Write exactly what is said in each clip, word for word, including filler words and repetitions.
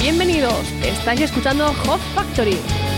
Bienvenidos, estáis escuchando Hot Factory.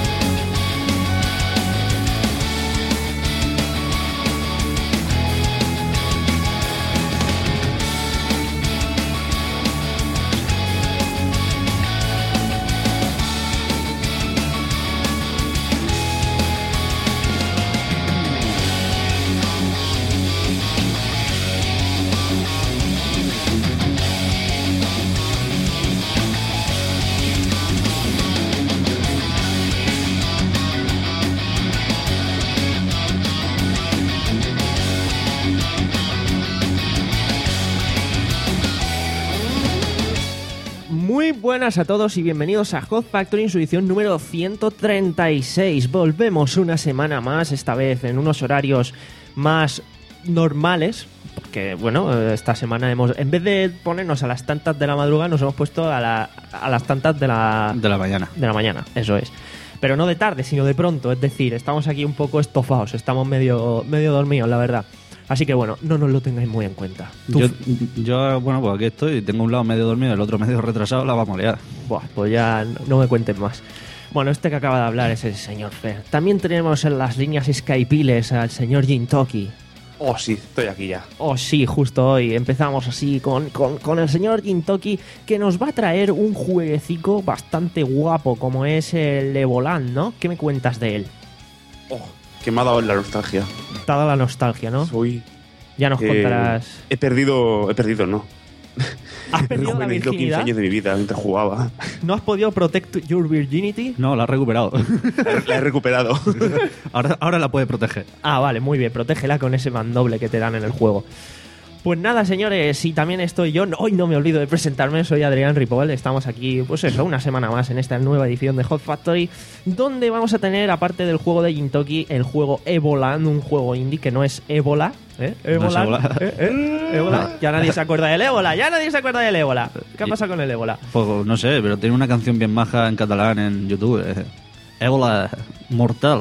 Muy buenas a todos y bienvenidos a Hot Factory en su edición número ciento treinta y seis. Volvemos una semana más, esta vez en unos horarios más normales, porque bueno, esta semana hemos, en vez de ponernos a las tantas de la madrugada, nos hemos puesto a, la, a las tantas de la... De la mañana. De la mañana, eso es. Pero no de tarde, sino de pronto, es decir, estamos aquí un poco estofados, estamos medio, medio dormidos, la verdad. Así que bueno, no nos lo tengáis muy en cuenta. Yo, yo, bueno, pues aquí estoy, tengo un lado medio dormido y el otro medio retrasado, la vamos a liar. Buah, pues ya no me cuenten más. Bueno, este que acaba de hablar es el señor Fer. También tenemos en las líneas skypiles al señor Jintoki. Oh, sí, estoy aquí ya. Oh, sí, justo hoy empezamos así con, con, con el señor Jintoki, que nos va a traer un jueguecico bastante guapo, como es el Evoland, ¿no? ¿Qué me cuentas de él? Oh, que me ha dado la nostalgia. Te ha dado la nostalgia, ¿no? Soy... Ya nos eh, contarás... He perdido... He perdido, ¿no? ¿Has perdido la quince virginidad? años de mi vida mientras jugaba. ¿No has podido protect your virginity? No, la ha recuperado. La, la he recuperado. ahora, ahora la puede proteger. Ah, vale, muy bien. Protégela con ese mandoble que te dan en el juego. Pues nada, señores, y también estoy yo. Hoy no me olvido de presentarme, soy Adrián Ripoll. Estamos aquí, pues eso, una semana más en esta nueva edición de Hot Factory, donde vamos a tener, aparte del juego de Jintoki, el juego Evoland, un juego indie que no es ébola. ¿Eh? Ébola. No es ébola. ¿Eh? ¿Eh? ¿Ébola? Ya nadie se acuerda del ébola, ya nadie se acuerda del ébola. ¿Qué ha pasado con el ébola? Pues no sé, pero tiene una canción bien maja en catalán en YouTube. Eh. Ébola mortal.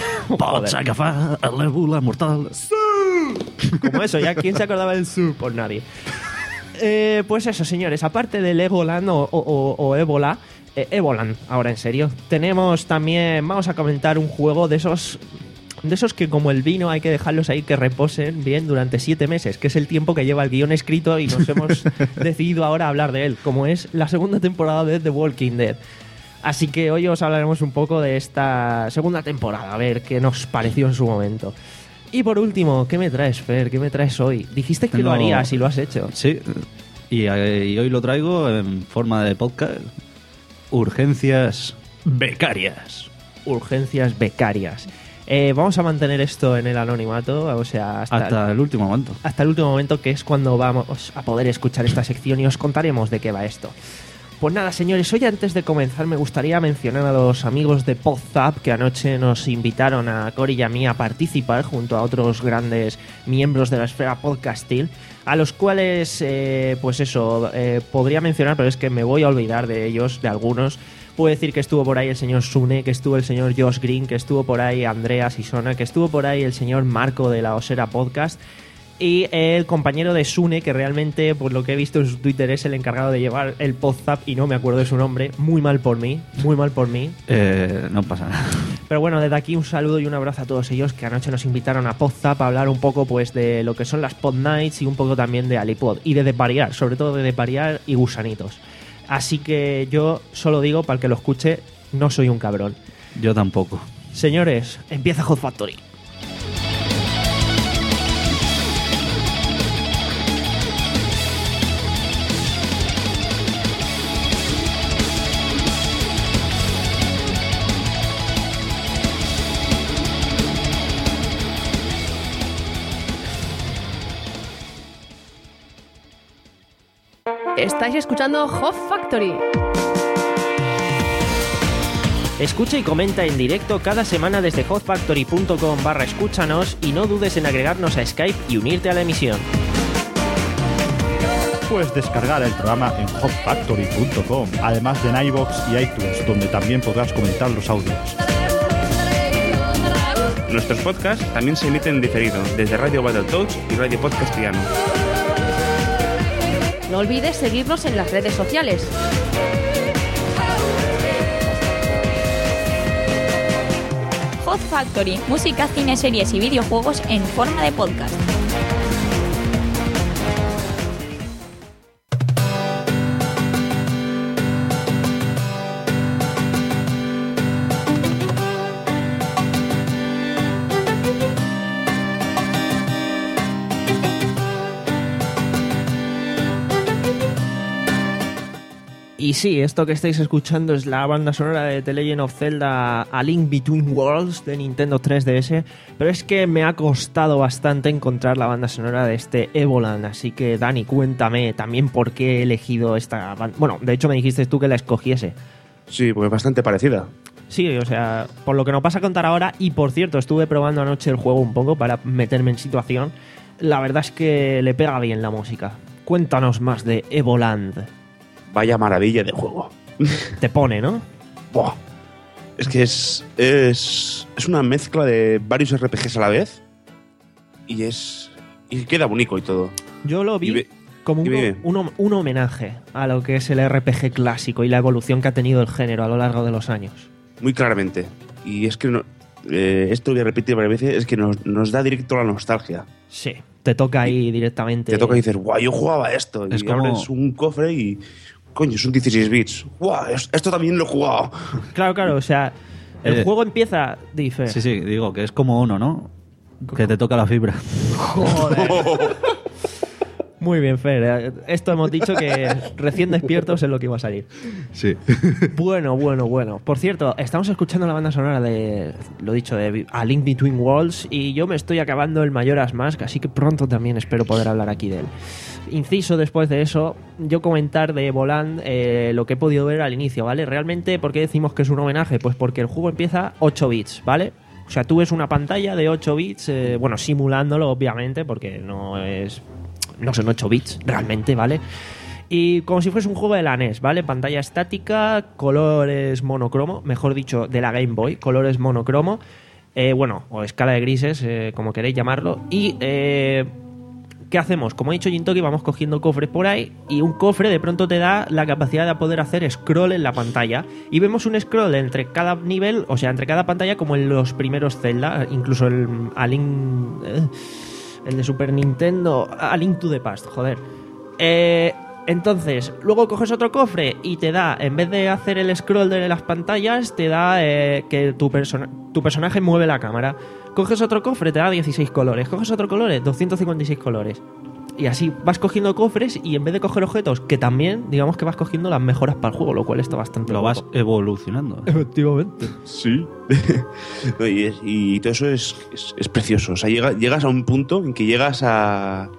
Pots agafar l'èbola mortal. Como eso, ¿ya quién se acordaba del sur? Pues nadie. Eh, pues eso, señores, aparte del Evoland o, o, o, o ébola, eh, Evoland, ahora en serio, tenemos también, vamos a comentar un juego de esos... De esos que como el vino hay que dejarlos ahí que reposen bien durante siete meses, que es el tiempo que lleva el guión escrito y nos hemos decidido ahora hablar de él, como es la segunda temporada de The Walking Dead. Así que hoy os hablaremos un poco de esta segunda temporada, a ver qué nos pareció en su momento. Y por último, ¿qué me traes, Fer? ¿Qué me traes hoy? Dijiste que no, lo harías y lo has hecho. Sí, y, y hoy lo traigo en forma de podcast. Urgencias becarias. Urgencias becarias. Eh, vamos a mantener esto en el anonimato, o sea, hasta, hasta el, el último momento. Hasta el último momento, que es cuando vamos a poder escuchar esta sección y os contaremos de qué va esto. Pues nada, señores, hoy antes de comenzar me gustaría mencionar a los amigos de PodZap que anoche nos invitaron a Cory y a mí a participar junto a otros grandes miembros de la esfera podcastil, a los cuales, eh, pues eso, eh, podría mencionar, pero es que me voy a olvidar de ellos, de algunos. Puedo decir que estuvo por ahí el señor Sune, que estuvo el señor Josh Green, que estuvo por ahí Andrea Sisona, que estuvo por ahí el señor Marco de la Osera Podcast y el compañero de Sune, que realmente, por lo que he visto en su Twitter, es el encargado de llevar el PodZap y no me acuerdo de su nombre. Muy mal por mí, muy mal por mí. Eh, no pasa nada. Pero bueno, desde aquí un saludo y un abrazo a todos ellos que anoche nos invitaron a PodZap a hablar un poco pues de lo que son las Pod Nights y un poco también de Alipod y de Depariar, sobre todo de Depariar y Gusanitos. Así que yo solo digo, para el que lo escuche, no soy un cabrón. Yo tampoco. Señores, empieza Hot Factory. Estáis escuchando Hot Factory. Escucha y comenta en directo cada semana desde hotfactory.com barra escúchanos y no dudes en agregarnos a Skype y unirte a la emisión. Puedes descargar el programa en hot factory punto com, además de en iVoox y iTunes, donde también podrás comentar los audios. Nuestros podcasts también se emiten en diferido desde Radio Battletoads y Radio Podcastiano. No olvides seguirnos en las redes sociales. Hot Factory, música, cine, series y videojuegos en forma de podcast. Y sí, esto que estáis escuchando es la banda sonora de The Legend of Zelda A Link Between Worlds de Nintendo tres D S, pero es que me ha costado bastante encontrar la banda sonora de este Evoland, así que Dani, cuéntame también por qué he elegido esta banda. Bueno, de hecho me dijiste tú que la escogiese. Sí, porque es bastante parecida. Sí, o sea, por lo que nos vas a contar ahora, y por cierto, estuve probando anoche el juego un poco para meterme en situación, la verdad es que le pega bien la música. Cuéntanos más de Evoland. Vaya maravilla de juego. Te pone, ¿no? Buah. Es que es, es es una mezcla de varios R P Gs a la vez y es y queda bonito y todo. Yo lo vi ve, como un, ve. un, un homenaje a lo que es el R P G clásico y la evolución que ha tenido el género a lo largo de los años. Muy claramente. Y es que no, eh, esto que he repetido varias veces es que nos, nos da directo la nostalgia. Sí, te toca ahí directamente. Te toca y dices, guau, yo jugaba esto. Es y como... abres un cofre y... Coño, son dieciséis bits. ¡Guau! Esto también lo he jugado. Claro, claro, o sea, el Eh, juego empieza, dice. Sí, sí, digo que es como uno, ¿no? Que te toca la fibra. Joder. Muy bien, Fer. Esto hemos dicho que recién despiertos es lo que iba a salir. Sí. Bueno, bueno, bueno. Por cierto, estamos escuchando la banda sonora de, lo dicho, de A Link Between Worlds y yo me estoy acabando el Majora's Mask, así que pronto también espero poder hablar aquí de él. Inciso después de eso, yo comentar de Evoland eh, lo que he podido ver al inicio, ¿vale? Realmente, ¿por qué decimos que es un homenaje? Pues porque el juego empieza ocho bits, ¿vale? O sea, tú ves una pantalla de ocho bits, eh, bueno, simulándolo obviamente, porque no es... no son ocho bits, realmente, ¿vale? Y como si fuese un juego de la N E S, ¿vale? Pantalla estática, colores monocromo, mejor dicho, de la Game Boy, colores monocromo, eh, bueno, o escala de grises, eh, como queréis llamarlo, y... Eh, ¿qué hacemos? Como ha dicho Jintoki, vamos cogiendo cofres por ahí y un cofre de pronto te da la capacidad de poder hacer scroll en la pantalla y vemos un scroll entre cada nivel, o sea, entre cada pantalla como en los primeros Zelda, incluso el A Link, eh, el de Super Nintendo, A Link to the Past, joder. Eh, entonces, luego coges otro cofre y te da, en vez de hacer el scroll de las pantallas, te da eh, que tu, persona, tu personaje mueve la cámara. Coges otro cofre, te da dieciséis colores. Coges otro color, doscientos cincuenta y seis colores. Y así vas cogiendo cofres y en vez de coger objetos, que también, digamos que vas cogiendo las mejoras para el juego, lo cual está bastante Lo guapo. vas evolucionando. Efectivamente. Sí. No, y, es- y todo eso es, es, es precioso. O sea, llega- llegas a un punto en que llegas a,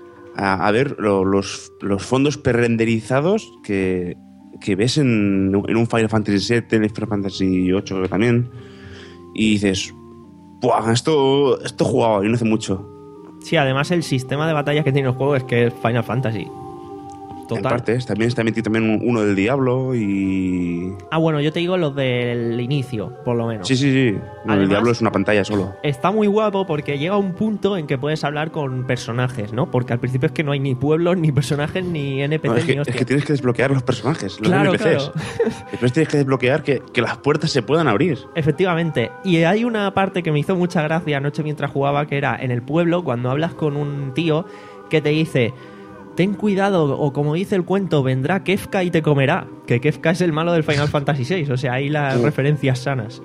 a, a ver lo- los, los fondos prerenderizados que, que ves en, en un Final Fantasy siete, en el Final Fantasy ocho creo que también. Y dices, ¡buah! Esto, esto he jugado y no hace mucho. Sí, además el sistema de batalla que tiene el juego es que es Final Fantasy. En Total. partes. También está metido también uno del Diablo y... Ah, bueno, yo te digo los del inicio, por lo menos. Sí, sí, sí. No, el Además- Diablo es una pantalla solo. Está muy guapo porque llega un punto en que puedes hablar con personajes, ¿no? Porque al principio es que no hay ni pueblos, ni personajes, ni N P C, No, es, que, ni es hostia. que tienes que desbloquear los personajes, los Claro, N P Cs. claro. Después tienes que desbloquear que, que las puertas se puedan abrir. Efectivamente. Y hay una parte que me hizo mucha gracia anoche mientras jugaba, que era en el pueblo, cuando hablas con un tío que te dice... Ten cuidado, o como dice el cuento, vendrá Kefka y te comerá. Que Kefka es el malo del Final Fantasy seis. O sea, hay las Uh. referencias sanas.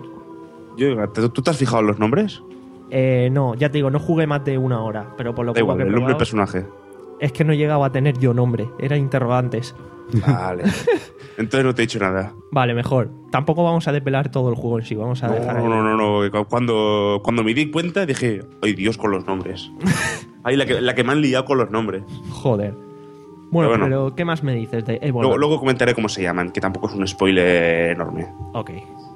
Yo, ¿tú tú te has fijado en los nombres? Eh, no, ya te digo, no jugué más de una hora. Pero por lo Da poco igual, que he el nombre del probado, personaje. es que no llegaba a tener yo nombre. Eran interrogantes. Vale. Entonces no te he dicho nada. Vale, mejor. Tampoco vamos a desvelar todo el juego en sí. Vamos a No, dejar ahí. no, no, no, no. Cuando, cuando me di cuenta dije, ay Dios, con los nombres. Ahí la que, la que me han liado con los nombres. Joder. Bueno, Pero pero, bueno. ¿qué más me dices de Evoland? Luego, luego comentaré cómo se llaman, que tampoco es un spoiler enorme. Ok.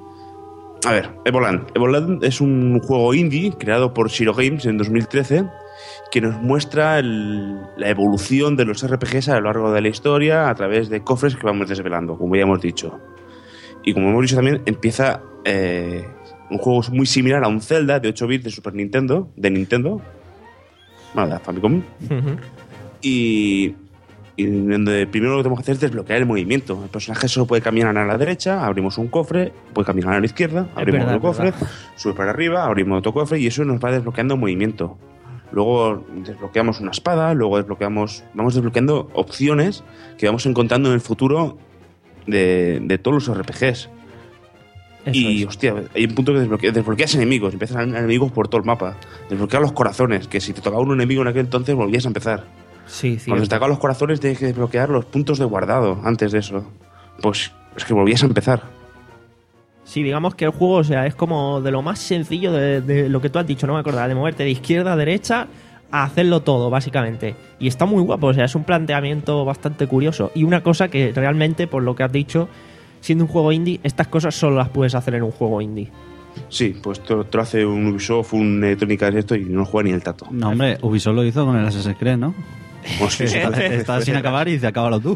A ver, Evoland. Evoland es un juego indie creado por Shiro Games en dos mil trece que nos muestra el- la evolución de los R P Gs a lo largo de la historia a través de cofres que vamos desvelando, como ya hemos dicho. Y como hemos dicho también, empieza eh, un juego muy similar a un Zelda de ocho bits de Super Nintendo, de Nintendo, bueno, de la Famicom, Ujú. y y donde primero lo que tenemos que hacer es desbloquear el movimiento. El personaje solo puede caminar a la derecha, abrimos un cofre, puede caminar a la izquierda, abrimos verdad, otro cofre, verdad. sube para arriba, abrimos otro cofre y eso nos va desbloqueando movimiento. Luego desbloqueamos una espada, luego desbloqueamos, vamos desbloqueando opciones que vamos encontrando en el futuro de, de todos los R P Gs. Eso Y, es. hostia, hay un punto que desbloquea, desbloqueas enemigos, empiezas a enemigos por todo el mapa. Desbloquear los corazones, que si te tocaba un enemigo en aquel entonces volvías a empezar. Sí, sí. Cuando te tocaban los corazones tienes que desbloquear los puntos de guardado antes de eso. Pues es que volvías a empezar. Sí, digamos que el juego, o sea, es como de lo más sencillo de, de lo que tú has dicho, no me acordaba, de moverte de izquierda a derecha a hacerlo todo, básicamente. Y está muy guapo, o sea, es un planteamiento bastante curioso. Y una cosa que realmente, por lo que has dicho, siendo un juego indie, estas cosas solo las puedes hacer en un juego indie. Sí, pues te, te lo hace un Ubisoft, un Electronic Arts esto y no juega ni el tato. No, hombre, Ubisoft lo hizo con el Assassin's Creed, ¿no? Pues sí, sí, Estaba sin acabar y dice, acábalo tú.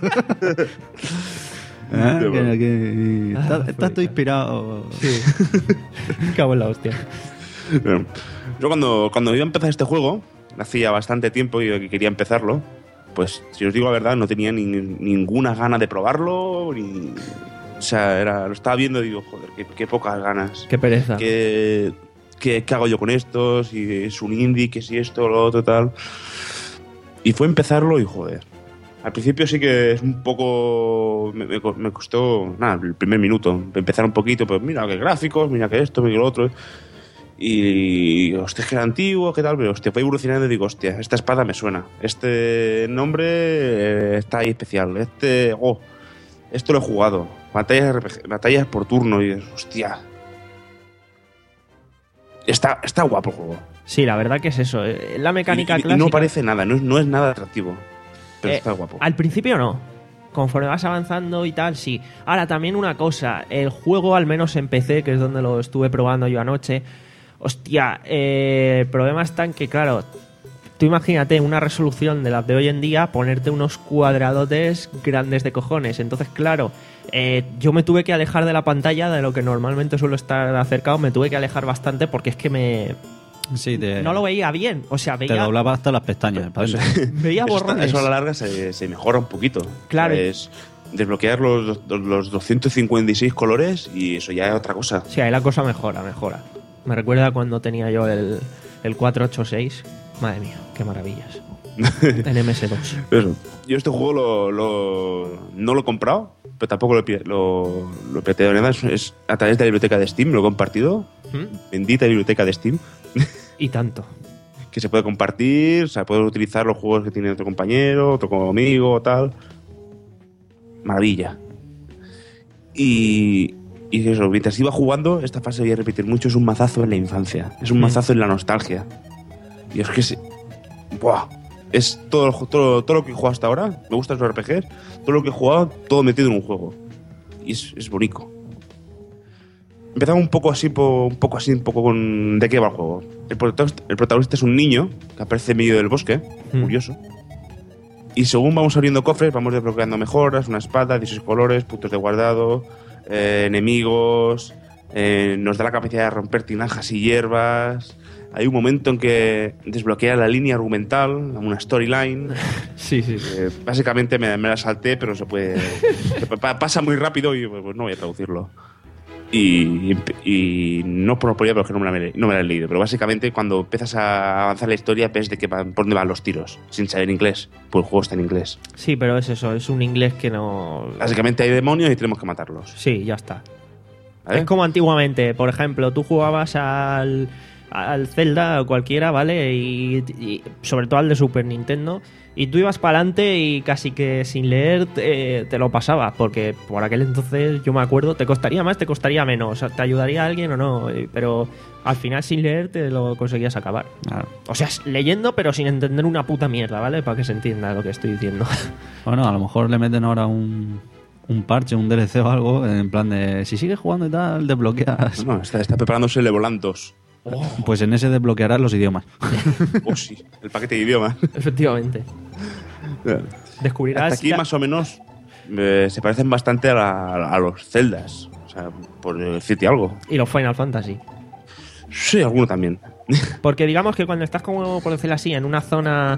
¿Eh? Que- que- está, está todo inspirado. Sí. Cago en la hostia. Bueno, yo cuando, cuando iba a empezar este juego, hacía bastante tiempo y que quería empezarlo, pues si os digo la verdad, no tenía ni, ninguna gana de probarlo, ni... O sea, era, lo estaba viendo y digo, joder, qué, qué pocas ganas. Qué pereza. ¿Qué, qué, qué hago yo con esto? Si es un indie, que si esto, lo otro, tal. Y fue empezarlo y joder. Al principio sí que es un poco... Me, me, me costó, nada, el primer minuto. Empezar un poquito, pues mira qué gráficos, mira qué esto, mira qué lo otro. Y, hostia, que era antiguo, qué tal, pero hostia, fue evolucionando y digo, hostia, esta espada me suena. Este nombre eh, está ahí especial. Este, oh, esto lo he jugado. Batallas, R P G, batallas por turno y hostia. Está, está guapo el juego. Sí, la verdad que es eso. eh, La mecánica y, y- y clásica... no parece nada, no es, no es nada atractivo. Pero Eh, está guapo. Al principio no. Conforme vas avanzando y tal, sí. Ahora, también una cosa. El juego, al menos en P C, que es donde lo estuve probando yo anoche. Hostia, eh, el problema está en que, claro, tú imagínate una resolución de las de hoy en día, ponerte unos cuadradotes grandes de cojones. Entonces, claro, eh, yo me tuve que alejar de la pantalla de lo que normalmente suelo estar acercado. Me tuve que alejar bastante porque es que me... Sí, te, No lo veía bien. O sea, te veía... doblaba hasta las pestañas. para adentro. Veía Eso, está- borrones. eso a la larga se, se mejora un poquito. Claro. O sea, es desbloquear los, los doscientos cincuenta y seis colores y eso ya es otra cosa. Sí, ahí la cosa mejora, mejora. Me recuerda cuando tenía yo el, el cuatrocientos ochenta y seis. Madre mía, qué maravillas. En M S dos. Eso. Yo este juego lo, lo- no lo he comprado, pero tampoco lo, he pi- lo, lo he pirateado ni nada. Es, es a través de la biblioteca de Steam, lo he compartido. ¿Mm? Bendita biblioteca de Steam. Y tanto. Que se puede compartir, o sea, puedes utilizar los juegos que tiene otro compañero, otro amigo, tal. Maravilla. Y, y eso, mientras iba jugando, esta fase voy a repetir mucho, es un mazazo en la infancia. Es un Mm. mazazo en la nostalgia. Y es que se... ¡Buah! Es todo, todo, todo lo que he jugado hasta ahora, me gustan los R P Gs, todo lo que he jugado, todo metido en un juego. Y es, es bonito. Empezaba un poco así, po- un poco así, un poco con... ¿De qué va el juego? El protagonista, el protagonista es un niño que aparece en medio del bosque, Mm. curioso. Y según vamos abriendo cofres, vamos desbloqueando mejoras, una espada, dieciséis colores, puntos de guardado, eh, enemigos, eh, nos da la capacidad de romper tinajas y hierbas. Hay un momento en que desbloquea la línea argumental, una storyline. Sí, sí. Eh, básicamente me, me la salté, pero se puede... se pa- pasa muy rápido y pues no voy a traducirlo. Y, y no por por ello, porque no me, la, he- no me la he leído, pero básicamente cuando empiezas a avanzar la historia ves de que van, por dónde van los tiros, sin saber inglés, pues el juego está en inglés. Sí, pero es eso, es un inglés que no... Básicamente hay demonios y tenemos que matarlos. Sí, ya está. ¿vale? Es como antiguamente, por ejemplo, tú jugabas al, al Zelda o cualquiera, ¿vale? Y, y sobre todo al de Super Nintendo, y tú ibas para adelante y casi que sin leer te, te lo pasabas, porque por aquel entonces yo me acuerdo, te costaría más, te costaría menos, o sea, te ayudaría alguien o no, eh, pero al final sin leer te lo conseguías acabar. Claro. O sea, leyendo pero sin entender una puta mierda, ¿vale? Para que se entienda lo que estoy diciendo. Bueno, a lo mejor le meten ahora un, un parche, un D L C o algo, en plan de si sigues jugando y tal, desbloqueas. No, no, está, está preparándose el Volantos. Pues en ese desbloquearás los idiomas. Oh, sí, el paquete de idiomas. Efectivamente. Descubrirás... Hasta aquí la- más o menos eh, se parecen bastante a, la- a los Zeldas. O sea, por decirte algo. Y los Final Fantasy. Sí, alguno también. Porque digamos que cuando estás como, por decirlo así, en una zona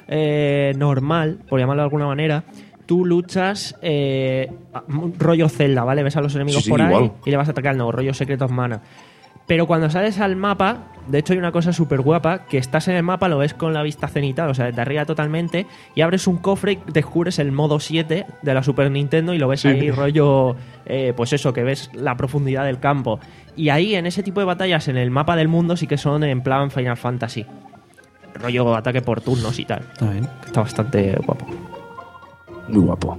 eh, normal, por llamarlo de alguna manera, tú luchas eh, rollo Zelda, ¿vale? Ves a los enemigos Sí, sí, por ahí igual. y le vas atacando, rollo Secret of Mana. Pero cuando sales al mapa, de hecho hay una cosa súper guapa, que estás en el mapa, lo ves con la vista cenital, o sea, desde arriba totalmente, y abres un cofre y descubres el modo siete de la Super Nintendo y lo ves Sí. ahí rollo, eh, pues eso, que ves la profundidad del campo. Y ahí, en ese tipo de batallas, en el mapa del mundo, sí que son en plan Final Fantasy. Rollo ataque por turnos y tal. Está bien. Que está bastante guapo. Muy guapo.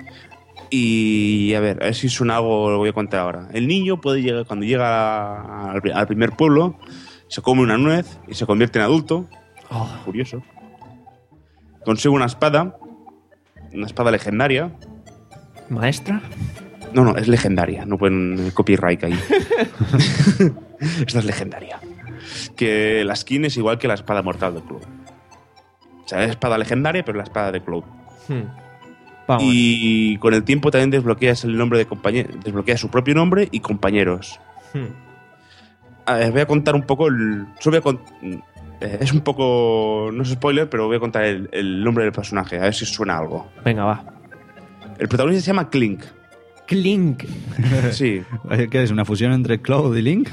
Y a ver, a ver si suena algo, lo voy a contar ahora. El niño puede llegar, cuando llega al, al primer pueblo, se come una nuez y se convierte en adulto. Oh. Curioso. Consigue una espada, una espada legendaria. ¿Maestra? No, no, es legendaria, no pueden copyright ahí. Esta es legendaria. Que la skin es igual que la espada mortal de Cloud. O sea, es espada legendaria, pero la espada de Cloud. Hmm. Vamos. Y con el tiempo también desbloqueas el nombre de compañeros, desbloqueas su propio nombre y compañeros. Hmm. A ver, voy a contar un poco el. Solo voy a con- eh, es un poco. No es spoiler, pero voy a contar el, el nombre del personaje, a ver si suena algo. Venga, va. El protagonista se llama Clink. Clink. Sí. ¿Qué es? ¿Una fusión entre Cloud y Link?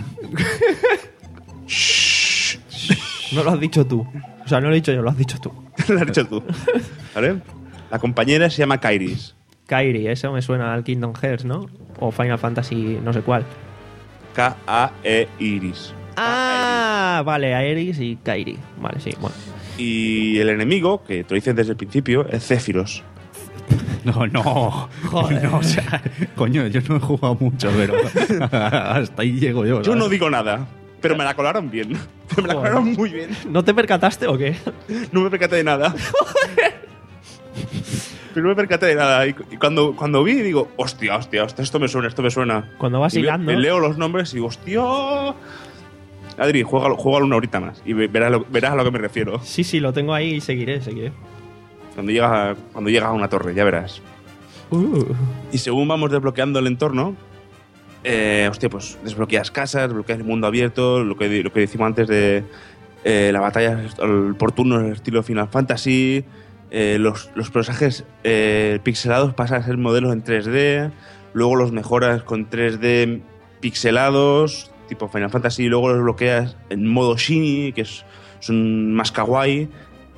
No lo has dicho tú. O sea, no lo he dicho yo, lo has dicho tú. Lo has dicho tú. ¿Vale? La compañera se llama Kairis. Kairi, eso me suena al Kingdom Hearts, ¿no? O Final Fantasy, no sé cuál. K A E Iris. Ah, vale, Aeris y Kairi. Vale, sí, bueno. Y el enemigo, que te lo dicen desde el principio, es Zephyros. No, no. Joder. No, o sea, coño, yo no he jugado mucho, pero hasta ahí llego yo. Yo ¿sabes? no digo nada, pero me la colaron bien. Me la Joder. colaron muy bien. ¿No te percataste o qué? No me percaté de nada. Pero no me percaté de nada. Y y cuando, cuando vi, digo, hostia, hostia, hostia, esto me suena, esto me suena. Cuando vas Y ve- hilando. me leo los nombres y digo, hostia. Adri, juégalo, juégalo una horita más y ve- verás, lo, verás a lo que me refiero. Sí, sí, lo tengo ahí y seguiré, seguiré. Cuando llegas a, cuando llegas a una torre, ya verás. Uh. Y según vamos desbloqueando el entorno, eh, hostia, pues desbloqueas casas, desbloqueas el mundo abierto, lo que, lo que decimos antes de eh, la batalla el- por turnos estilo Final Fantasy, eh, los, los personajes eh, pixelados pasan a ser modelos en tres D, luego los mejoras con tres D pixelados, tipo Final Fantasy, y luego los bloqueas en modo shiny, que es, son más kawaii.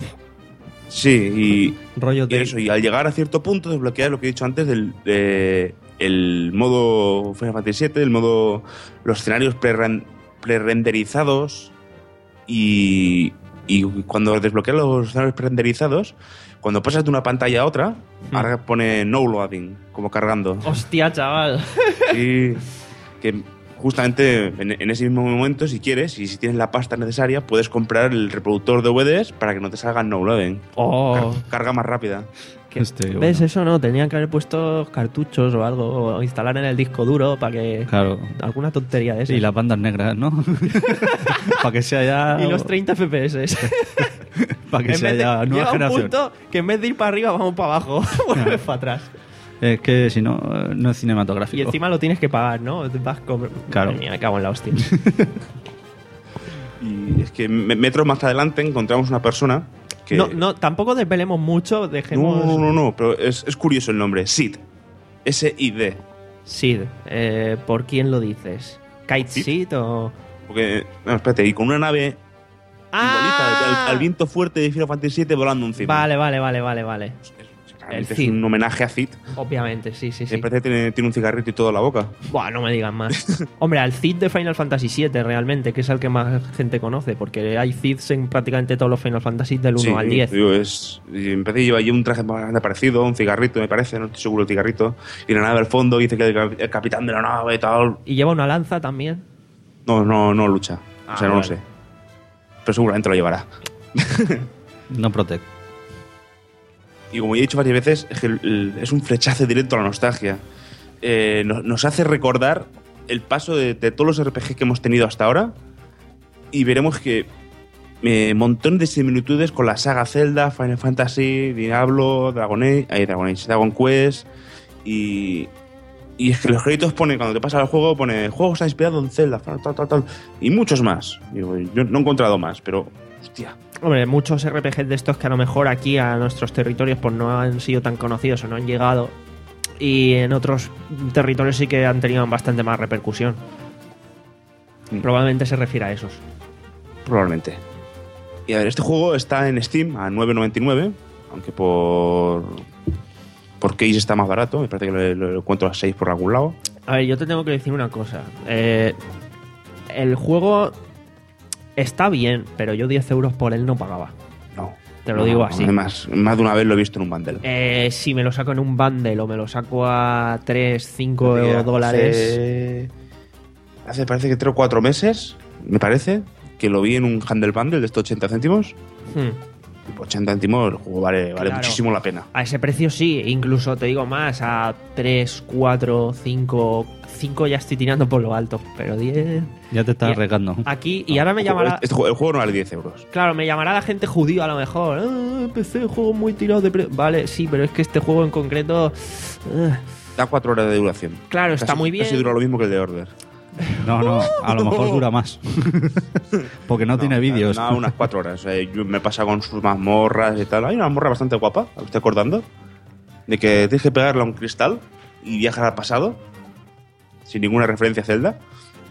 Sí, y, Rollo y de. eso, y al llegar a cierto punto desbloqueas lo que he dicho antes del de- el modo Final Fantasy siete, el modo los escenarios pre-ren- pre-renderizados y, y cuando desbloqueas los escenarios pre-renderizados, cuando pasas de una pantalla a otra, Hmm. ahora pone no loading, como cargando. Hostia, chaval. Y que justamente en, en ese mismo momento, si quieres y si tienes la pasta necesaria, puedes comprar el reproductor de D V Ds para que no te salga no loading. Oh. Car- carga más rápida. ¿Qué- Este, ¿Ves bueno. eso? No, tenían que haber puesto cartuchos o algo, o instalar en el disco duro para que. Claro. Alguna tontería de esas. Y las bandas negras, ¿no? Para que sea ya. Y los treinta F P S. Para que En sea vez de- ya nueva llega un generación. punto que en vez de ir para arriba, vamos para abajo. Vuelves para atrás. Es que si no, eh, no es cinematográfico. Y encima lo tienes que pagar, ¿no? Vas con... Claro. Madre mía, me cago en la hostia. Y es que me- metros más adelante encontramos una persona que... No, no, tampoco desvelemos mucho, dejemos... no, no, no, no, pero es, es curioso el nombre. Sid. S I D. Sid, eh, ¿por quién lo dices? ¿Kite Sid. Sid o...? Porque, no, espérate, y con una nave igualita al, al viento fuerte de Final Fantasy siete volando encima. Vale, vale, vale, vale, vale. Es, realmente El es Cid. un homenaje a Cid. Obviamente, sí, sí, sí. Me parece que tiene, tiene un cigarrito y todo en la boca. Buah, no me digan más. Hombre, al Cid de Final Fantasy siete realmente, que es el que más gente conoce, porque hay Cids en prácticamente todos los Final Fantasy del uno Sí, al diez. digo, es, y empecé lleva allí un traje bastante parecido, un cigarrito me parece, no estoy seguro el cigarrito. Y la nave al fondo dice que el, cap- el capitán de la nave y tal. Y lleva una lanza también. No, no, no lucha. Ah, o sea, no vale. lo sé. Pero seguramente lo llevará. No Protect. Y como ya he dicho varias veces, es, que el- el- es un flechazo directo a la nostalgia. Eh, nos, nos hace recordar el paso de, de todos los R P G que hemos tenido hasta ahora y veremos que eh, montón de similitudes con la saga Zelda, Final Fantasy, Diablo, Dragon Age, eh, Dragon Age, Dragon Quest y, y es que los créditos pone, cuando te pasa el juego, pone el juego está inspirado en Zelda, tal, tal, tal, tal, y muchos más. Digo, yo no he encontrado más, pero hostia. Hombre, muchos R P Gs de estos que a lo mejor aquí a nuestros territorios pues no han sido tan conocidos o no han llegado, y en otros territorios sí que han tenido bastante más repercusión. Mm. Probablemente se refiere a esos. Probablemente. Y a ver, este juego está en Steam a nueve noventa y nueve, aunque por por case está más barato. Me parece que lo, lo encuentro a seis por algún lado. A ver, yo te tengo que decir una cosa. Eh, el juego está bien, pero yo diez euros por él no pagaba. No. Te lo No, digo no, así. Además, más de una vez lo he visto en un bundle. Eh, si me lo saco en un bundle o me lo saco a tres, cinco dólares... Hace, hace parece que tres o cuatro meses, me parece, que lo vi en un handle bundle de estos ochenta céntimos. Hmm. Por ochenta céntimos el juego vale, vale Claro. muchísimo la pena. A ese precio sí, incluso te digo más, a tres, cuatro, cinco... cinco ya estoy tirando por lo alto, pero diez... Ya te estás Y- arriesgando. Aquí, y ahora me El juego- llamará... este juego- el juego no vale diez euros. Claro, me llamará la gente judío a lo mejor. Ah, P C, juego muy tirado de... pre-". Vale, sí, pero es que este juego en concreto... ah, Da cuatro horas de duración. claro, está Casi- muy bien. Casi dura lo mismo que el de Order. No, no, a lo mejor dura más. Porque no, tiene vídeos. Nada, unas cuatro horas. Eh, yo me pasa con sus mazmorras y tal. Hay una mazmorra bastante guapa, ¿me estoy acordando? De que tienes que pegarle a un cristal y viajar al pasado, sin ninguna referencia a Zelda.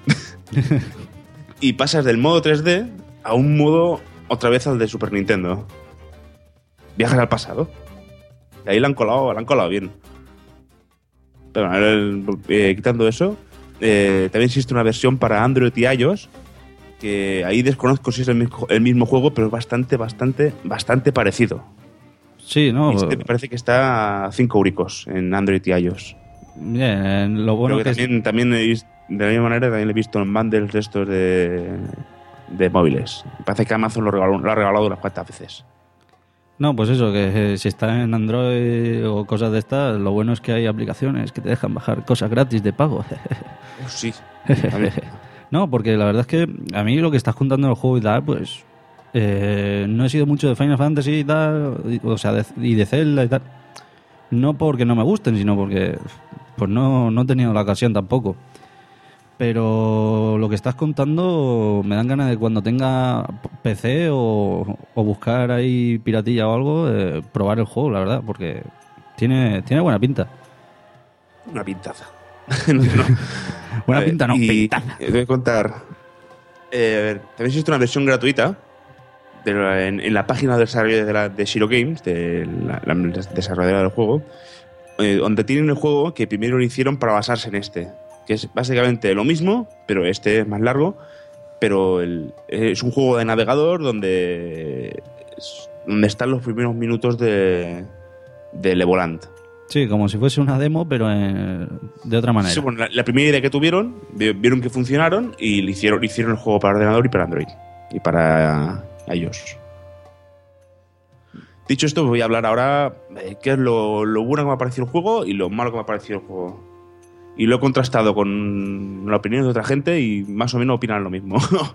Y pasas del modo tres D a un modo otra vez al de Super Nintendo. Viajas al pasado. Y ahí la han colado, la han colado bien. Pero bueno, el- eh, quitando eso, eh, también existe una versión para Android y iOS, que ahí desconozco si es el mismo, el mismo juego, pero es bastante, bastante, bastante parecido. Sí, no. Este me parece que está a cinco euricos en Android y iOS. Bien, lo bueno Creo que que, también, también he vis- de la misma manera también lo he visto en bundles de estos de, de móviles. Me parece que Amazon lo, regaló, lo ha regalado unas cuantas veces. No, pues eso, que eh, si está en Android o cosas de estas, lo bueno es que hay aplicaciones que te dejan bajar cosas gratis de pago. Oh, sí. También. No, porque la verdad es que a mí lo que estás contando en el juego y tal, pues eh, no he sido mucho de Final Fantasy y tal, y- o sea, de- y de Zelda y tal. No porque no me gusten, sino porque pues no, no he tenido la ocasión tampoco. Pero lo que estás contando me dan ganas de cuando tenga P C o, o buscar ahí piratilla o algo, eh, probar el juego, la verdad, porque tiene, tiene buena pinta. Una pintaza. No, no. Buena A ver, pinta, no, y pintaza. Te voy a contar. Eh, a ver, también existe una versión gratuita de la- en, en la página de desarrollo de, la, de Shiro Games, de la, la desarrolladora del juego, eh, donde tienen el juego que primero lo hicieron para basarse en este, que es básicamente lo mismo, pero este es más largo, pero el- es un juego de navegador donde, es- donde están los primeros minutos de, de Legoland. Sí, como si fuese una demo, pero eh, de otra manera. Sí, bueno, la, la primera idea que tuvieron, vi- vieron que funcionaron y le hicieron, hicieron el juego para ordenador y para Android. Y para iOS. Dicho esto, voy a hablar ahora de qué es lo, lo bueno que me ha parecido el juego y lo malo que me ha parecido el juego. Y lo he contrastado con la opinión de otra gente y más o menos opinan lo mismo.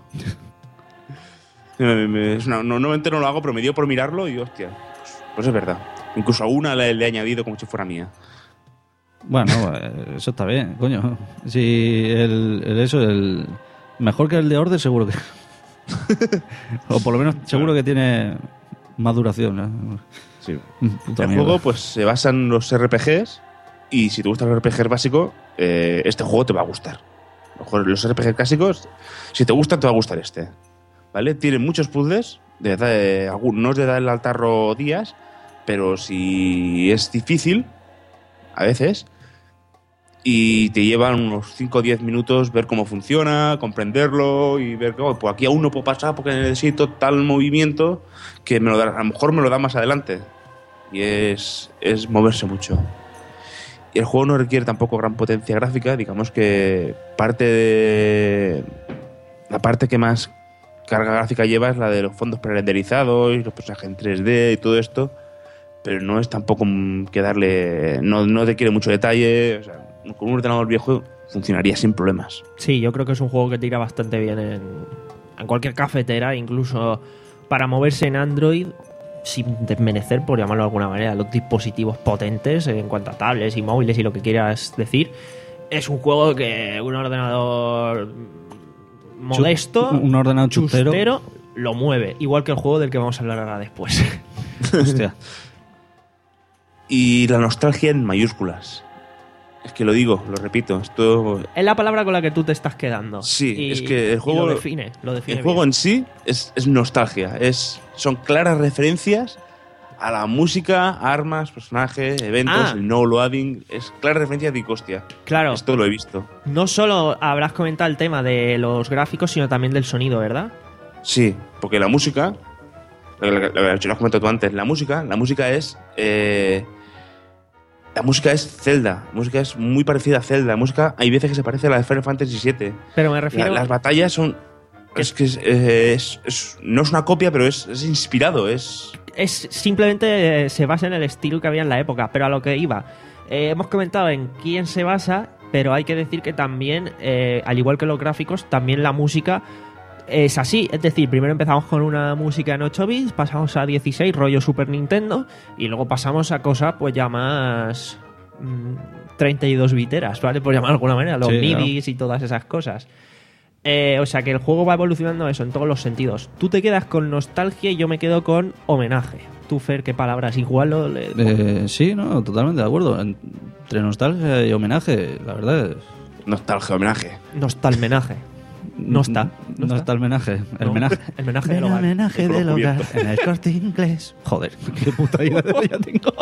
Me- me- es una- no, normalmente no lo hago, pero me dio por mirarlo y hostia, pues, pues es verdad. Incluso a una le, le he añadido como si fuera mía. Bueno, eh, eso está bien, coño. Si el, el eso, el mejor que el de Order, seguro que. O por lo menos seguro que tiene más duración. ¿no? Sí. Puta El mierda. juego pues se basa en los R P Gs y si te gustan los R P Gs básicos, eh, este juego te va a gustar. A lo mejor los R P Gs clásicos, si te gustan, te va a gustar este. ¿Vale? Tiene muchos puzzles, de verdad, eh, algún- no es de darle al tarro días, pero si es difícil, a veces, y te llevan unos cinco o diez minutos ver cómo funciona, comprenderlo y ver que oh, pues aquí aún no puedo pasar porque necesito tal movimiento que me lo da, a lo mejor me lo da más adelante. Y es, es moverse mucho. Y el juego no requiere tampoco gran potencia gráfica, digamos que parte de... La parte que más carga gráfica lleva es la de los fondos pre-renderizados y los personajes en tres D y todo esto, pero no es tampoco mm, que darle... No, no te quiere mucho detalle, o sea, con un ordenador viejo funcionaría sin problemas. Sí, yo creo que es un juego que tira bastante bien en, en cualquier cafetera, incluso para moverse en Android, sin desmerecer, por llamarlo de alguna manera, los dispositivos potentes en cuanto a tablets y móviles y lo que quieras decir. Es un juego que un ordenador modesto, un ordenador chustero. lo mueve. Igual que el juego del que vamos a hablar ahora después. Hostia. Y la nostalgia en mayúsculas. Es que lo digo, lo repito. Esto Es la palabra con la que tú te estás quedando. Sí, Y- es que el y juego- lo define. Lo define El juego bien. en sí es, es nostalgia, es, son claras referencias a la música, armas, personajes, eventos, Ah. el no loading, es clara referencia de Costia. Claro, Esto lo he visto. no solo habrás comentado el tema de los gráficos, sino también del sonido, ¿verdad? Sí, porque la música, lo que lo que lo has comentado tú antes, la música, la música es... eh, la música es Zelda, la música es muy parecida a Zelda, la música hay veces que se parece a la de Final Fantasy siete. Pero me La- refiero... las batallas son... Es que es, eh, es- es- no es una copia, pero es, es inspirado, es... es simplemente eh, se basa en el estilo que había en la época, pero a lo que iba. Eh, hemos comentado en quién se basa, pero hay que decir que también, eh, al igual que los gráficos, también la música es así. Es decir, primero empezamos con una música en ocho bits, pasamos a dieciséis, rollo Super Nintendo, y luego pasamos a cosas pues ya más mm, treinta y dos biteras, ¿vale? Por llamar de alguna manera, los Sí, midis y todas esas cosas. Eh, o sea que el juego va evolucionando eso en todos los sentidos. Tú te quedas con nostalgia y yo me quedo con homenaje. Tú, Fer, ¿qué palabras? Igual o le... Eh, sí, no, totalmente de acuerdo. Entre nostalgia y homenaje, la verdad es... Nostalgia, homenaje. Nostalmenaje. No está. No, No está está. el menaje. El No, menaje. el menaje del El hogar. homenaje El del culo hogar cubierto. en el Corte Inglés. Joder, qué puta idea ya tengo.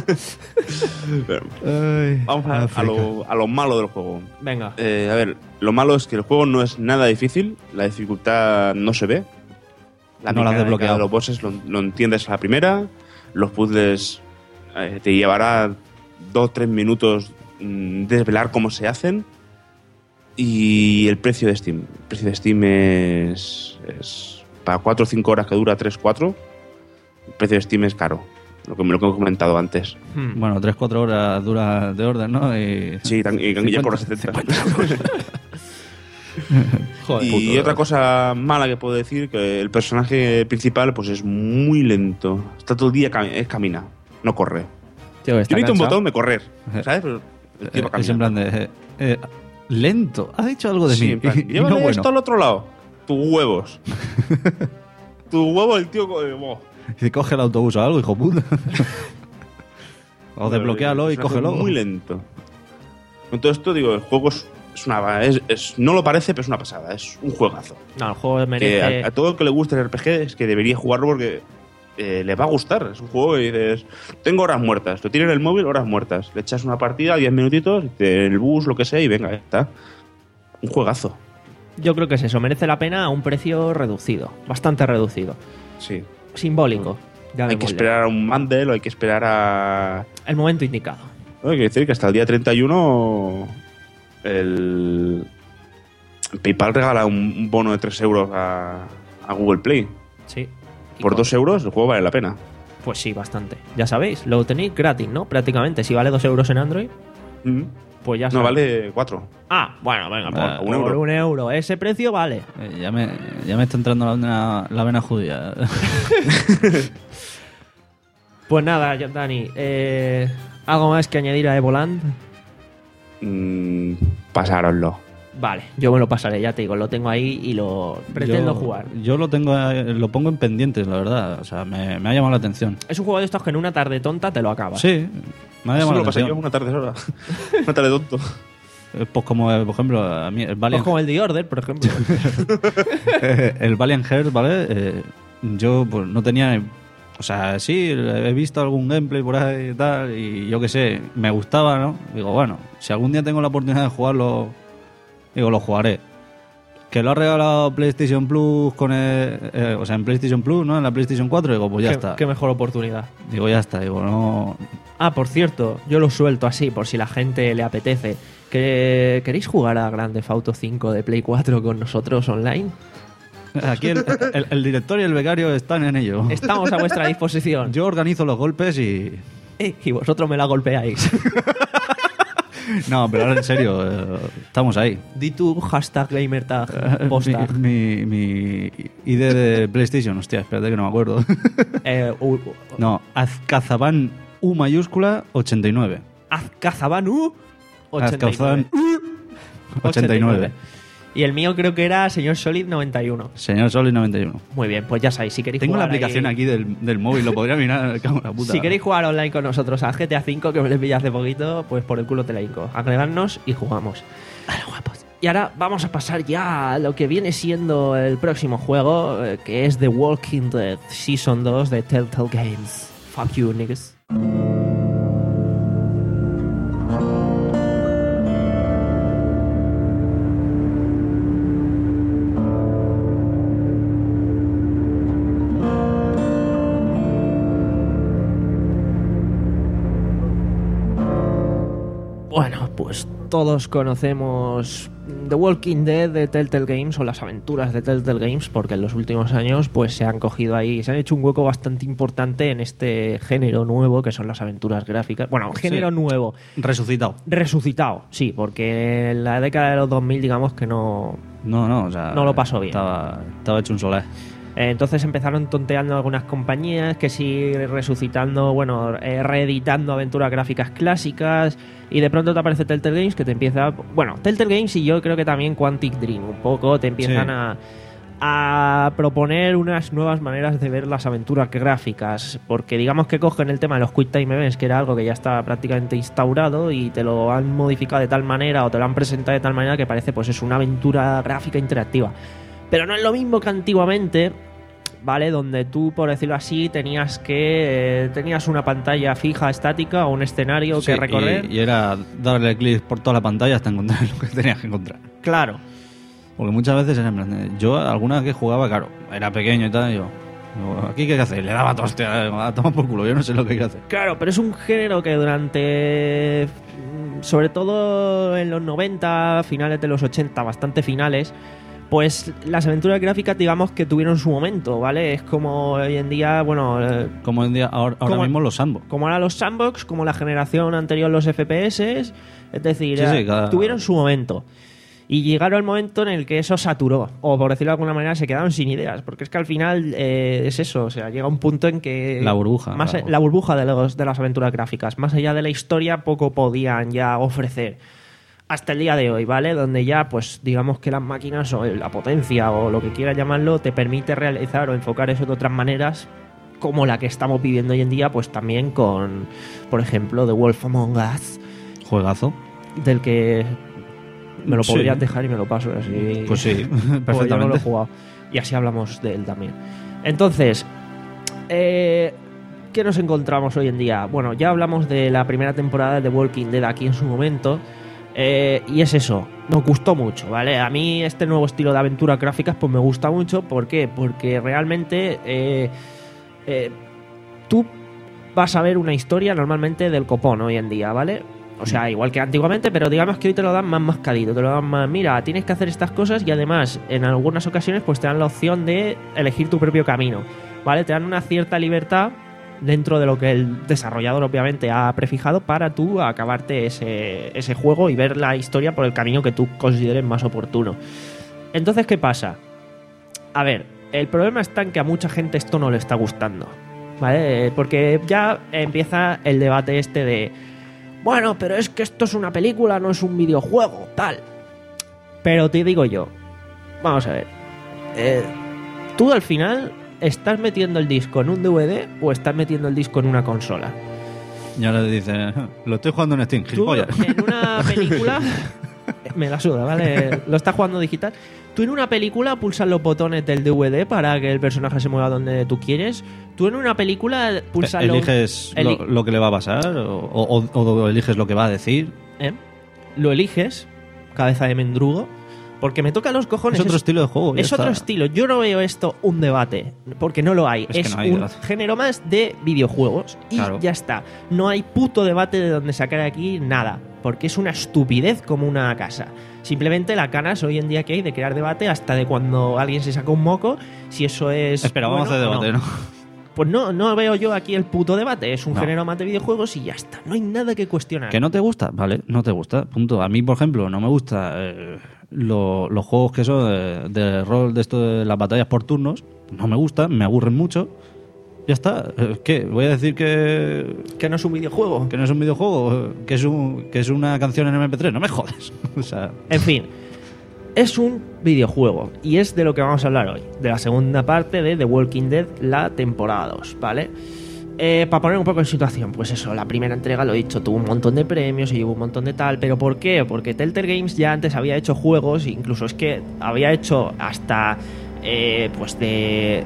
Pero Ay, vamos a, a África. lo, a lo malo del juego. Venga. Eh, a ver, lo malo es que el juego no es nada difícil, la dificultad no se ve. La No la has mecánica desbloqueado. de los bosses lo, lo entiendes a la primera, los puzzles eh, te llevará dos o tres minutos mm, desvelar cómo se hacen. Y el precio de Steam. El precio de Steam es, es para cuatro o cinco horas que dura tres cuatro. El precio de Steam es caro, lo que, lo que he comentado antes. Hmm. Bueno, tres cuatro horas dura de orden, ¿no? Y... Sí, tan- y ya por cincuenta, setenta. Joder. Y puto. otra cosa mala que puedo decir, que el personaje principal pues es muy lento. Está todo el día cami- es camina, no corre. Tío, está Yo necesito un cansado. botón de correr, ¿sabes? Pero el tío va Eh, es en caminando. plan de... eh, eh, lento. Ha dicho algo de Sí, mí. en plan, Y- y llévale no bueno. esto al otro lado. Tus huevos. Tus huevos, el tío... co- eh, buah. Y coge el autobús o algo, hijo puta. O desbloquealo y El personaje cógelo. es muy lento. Con todo esto, digo, el juego es, es una... Es, es- no lo parece, pero es una pasada. Es un juegazo. No, el juego Que merece... a, a todo el que le guste el R P G es que debería jugarlo porque eh, le va a gustar. Es un juego que dices, tengo horas muertas, lo tienes en el móvil, horas muertas. Le echas una partida, diez minutitos, te- el bus, lo que sea, y venga, ya está. Un juegazo. Yo creo que es eso. Merece la pena a un precio reducido. Bastante reducido. Sí. Simbólico. Hay que llamémosle. esperar a un bundle o hay que esperar a... El momento indicado. Bueno, hay que decir que hasta el día treinta y uno el PayPal regala un, un bono de tres euros a, a Google Play. Sí. Y Por con- dos euros el juego vale la pena. Pues sí, bastante. Ya sabéis, lo tenéis gratis, ¿no? Prácticamente. Si vale dos euros en Android, Mm. pues ya No, sabéis. vale cuatro. Ah, bueno, venga, por, Ah, un por euro. un euro. Ese precio vale. Eh, ya, me, ya me está entrando la vena, la vena judía. Pues nada, ya, Dani. Eh, ¿Algo más que añadir a Evoland? Mm, pasároslo. Vale, yo me lo pasaré, ya te digo, lo tengo ahí y lo pretendo yo, jugar. Yo lo tengo, eh, lo pongo en pendientes, la verdad. O sea, me, me ha llamado la atención. Es un juego de estos que en una tarde tonta te lo acabas. Sí, me ha Eso llamado lo la pasé yo atención. una tarde sola. Una tarde tonto. Eh, Pues como, eh, por ejemplo, a mí el Pues Valiant, como el The Order, por ejemplo. el Valiant Hearts, ¿vale? Eh, yo pues no tenía... O sea, sí, he visto algún gameplay por ahí y tal, y yo qué sé, me gustaba, ¿no? Digo, bueno, si algún día tengo la oportunidad de jugarlo, digo, lo jugaré. Que lo ha regalado PlayStation Plus con el, eh, o sea, en PlayStation Plus, ¿no? En la PlayStation cuatro, digo, pues ya qué, está. qué mejor oportunidad. Digo, ya está, digo, no... Ah, por cierto, yo lo suelto así por si la gente le apetece. ¿Que- ¿Queréis jugar a Grand Theft Auto cinco de Play cuatro con nosotros online? Aquí el, el- el director y el becario están en ello. Estamos a vuestra disposición. Yo organizo los golpes y... Eh, y vosotros me la golpeáis. No, pero ahora en serio, eh, estamos ahí. Di tu hashtag gamertag posta. Mi, mi, mi I D de PlayStation, hostia, espérate que no me acuerdo. Eh, u- u- No, Azkazaban U mayúscula ochenta y nueve. Azkazaban U ochenta y nueve. Azkazaban U ochenta y nueve. Y el mío creo que era Señor Solid noventa y uno. Señor Solid noventa y uno. Muy bien, pues ya sabéis, si queréis Tengo la jugar aplicación ahí- aquí del, del móvil, lo podría mirar, cago en la puta. Si queréis jugar online con nosotros al G T A cinco, que me lo pillé hace poquito, pues por el culo te la hinco. Agregarnos y jugamos. Vale, guapos. Y ahora vamos a pasar ya a lo que viene siendo el próximo juego, eh, que es The Walking Dead Season dos de Telltale Games. Fuck you, niggas. Bueno, pues todos conocemos The Walking Dead de Telltale Games o las aventuras de Telltale Games, porque en los últimos años pues se han cogido ahí, se han hecho un hueco bastante importante en este género nuevo que son las aventuras gráficas. Bueno, género Sí. nuevo, Resucitado. resucitado, sí, porque en la década de los dos mil digamos que no... No, no, o sea... No lo pasó bien. Estaba, estaba hecho un solar. Eh, Entonces empezaron tonteando algunas compañías que sí resucitando, bueno, eh, reeditando aventuras gráficas clásicas y de pronto te aparece Telltale Games que te empieza... Bueno, Telltale Games y yo creo que también Quantic Dream un poco te empiezan Sí. a, a proponer unas nuevas maneras de ver las aventuras gráficas, porque digamos que cogen el tema de los Quick Time Events, que era algo que ya estaba prácticamente instaurado y te lo han modificado de tal manera o te lo han presentado de tal manera que parece pues es una aventura gráfica interactiva. Pero no es lo mismo que antiguamente, ¿vale? Donde tú, por decirlo así, tenías que eh, tenías una pantalla fija, estática o un escenario Sí, que recorrer. Y, y era darle clic por toda la pantalla hasta encontrar lo que tenías que encontrar. Claro. Porque muchas veces era en plan de- yo alguna vez que jugaba, claro, era pequeño y tal, y yo, yo, ¿aquí qué hay que hacer? Le daba hostia, a tomar por culo, yo no sé lo que hay que hacer. Claro, pero es un género que durante, mm, sobre todo en los noventa, finales de los ochenta, bastante finales, pues las aventuras gráficas digamos que tuvieron su momento, ¿vale? Es como hoy en día, bueno, eh, Como en día, ahora, ahora Como- mismo los sandbox. como ahora los sandbox, como la generación anterior los F P S, es decir, Sí, sí, eh, cada- tuvieron su momento. Y llegaron al momento en el que eso saturó, o por decirlo de alguna manera, se quedaron sin ideas, porque es que al final eh, es eso, o sea, llega un punto en que... La burbuja, Más, la- la burbuja de, los, de las aventuras gráficas, más allá de la historia, poco podían ya ofrecer. Hasta el día de hoy, ¿vale? Donde ya, pues, digamos que las máquinas o la potencia o lo que quieras llamarlo, te permite realizar o enfocar eso de otras maneras, como la que estamos viviendo hoy en día, pues también con, por ejemplo, The Wolf Among Us, Juegazo. del que me lo Sí. podrías dejar y me lo paso así. Pues sí, Porque yo no lo he perfectamente. jugado. Y así hablamos de él también. Entonces, eh, ¿qué nos encontramos hoy en día? Bueno, ya hablamos de la primera temporada de The Walking Dead aquí en su momento. eh, y es eso, nos gustó mucho, ¿vale? A mí este nuevo estilo de aventuras gráficas pues me gusta mucho. ¿Por qué? Porque realmente eh, eh, tú vas a ver una historia normalmente del copón hoy en día, ¿vale? O sea, igual que antiguamente, pero digamos que hoy te lo dan más mascadito, te lo dan más, mira, tienes que hacer estas cosas y además en algunas ocasiones pues te dan la opción de elegir tu propio camino, ¿vale? Te dan una cierta libertad dentro de lo que el desarrollador obviamente ha prefijado para tú acabarte ese, ese juego y ver la historia por el camino que tú consideres más oportuno. Entonces, ¿qué pasa? A ver, el problema está en que a mucha gente esto no le está gustando, ¿vale? Porque ya empieza el debate este de... Bueno, pero es que esto es una película, no es un videojuego, tal. Pero te digo yo, vamos a ver. Eh, tú al final estás metiendo el disco en un D V D o estás metiendo el disco en una consola. Y ahora dice, lo estoy jugando en Steam, Tú gilipollas. en una película... Me la suda, ¿vale? Lo estás jugando digital. Tú en una película pulsas los botones del D V D para que el personaje se mueva donde tú quieres. Tú en una película pulsas los- ¿Eliges eli- lo, lo que le va a pasar o, o- o eliges lo que va a decir? ¿eh? Lo eliges, cabeza de mendrugo, porque me toca los cojones. Es otro estilo de juego. ya Es otro está. estilo. Yo no veo esto un debate, porque no lo hay. Es que Es no hay un debate. género más de videojuegos y Claro. ya está. No hay puto debate de donde sacar aquí nada, porque es una estupidez como una casa. Simplemente la canas hoy en día que hay de crear debate hasta de cuando alguien se saca un moco, si eso es... Espera, vamos a hacer bueno o debate, no. ¿no? Pues no, no veo yo aquí el puto debate. Es un No. género más de videojuegos y ya está. No hay nada que cuestionar. ¿Que no te gusta? Vale, no te gusta, punto. A mí, por ejemplo, no me gusta eh, lo- los juegos que son de, de rol de esto de las batallas por turnos. No me gustan, me aburren mucho. Ya está. Eh, ¿Qué? ¿Voy a decir que, Que no es un videojuego. que no es un videojuego? ¿Que es, un, que es una canción en M P tres? No me jodas. O sea, En fin, es un videojuego y es de lo que vamos a hablar hoy, de la segunda parte de The Walking Dead, la temporada dos, ¿vale? Eh, para poner un poco en situación, pues eso, la primera entrega, lo he dicho, tuvo un montón de premios y llevó un montón de tal, pero ¿por qué? Porque Telltale Games ya antes había hecho juegos, incluso es que había hecho hasta eh, pues de,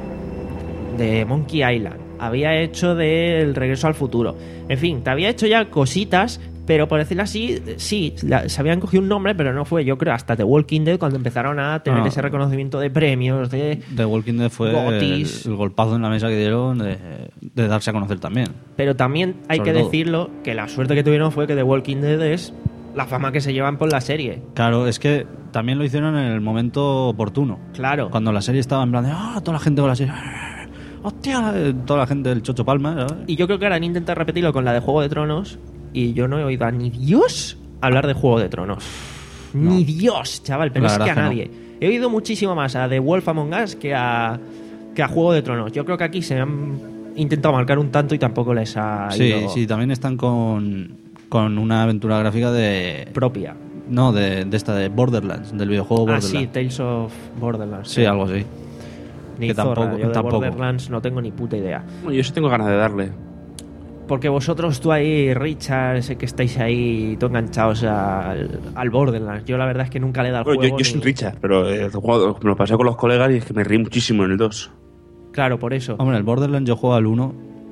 de Monkey Island, había hecho de El Regreso al Futuro, en fin, te había hecho ya cositas, pero por decirlo así, sí, la, se habían cogido un nombre, pero no fue, yo creo, hasta The Walking Dead cuando empezaron a tener no. ese reconocimiento de premios, de The Walking Dead fue el, el golpazo en la mesa que dieron de, de darse a conocer también. Pero también hay Sobre que todo. decirlo, que la suerte que tuvieron fue que The Walking Dead es la fama que se llevan por la serie. Claro, es que también lo hicieron en el momento oportuno. Claro. Cuando la serie estaba en plan de, ah, toda la gente con la serie, hostia, toda la gente del Chocho Palma, ¿sabes? Y yo creo que ahora han intentado repetirlo con la de Juego de Tronos y yo no he oído a ni Dios hablar de Juego de Tronos. No. Ni Dios, chaval, pero La es que a verdad que nadie. He oído muchísimo más a The Wolf Among Us que a, que a Juego de Tronos. Yo creo que aquí se han intentado marcar un tanto y tampoco les ha Sí, ido sí, también están con, con una aventura gráfica de... propia. No, de, de esta de Borderlands, del videojuego Ah, Borderlands. sí, Tales of Borderlands. Sí, algo así. Ni que zorra, tampoco- yo de tampoco. Borderlands no tengo ni puta idea. Bueno, yo sí tengo ganas de darle. Porque vosotros, tú ahí, Richard, sé que estáis ahí todo enganchados al, al Borderlands. Yo la verdad es que nunca le he dado el Bueno, juego. yo, yo soy ni- Richard, pero eh, el juego- me lo pasé con los colegas y es que me reí muchísimo en el dos. Claro, por eso. Hombre, el Borderlands yo juego al uno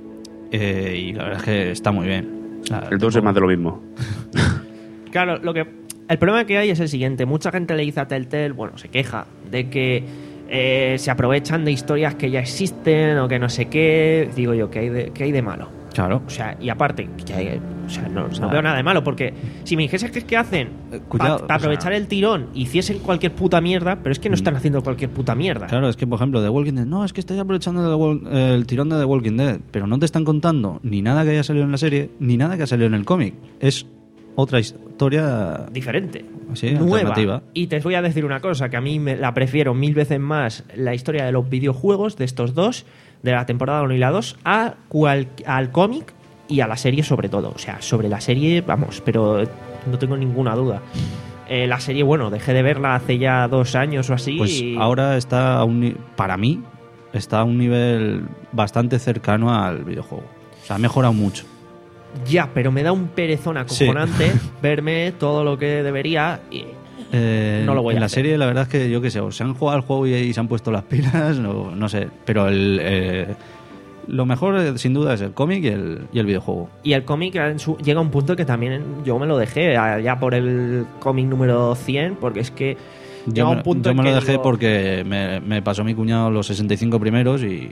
eh, y la verdad es que está muy bien. O sea, El dos es más de lo mismo. Claro, lo que el problema que hay es el siguiente. Mucha gente le dice a Telltale, bueno, se queja de que eh, se aprovechan de historias que ya existen o que no sé qué. Digo yo, ¿qué hay de, qué hay de malo? Claro. O sea, y aparte, que hay- o sea, no, no sea, veo nada de malo, porque si me dijese que es que hacen Eh, para cuidado, o aprovechar sea- el tirón, hiciesen cualquier puta mierda, pero es que no están haciendo cualquier puta mierda. Claro, es que, por ejemplo, The Walking Dead, no, es que estáis aprovechando The Wal- el tirón de The Walking Dead, pero no te están contando ni nada que haya salido en la serie, ni nada que ha salido en el cómic. Es otra historia Diferente, Sí, nueva. alternativa. Y te voy a decir una cosa, que a mí me la prefiero mil veces más la historia de los videojuegos, de estos dos, de la temporada uno y la dos, a cual, al cómic y a la serie sobre todo. O sea, sobre la serie, vamos, pero no tengo ninguna duda. Eh, la serie, bueno, dejé de verla hace ya dos años o así. Pues y- ahora está a un ni- para mí está a un nivel bastante cercano al videojuego. O sea, ha mejorado mucho. Ya, pero me da un perezón Sí. acojonante verme todo lo que debería y Eh, No lo voy en a la hacer. serie, la verdad es que yo qué sé, o se han jugado al juego y, y se han puesto las pilas, no, no sé. Pero el, eh, lo mejor, eh, sin duda, es el cómic y el, y el videojuego. Y el cómic en su- llega a un punto que también yo me lo dejé a- ya por el cómic número cien, porque es que llega Yo, a me, un punto yo en me lo que dejé digo, porque me, me pasó mi cuñado los sesenta y cinco primeros y,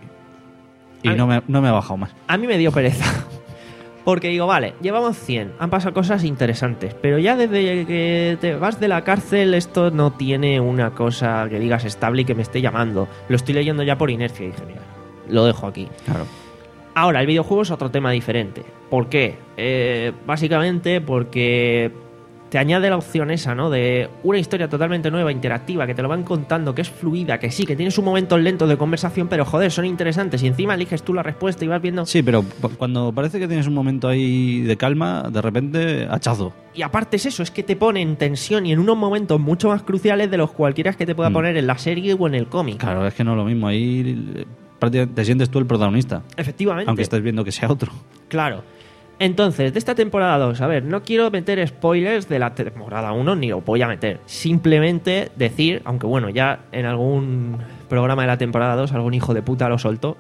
y A- no, me, no me ha bajado más. a mí me dio pereza. Porque digo, vale, llevamos cien, han pasado cosas interesantes, pero ya desde que te vas de la cárcel esto no tiene una cosa que digas estable y que me esté llamando. Lo estoy leyendo ya por inercia y dije, mira, lo dejo aquí. Claro. Ahora, el videojuego es otro tema diferente. ¿Por qué? Eh, básicamente porque te añade la opción esa, ¿no? De una historia totalmente nueva, interactiva, que te lo van contando, que es fluida, que sí, que tiene sus momentos lentos de conversación, pero joder, son interesantes. Y encima eliges tú la respuesta y vas viendo... Sí, pero cu- cuando parece que tienes un momento ahí de calma, de repente, hachazo. Y aparte es eso, es que te pone en tensión y en unos momentos mucho más cruciales de los cualquiera que te pueda Mm. poner en la serie o en el cómic. Claro, es que no es lo mismo. Ahí eh, prácticamente te sientes tú el protagonista, Efectivamente. aunque estés viendo que sea otro. Claro. Entonces, de esta temporada dos, a ver, no quiero meter spoilers de la temporada uno, ni lo voy a meter. Simplemente decir, aunque bueno, ya en algún programa de la temporada dos algún hijo de puta lo soltó.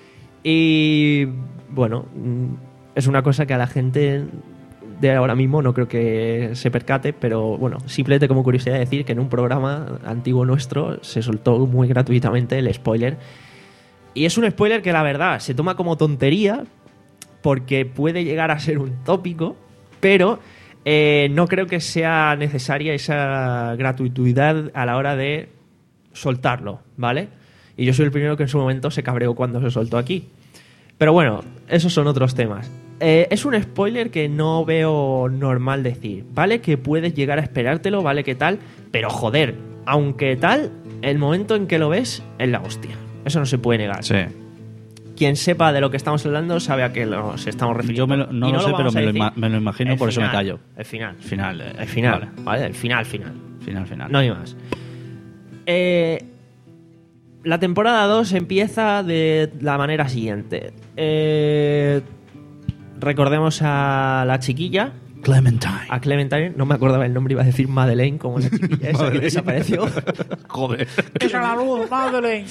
Y bueno, mm, es una cosa que a la gente de ahora mismo no creo que se percate, pero bueno, simplemente como curiosidad decir que en un programa antiguo nuestro se soltó muy gratuitamente el spoiler. Y es un spoiler que la verdad se toma como tontería, porque puede llegar a ser un tópico, pero eh, no creo que sea necesaria esa gratuidad a la hora de soltarlo, ¿vale? Y yo soy el primero que en su momento se cabreó cuando se soltó aquí. Pero bueno, esos son otros temas. Eh, es un spoiler que no veo normal decir, ¿vale? Que puedes llegar a esperártelo, ¿vale? Que tal, pero joder, aunque tal, el momento en que lo ves es la hostia. Eso no se puede negar. Sí. Quien sepa de lo que estamos hablando sabe a qué nos estamos refiriendo. Yo me lo- no Y lo sé, pero vamos a me lo decir. ima- me lo imagino, El por eso me final, callo. El final. Final. eh, El final, vale. ¿vale? El final, final. Final, final. No hay más. Eh, la temporada dos empieza de la manera siguiente. Eh, recordemos a la chiquilla, Clementine. a Clementine, no me acordaba el nombre, iba a decir Madeleine, como la chiquilla esa que desapareció. Joder. ¡Esa la luz, Madeleine!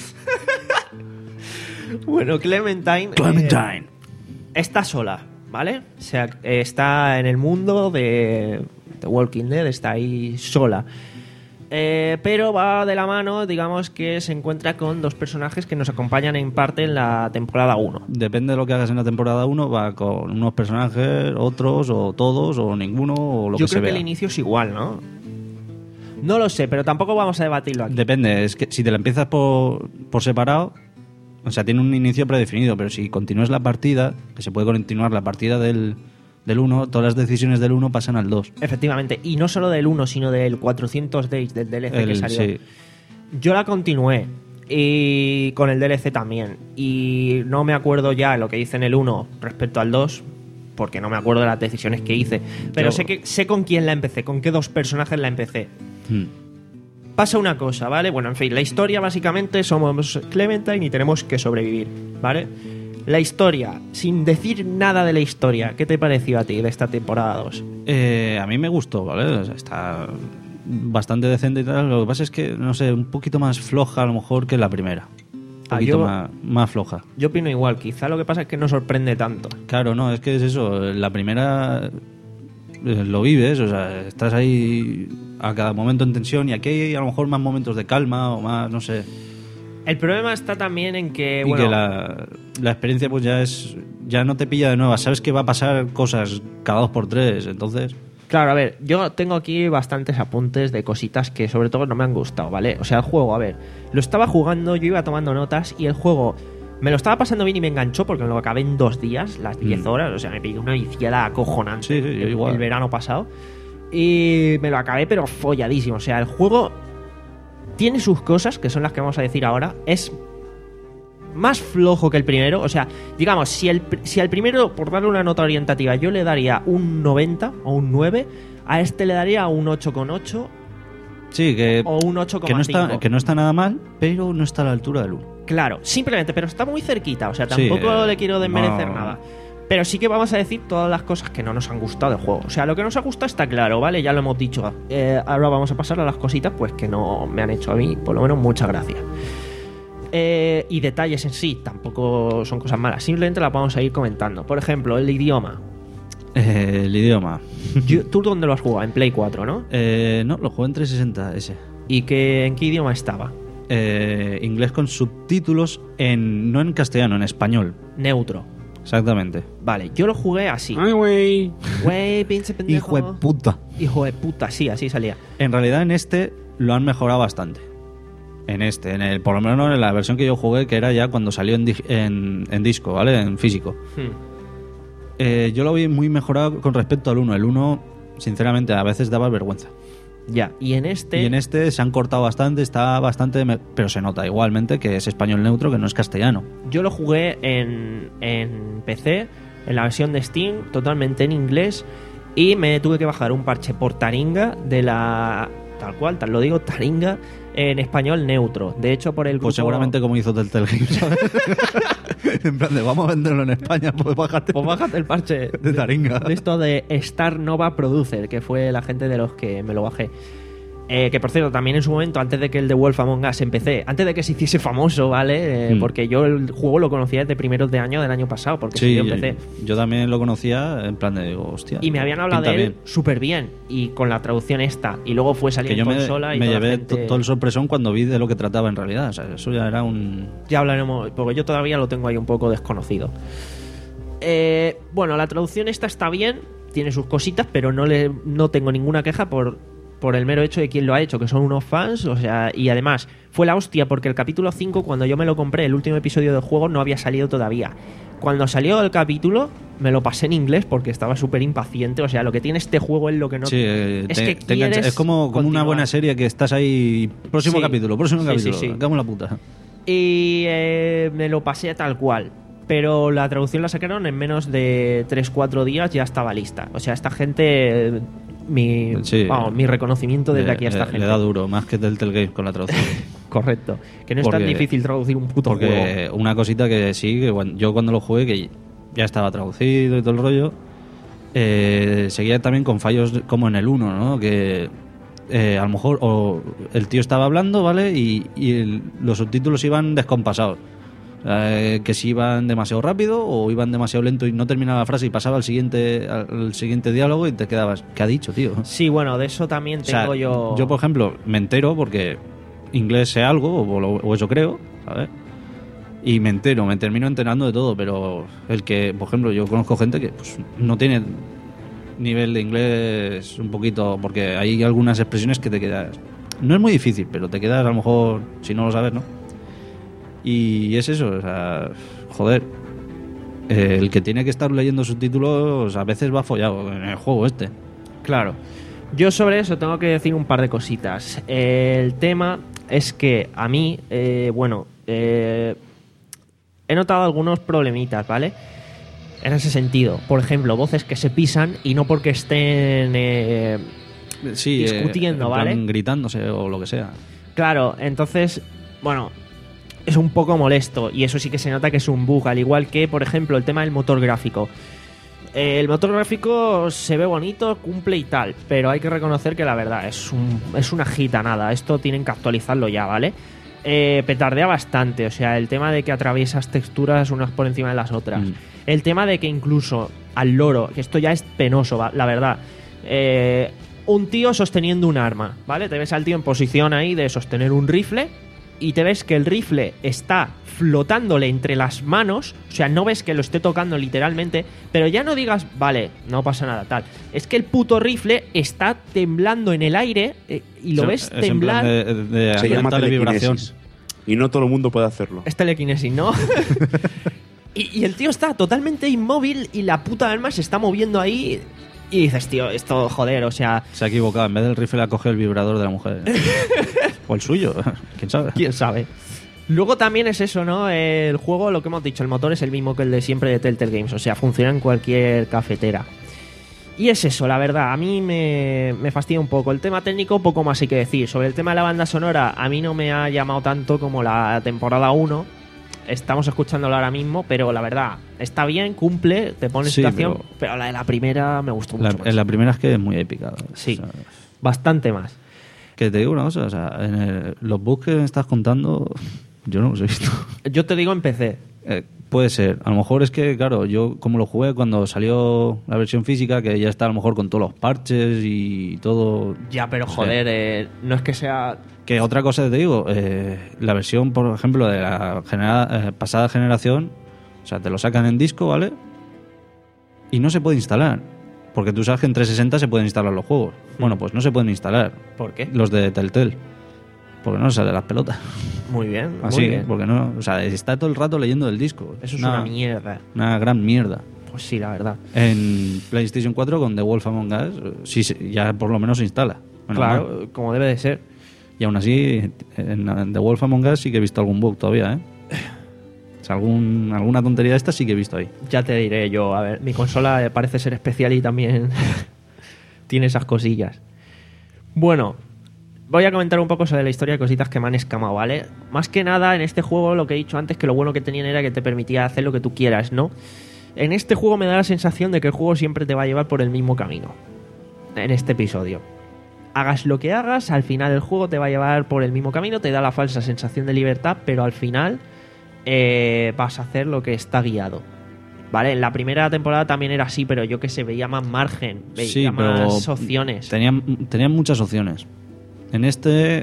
Bueno, Clementine, Clementine. eh, está sola, ¿vale? O sea, eh, está en el mundo de The Walking Dead, está ahí sola. Eh, pero va de la mano, digamos que se encuentra con dos personajes que nos acompañan en parte en la temporada uno. Depende de lo que hagas en la temporada uno, va con unos personajes, otros, o todos, o ninguno, o lo Yo que se creo que vea. el inicio es igual, ¿no? No lo sé, pero tampoco vamos a debatirlo aquí. Depende, es que si te la empiezas por, por separado, o sea, tiene un inicio predefinido, pero si continúas la partida, que se puede continuar la partida del del uno, todas las decisiones del uno pasan al dos. Efectivamente, y no solo del uno, sino del cuatrocientos Days, del D L C que El- salió. sí. Yo la continué, y con el D L C también, y no me acuerdo ya lo que hice en el uno respecto al dos, porque no me acuerdo de las decisiones que hice, pero Yo- sé que sé con quién la empecé, con qué dos personajes la empecé. Hmm. Pasa una cosa, ¿vale? Bueno, en fin, la historia básicamente somos Clementine y tenemos que sobrevivir, ¿vale? La historia, sin decir nada de la historia, ¿qué te pareció a ti de esta temporada dos? Eh, a mí me gustó, ¿vale? O sea, está bastante decente y tal. Lo que pasa es que, no sé, un poquito más floja a lo mejor que la primera. Un Ah, poquito yo- más, más floja. Yo opino igual, quizá lo que pasa es que no sorprende tanto. Claro, no, es que es eso. La primera eh, lo vives, o sea, estás ahí a cada momento en tensión y aquí hay a lo mejor más momentos de calma o más, no sé. El problema está también en que, Y bueno, que la, la experiencia pues ya es ya no te pilla de nueva. Sabes que va a pasar cosas cada dos por tres, entonces... claro, a ver, yo tengo aquí bastantes apuntes de cositas que sobre todo no me han gustado, ¿vale? O sea, el juego, a ver, lo estaba jugando, yo iba tomando notas y el juego me lo estaba pasando bien y me enganchó porque me lo acabé en dos días, las diez Mm. horas, o sea, me pegué una viciada acojonante Sí, sí, yo el, igual. el verano pasado y me lo acabé pero folladísimo, o sea, el juego tiene sus cosas, que son las que vamos a decir ahora, es más flojo que el primero, o sea, digamos, si, el, pr- si al primero, por darle una nota orientativa, yo le daría un noventa o un nueve, a este le daría un ocho coma ocho Sí, que, o un ocho que, no coma cinco. está, que no está nada mal, pero no está a la altura del uno. Claro, simplemente, pero está muy cerquita, o sea, Sí, tampoco eh, le quiero desmerecer no. nada. Pero sí que vamos a decir todas las cosas que no nos han gustado del juego. O sea, lo que nos ha gustado está claro, ¿vale? Ya lo hemos dicho. Eh, ahora vamos a pasar a las cositas pues que no me han hecho a mí, por lo menos, mucha gracia. Eh, y detalles en sí tampoco son cosas malas. Simplemente las vamos a ir comentando. Por ejemplo, el idioma. Eh, el idioma. Yo- ¿Tú dónde lo has jugado? En Play cuatro, ¿no? Eh, no, lo juego en trescientos sesenta ese. ¿Y que, en qué idioma estaba? Eh, inglés con subtítulos en no en castellano, en español. Neutro. Exactamente. Vale, yo lo jugué así. Ay, güey. Güey, pinche pendejo. Hijo de puta. Hijo de puta, sí, así salía. En realidad en este lo han mejorado bastante. En este, en el, por lo menos en la versión que yo jugué, que era ya cuando salió en, dig- en, en disco, ¿vale? En físico. Hmm. Eh, yo lo vi muy mejorado con respecto al uno. El uno, sinceramente, a veces daba vergüenza. Ya, y en este... Y en este se han cortado bastante, está bastante... me- Pero se nota igualmente que es español neutro, que no es castellano. Yo lo jugué en, en P C, en la versión de Steam, totalmente en inglés, y me tuve que bajar un parche por Taringa de la... Tal cual, tal lo digo, Taringa, en español neutro. De hecho, por el grupo... Pues seguramente como hizo Telltale Games, ¿sabes? En plan de, vamos a venderlo en España, pues bájate. Pues bájate el parche De Taringa. de esto de Star Nova Producer, que fue la gente de los que me lo bajé. Eh, que por cierto, también en su momento, antes de que el The Wolf Among Us empecé, antes de que se hiciese famoso, ¿vale? Eh, Mm. Porque yo el juego lo conocía desde primeros de año del año pasado, porque Sí, salió en P C. yo también lo conocía en plan de, digo, hostia. Y me habían hablado de pinta él bien. súper bien, y con la traducción esta, y luego fue salir Que yo en me, consola y me toda la llevé gente- to- todo el sorpresón cuando vi de lo que trataba en realidad. O sea, eso ya era un... Ya hablaremos, porque yo todavía lo tengo ahí un poco desconocido. Eh, bueno, la traducción esta está bien, tiene sus cositas, pero no le no tengo ninguna queja por, por el mero hecho de quién lo ha hecho, que son unos fans, o sea, y además fue la hostia porque el capítulo cinco, cuando yo me lo compré, el último episodio del juego, no había salido todavía. Cuando salió el capítulo, me lo pasé en inglés porque estaba súper impaciente, o sea, lo que tiene este juego es lo que no... Sí, eh, es te- que te engancha. quieres Es como, como una continuar. buena serie que estás ahí... Próximo Sí. capítulo, próximo Sí, capítulo. sí, sí. Cago en la puta. Y eh, me lo pasé tal cual. Pero la traducción la sacaron en menos de tres cuatro días, ya estaba lista. O sea, esta gente eh, mi, Sí. vamos, mi reconocimiento desde Le- aquí a esta le, gente. le da duro, más que Telltale Games con la traducción. Correcto. Que no es tan Porque- difícil traducir un puto juego. Porque una cosita que sí, que cuando- yo cuando lo jugué, que ya estaba traducido y todo el rollo, eh, seguía también con fallos como en el uno, ¿no? Que eh, a lo mejor o el tío estaba hablando, ¿vale? Y, y el- los subtítulos iban descompasados. Eh, que si iban demasiado rápido o iban demasiado lento y no terminaba la frase y pasaba al siguiente al siguiente diálogo y te quedabas, ¿qué ha dicho, tío? Sí, bueno, de eso también O sea, tengo yo... Yo, por ejemplo, me entero porque inglés sé algo, o, lo- o eso creo, ¿sabes? Y me entero, me termino enterando de todo, pero el que, por ejemplo, yo conozco gente que pues, no tiene nivel de inglés un poquito, porque hay algunas expresiones que te quedas... No es muy difícil, pero te quedas a lo mejor, si no lo sabes, ¿no? Y es eso, o sea, joder, eh, el que tiene que estar leyendo subtítulos a veces va follado en el juego este. Claro. Yo sobre eso tengo que decir un par de cositas. Eh, el tema es que a mí, eh, bueno, eh, he notado algunos problemitas, ¿vale? En ese sentido. Por ejemplo, voces que se pisan y no porque estén... eh, Sí, discutiendo, eh, en plan ¿vale? gritándose o lo que sea. Claro, entonces, bueno, es un poco molesto y eso sí que se nota que es un bug, al igual que, por ejemplo, el tema del motor gráfico. Eh, el motor gráfico se ve bonito, cumple y tal, pero hay que reconocer que la verdad es, un, es una gitanada. Esto tienen que actualizarlo ya, ¿vale? Eh, petardea bastante, o sea, el tema de que atraviesas texturas unas por encima de las otras. Mm. El tema de que incluso al loro, que esto ya es penoso, va- la verdad. Eh, un tío sosteniendo un arma, ¿vale? Te ves al tío en posición ahí de sostener un rifle y te ves que el rifle está flotándole entre las manos, o sea, no ves que lo esté tocando literalmente, pero ya no digas, vale, no pasa nada, tal. Es que el puto rifle está temblando en el aire eh, y lo Es- ves es en temblar. plan de, de Se llama aumentarle vibración. telequinesis. Y no todo el mundo puede hacerlo. Es telequinesis, ¿no? y, y el tío está totalmente inmóvil y la puta arma se está moviendo ahí y dices, tío, esto, joder, o sea... Se ha equivocado, en vez del rifle ha cogido el vibrador de la mujer. O el suyo, quién sabe. ¿Quién sabe? Luego también es eso, ¿no? El juego, lo que hemos dicho, el motor es el mismo que el de siempre de Telltale Games. O sea, funciona en cualquier cafetera. Y es eso, la verdad, a mí me, me fastidia un poco. El tema técnico, poco más hay que decir. Sobre el tema de la banda sonora, a mí no me ha llamado tanto como la temporada uno. Estamos escuchándolo ahora mismo, pero la verdad, está bien, cumple, te pone en Sí, situación. pero- Pero la de la primera me gustó La, mucho más. en la primera es que es muy épica. Sí, O sea, bastante más. que te digo una cosa, o sea, en el- los bugs que me estás contando, yo no los he visto. Yo te digo en P C. Eh, puede ser. A lo mejor es que, claro, yo como lo jugué cuando salió la versión física, que ya está a lo mejor con todos los parches y todo. Ya, pero Sí. joder, eh, no es que sea... Que otra cosa te digo, eh, la versión, por ejemplo, de la genera- eh, pasada generación, o sea, te lo sacan en disco, ¿vale? Y no se puede instalar. Porque tú sabes que en trescientos sesenta se pueden instalar los juegos. Bueno, pues no se pueden instalar. ¿Por qué? Los de Telltale. Porque no sale las pelotas. Muy bien, muy Así, bien. porque no. O sea, está todo el rato leyendo el disco. Eso es una mierda. Una gran mierda. Pues sí, la verdad. En PlayStation cuatro con The Wolf Among Us, eh, sí, se- ya por lo menos se instala. Menos mal. Claro, como debe de ser. Y aún así, en, en The Wolf Among Us sí que he visto algún bug todavía, ¿eh? O sea, algún, alguna tontería de esta sí que he visto ahí. Ya te diré yo, a ver, mi consola eh, parece ser especial y también tiene esas cosillas. Bueno, voy a comentar un poco sobre la historia de cositas que me han escamado, ¿vale? Más que nada, en este juego lo que he dicho antes, que lo bueno que tenían era que te permitía hacer lo que tú quieras, ¿no? En este juego me da la sensación de que el juego siempre te va a llevar por el mismo camino. En este episodio. Hagas lo que hagas, al final el juego te va a llevar por el mismo camino, te da la falsa sensación de libertad, pero al final eh, vas a hacer lo que está guiado. Vale, en la primera temporada también era así, pero yo que sé, veía más margen, veía Sí, pero más opciones. Tenían, tenían muchas opciones. En este,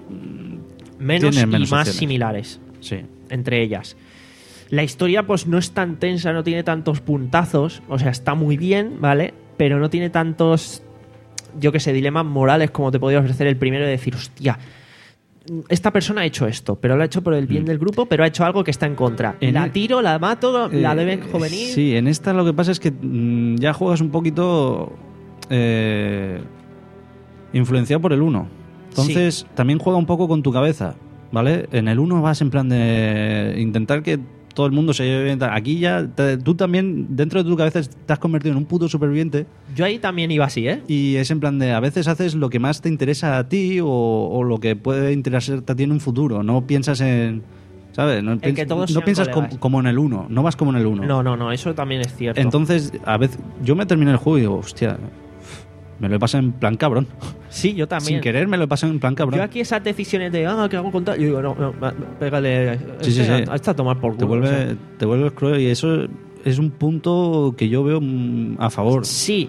Menos tienen y menos más opciones. similares sí. entre ellas. La historia pues no es tan tensa, no tiene tantos puntazos, o sea, está muy bien, ¿vale? Pero no tiene tantos, yo que sé, dilemas morales como te podía ofrecer el primero de decir, hostia, esta persona ha hecho esto, pero lo ha hecho por el bien Mm. del grupo, pero ha hecho algo que está en contra. En la el- tiro, la mato, la Eh, deben juvenil. Sí, en esta lo que pasa es que mm, ya juegas un poquito eh, influenciado por el uno. Entonces, también juega un poco con tu cabeza, ¿vale? En el uno vas en plan de intentar que todo el mundo se lleve bien. Aquí ya, te- tú también, dentro de tu cabeza, te has convertido en un puto superviviente. Yo ahí también iba así, ¿eh? Y es en plan de, a veces haces lo que más te interesa a ti o, o lo que puede interesarte a ti en un futuro. No piensas en... ¿Sabes? No, que piens- todos no sean piensas com- colegas. como en el uno. No vas como en el uno. No, no, no, eso también es cierto. Entonces, a veces, yo me terminé el juego y digo, hostia, me lo he pasado en plan cabrón. sí, yo también. Sin querer me lo he pasado en plan cabrón. Yo aquí esas decisiones de, ah, ¿qué hago con tal? Yo digo, no, no, va- pégale. Sí, sí, este, sí. a- a esta a tomar por Te, culo. vuelve, o sea. te vuelves cruel y eso es un punto que yo veo mm, a favor. Sí.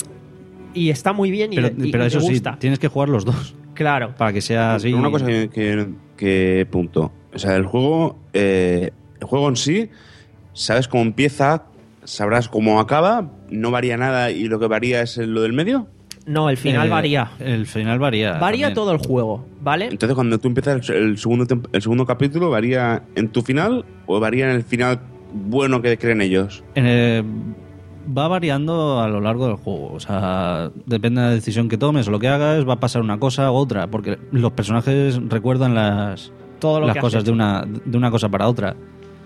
Y está muy bien y, Pero, y- pero y eso me sí, gusta. tienes que jugar los dos Claro. para que sea así. Pero una cosa que, que, que punto. O sea, el juego, eh, el juego en sí, sabes cómo empieza, sabrás cómo acaba, no varía nada y lo que varía es lo del medio. No, el final Eh, varía. El final varía. Varía también. todo el juego, ¿vale? Entonces, cuando tú empiezas el, el segundo tem- el segundo capítulo, ¿varía en tu final o varía en el final bueno que creen ellos? En el- va variando a lo largo del juego. O sea, depende de la decisión que tomes o lo que hagas, va a pasar una cosa u otra. Porque los personajes recuerdan las, Todo lo las que has cosas hecho. de una, de una cosa para otra.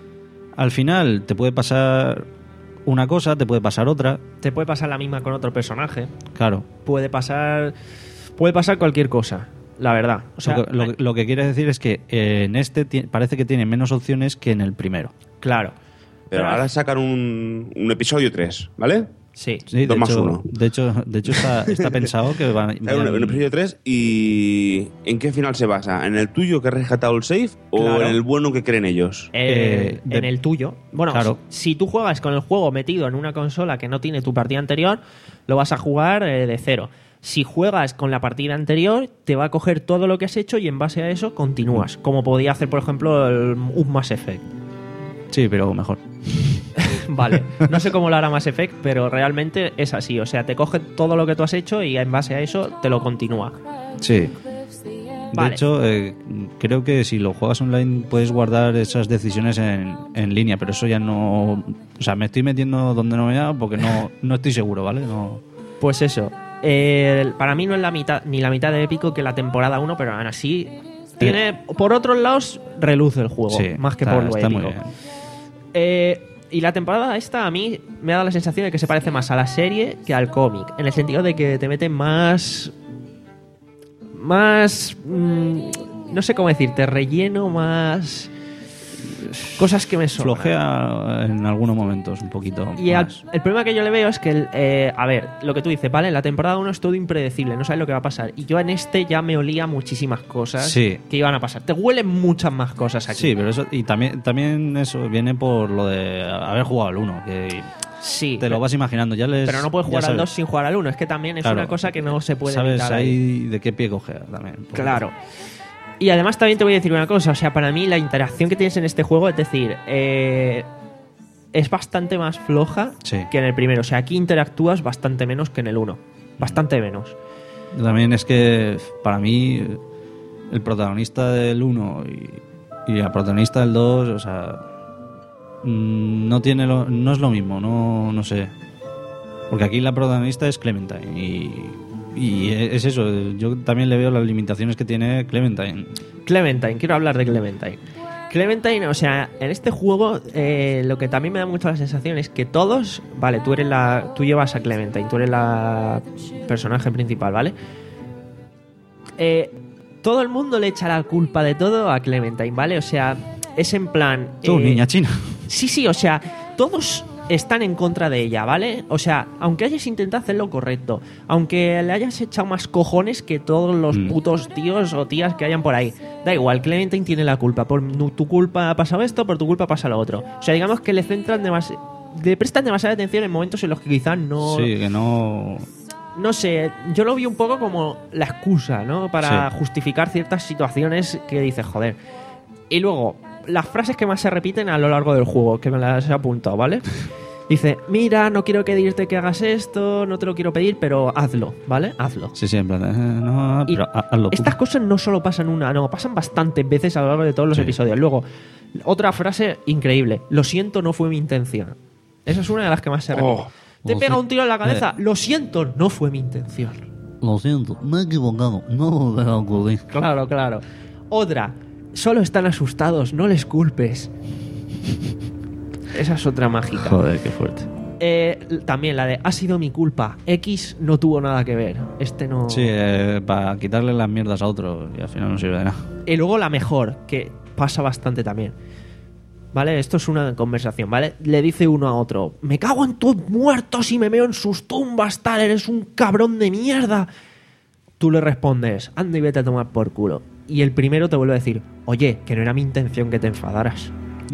Al final te puede pasar una cosa, te puede pasar otra. Te puede pasar la misma con otro personaje. Claro. Puede pasar. Puede pasar cualquier cosa, la verdad. O sea, lo, que, lo que- lo que quiere decir es que eh, en este ti- parece que tiene menos opciones que en el primero. claro. Pero ahora sacan un, un episodio tres, ¿vale? Sí. Sí, Dos de, más hecho, uno. de hecho, de hecho está, está pensado que van Hay un, un episodio tres y ¿en qué final se basa? ¿En el tuyo que has rescatado el save o Claro. en el bueno que creen ellos? Eh, Eh, de- en el tuyo. Bueno, Claro. si tú juegas con el juego metido en una consola que no tiene tu partida anterior, lo vas a jugar eh, de cero. Si juegas con la partida anterior, te va a coger todo lo que has hecho y en base a eso continúas. Como podía hacer, por ejemplo, el, un Mass Effect. Sí, pero mejor. Vale, no sé cómo lo hará Mass Effect, pero realmente es así. O sea, te coge todo lo que tú has hecho y en base a eso te lo continúa. Sí. Vale. De hecho, eh, creo que si lo juegas online puedes guardar esas decisiones en, en línea, pero eso ya no... O sea, me estoy metiendo donde no me da porque no, no estoy seguro, ¿vale? No... Pues eso. Eh, para mí no es la mitad, ni la mitad de épico que la temporada uno, pero aún así tiene, por otros lados, reluce el juego, Sí, más que está- por lo está épico. muy bien. Eh, y la temporada esta a mí me ha dado la sensación de que se parece más a la serie que al cómic, en el sentido de que te mete más... Más... mm, no sé cómo decirte, relleno, más... Cosas que me sobran. Flojea en algunos momentos un poquito Y al- más. el problema que yo le veo es que, el, eh, a ver, lo que tú dices, ¿vale? En la temporada uno es todo impredecible, no sabes lo que va a pasar. Y yo en este ya me olía muchísimas cosas Sí. que iban a pasar. Te huelen muchas más cosas aquí. Sí, pero eso... Y también, también eso viene por lo de haber jugado al uno, que Sí, te lo vas imaginando. Ya les, pero no puedes ya jugar al sabes- dos sin jugar al uno. Es que también es Claro. una cosa que no se puede Sabes evitar ahí. ahí de qué pie coger también. Porque- Claro. Y además también te voy a decir una cosa, o sea, para mí la interacción que tienes en este juego, es decir, eh, es bastante más floja Sí. que en el primero. O sea, aquí interactúas bastante menos que en el uno. Bastante menos. También es que para mí el protagonista del uno y, y la protagonista del dos, o sea, mm, no tiene lo- no es lo mismo, no, no sé. Porque aquí la protagonista es Clementine y, y es eso, yo también le veo las limitaciones que tiene Clementine. Clementine, quiero hablar de Clementine. Clementine, o sea, en este juego eh, lo que también me da mucho la sensación es que todos, vale, tú eres la, tú llevas a Clementine, tú eres la personaje principal, ¿vale? Eh, todo el mundo le echa la culpa de todo a Clementine, ¿vale? O sea, es en plan... Tú, eh, niña china. Sí, sí, o sea, todos están en contra de ella, ¿vale? O sea, aunque hayas intentado hacer lo correcto, aunque le hayas echado más cojones que todos los Mm. putos tíos o tías que hayan por ahí, da igual, Clementine tiene la culpa. Por nu- tu culpa ha pasado esto, por tu culpa pasa lo otro. O sea, digamos que le centran demasiado... Le prestan demasiada atención en momentos en los que quizás no... Sí, que no... No sé, yo lo vi un poco como la excusa, ¿no? Para Sí. justificar ciertas situaciones que dices, joder. Y luego, las frases que más se repiten a lo largo del juego, que me las he apuntado, ¿vale? Dice, mira, no quiero pedirte que hagas esto, no te lo quiero pedir, pero hazlo, ¿vale? Hazlo. Sí, sí, en plan, eh, no, Y pero ha- hazlo tú. Estas cosas no solo pasan una, no, pasan bastantes veces a lo largo de todos los Sí. episodios. Luego, otra frase increíble, lo siento, no fue mi intención. Esa es una de las que más se repite. Oh. Te Lo pega sé. un tiro en la cabeza, Eh. lo siento, no fue mi intención. Lo siento, me he equivocado, no volverá a ocurrir. Claro, claro. Otra, solo están asustados, no les culpes. Esa es otra mágica. Joder, qué fuerte. Eh, también la de ha sido mi culpa. X no tuvo nada que ver. Este no. Sí, eh, para quitarle las mierdas a otro y al final no sirve de nada. Y luego la mejor, que pasa bastante también. ¿Vale? Esto es una conversación, ¿vale? Le dice uno a otro: me cago en tus muertos y me meo en sus tumbas, tal, eres un cabrón de mierda. Tú le respondes: anda y vete a tomar por culo. Y el primero te vuelve a decir: oye, que no era mi intención que te enfadaras.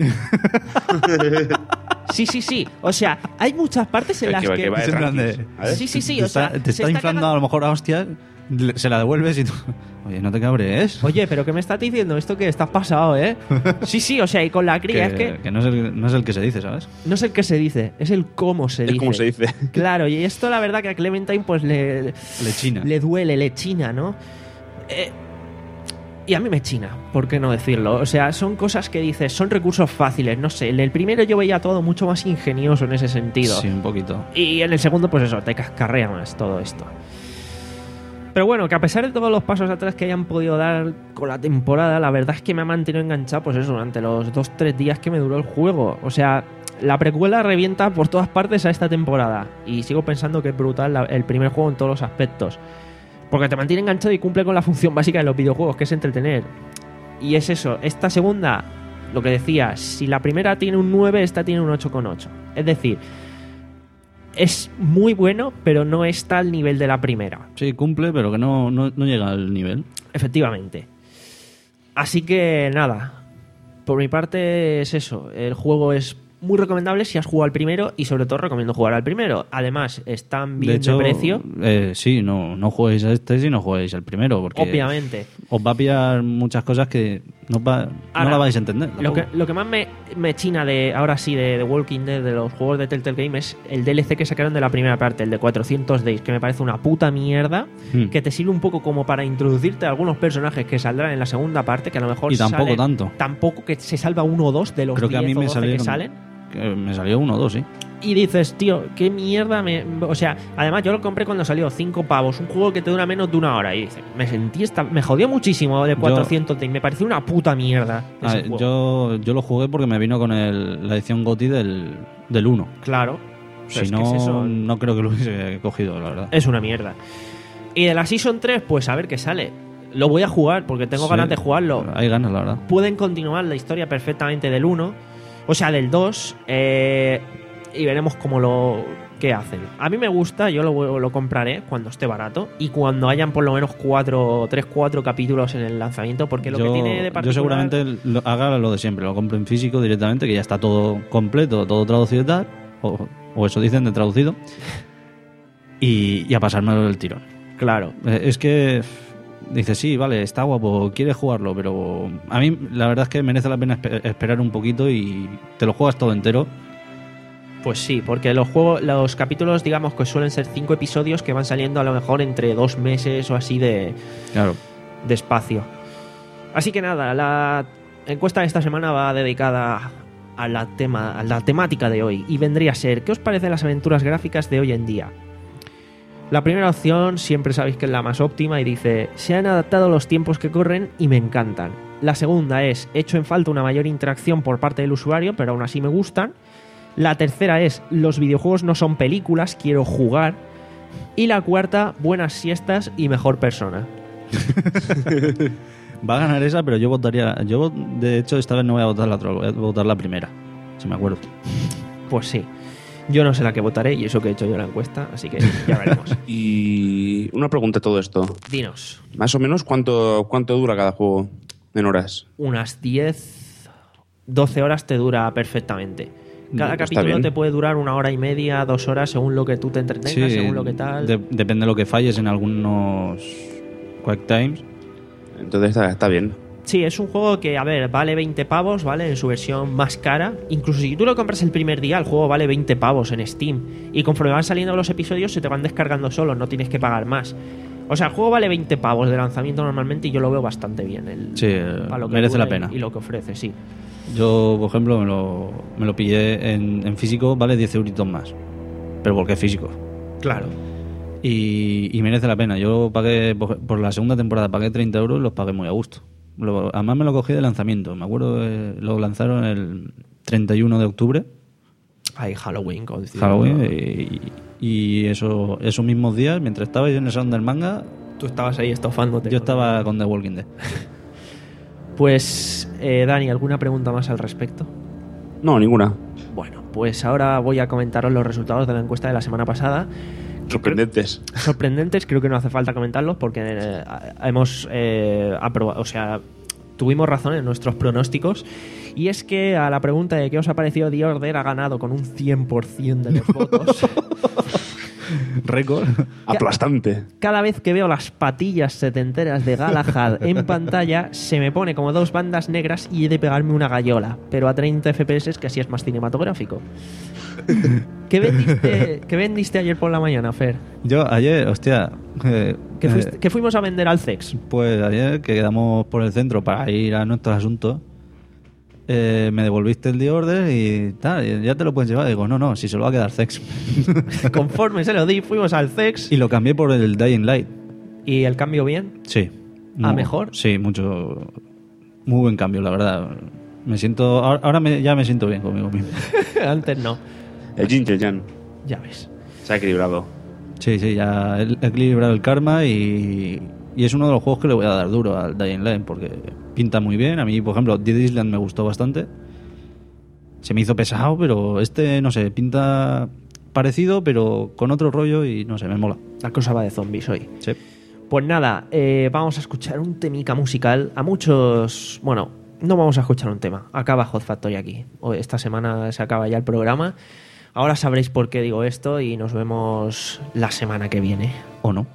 Sí, sí, sí. O sea, hay muchas partes en las Que va- que... que va de Es en plan tranquis. de- A ver. Sí, sí, sí. te O sea, está, te se está está inflando cagando- a lo mejor a hostias, le- se la devuelves y tú... Oye, no te cabrees. Oye, pero ¿qué me estás diciendo? Esto que estás pasado, ¿eh? Sí, sí, o sea, y con la que, cría es que que no, es el, no es el que se dice, ¿sabes? no es el que se dice, es el cómo se Es dice. como se dice. Claro, y esto la verdad que a Clementine pues le, Le china. le duele, le china, ¿no? Eh, y a mí me china, ¿por qué no decirlo? O sea, son cosas que dices, son recursos fáciles, no sé. En el primero yo veía todo mucho más ingenioso en ese sentido. Sí, un poquito. Y en el segundo, pues eso, te cascarrea más todo esto. Pero bueno, que a pesar de todos los pasos atrás que hayan podido dar con la temporada, la verdad es que me ha mantenido enganchado, pues eso, durante los dos tres días que me duró el juego. O sea, la precuela revienta por todas partes a esta temporada. Y sigo pensando que es brutal la- el primer juego en todos los aspectos. Porque te mantiene enganchado y cumple con la función básica de los videojuegos, que es entretener. Y es eso, esta segunda, lo que decía, si la primera tiene un nueve, esta tiene un ocho coma ocho. Es decir, es muy bueno, pero no está al nivel de la primera. Sí, cumple, pero que no, no, no llega al nivel. Efectivamente. Así que nada, por mi parte es eso. El juego es muy recomendable si has jugado al primero y sobre todo recomiendo jugar al primero. Además, están bien de, de hecho, precio. eh, sí, no, no juguéis a este si no juguéis al primero, porque Obviamente. os va a pillar muchas cosas que no, va, Ahora, no la vais a entender. Lo que, tampoco. lo que más me, me china de ahora sí de The Walking Dead, de los juegos de Telltale Game, es el D L C que sacaron de la primera parte, el de cuatrocientos Days, que me parece una puta mierda, Hmm. que te sirve un poco como para introducirte a algunos personajes que saldrán en la segunda parte, que a lo mejor Y tampoco salen- tanto. Tampoco, que se salva uno o dos de los Creo que a diez mí o me doce que salieron, salen. que me salió uno o dos, sí. Y dices, tío, qué mierda me... O sea, además yo lo compré cuando salió, cinco pavos, un juego que te dura menos de una hora. Y dices, me sentí... Esta... Me jodió muchísimo de cuatrocientos Days, me pareció una puta mierda A ese ver, juego. yo, yo lo jugué porque me vino con el, la edición GOTY del, del uno. Claro. Pero Si es que no, es eso. no creo que lo hubiese cogido, la verdad. Es una mierda. Y de la Season tres, pues a ver qué sale. Lo voy a jugar porque tengo Sí, ganas de jugarlo. Hay ganas, la verdad. Pueden continuar la historia perfectamente del uno, o sea, del dos, eh, y veremos cómo lo qué hacen. A mí me gusta, yo lo, lo compraré cuando esté barato y cuando hayan por lo menos cuatro, tres, cuatro capítulos en el lanzamiento, porque lo yo, que tiene de yo particular... seguramente lo, haga lo de siempre, lo compro en físico directamente, que ya está todo completo, todo traducido y tal, o, o eso dicen de traducido, y, y a pasármelo del tirón. Claro. Eh, Es que dices, sí, vale, está guapo, quieres jugarlo, pero a mí la verdad es que merece la pena espe- esperar un poquito y te lo juegas todo entero. Pues sí, porque los juegos, los capítulos, digamos que suelen ser cinco episodios que van saliendo a lo mejor entre dos meses o así de, Claro. de espacio. Así que nada, la encuesta de esta semana va dedicada a la, tema, a la temática de hoy y vendría a ser: ¿qué os parecen las aventuras gráficas de hoy en día? La primera opción siempre sabéis que es la más óptima y dice: se han adaptado a los tiempos que corren y me encantan. La segunda es: echo en falta una mayor interacción por parte del usuario, pero aún así me gustan. La tercera es: los videojuegos no son películas, quiero jugar. Y la cuarta: buenas siestas y mejor persona. Va a ganar esa, pero yo votaría. Yo, de hecho, esta vez no voy a votar la otra, voy a votar la primera, si me acuerdo. Pues sí. Yo no sé la que votaré y eso que he hecho yo la encuesta, así que ya veremos. Y una pregunta a todo esto. Dinos, Más o menos, ¿cuánto, cuánto dura cada juego en horas? unas diez, doce horas te dura perfectamente. Cada Está capítulo bien. te puede durar una hora y media, dos horas, según lo que tú te entretengas, según lo que tal. de- depende de lo que falles en algunos Quick Times. Entonces está, está bien. Sí, es un juego que, a ver, vale veinte pavos, ¿vale? En su versión más cara. Incluso si tú lo compras el primer día, el juego vale veinte pavos en Steam. Y conforme van saliendo los episodios, se te van descargando solos, no tienes que pagar más. O sea, el juego vale veinte pavos de lanzamiento normalmente y yo lo veo bastante bien. El, Sí, para lo que merece la dura y- pena. Y lo que ofrece, sí. Yo, por ejemplo, me lo, me lo pillé en, en físico, vale diez euritos más. Pero porque es físico. Claro. Y, y merece la pena. Yo pagué, por, por la segunda temporada pagué treinta euros, los pagué muy a gusto. Lo- además me lo cogí de lanzamiento. Me acuerdo, eh, lo lanzaron el treinta y uno de octubre Hay Halloween. Con Halloween y, y eso, esos mismos días, mientras estaba yo en el salón del manga, Tú estabas ahí estofándote. yo estaba con The Walking Dead. Pues, eh, Dani, ¿alguna pregunta más al respecto? No, ninguna. Bueno, pues ahora voy a comentaros los resultados de la encuesta de la semana pasada. Sorprendentes. Sorprendentes, creo que no hace falta comentarlos porque eh, hemos eh, aprobado, o sea, tuvimos razón en nuestros pronósticos. Y es que a la pregunta de qué os ha parecido The Order ha ganado con un cien por ciento de los votos. Récord. Aplastante. Cada vez que veo las patillas setenteras de Galahad en pantalla, se me pone como dos bandas negras y he de pegarme una gallola. Pero a treinta F P S, que así es más cinematográfico. ¿Qué vendiste, ¿Qué vendiste ayer por la mañana, Fer? Yo ayer, hostia... Eh, ¿Qué, fuiste- eh, qué fuimos a vender al Cex? Pues ayer que quedamos por el centro para ir a nuestros asuntos, eh, me devolviste el The Order y tal, y ya te lo puedes llevar. Digo, no, no, si se lo va a quedar Zex. Conforme se lo di, fuimos al Cex. Y lo cambié por el Dying Light. ¿Y el cambio bien? Sí. ¿A Mu- mejor? Sí, mucho. Muy buen cambio, la verdad. Me siento. Ahora ahora me- ya me siento bien conmigo mismo. Antes no. El Ginger Jan Ya ves. se ha equilibrado. Sí, sí, ya he he equilibrado el karma y, y es uno de los juegos que le voy a dar duro al Dying Light porque pinta muy bien. A mí, por ejemplo, Dead Island me gustó bastante. Se me hizo pesado, pero este, no sé, pinta parecido, pero con otro rollo y no sé, me mola. La cosa va de zombies hoy. Sí. Pues nada, eh, vamos a escuchar un temica musical. A muchos... Bueno, no vamos a escuchar un tema. Acaba Hot Factory aquí. Hoy- Esta semana se acaba ya el programa. Ahora sabréis por qué digo esto y nos vemos la semana que viene. ¿O no?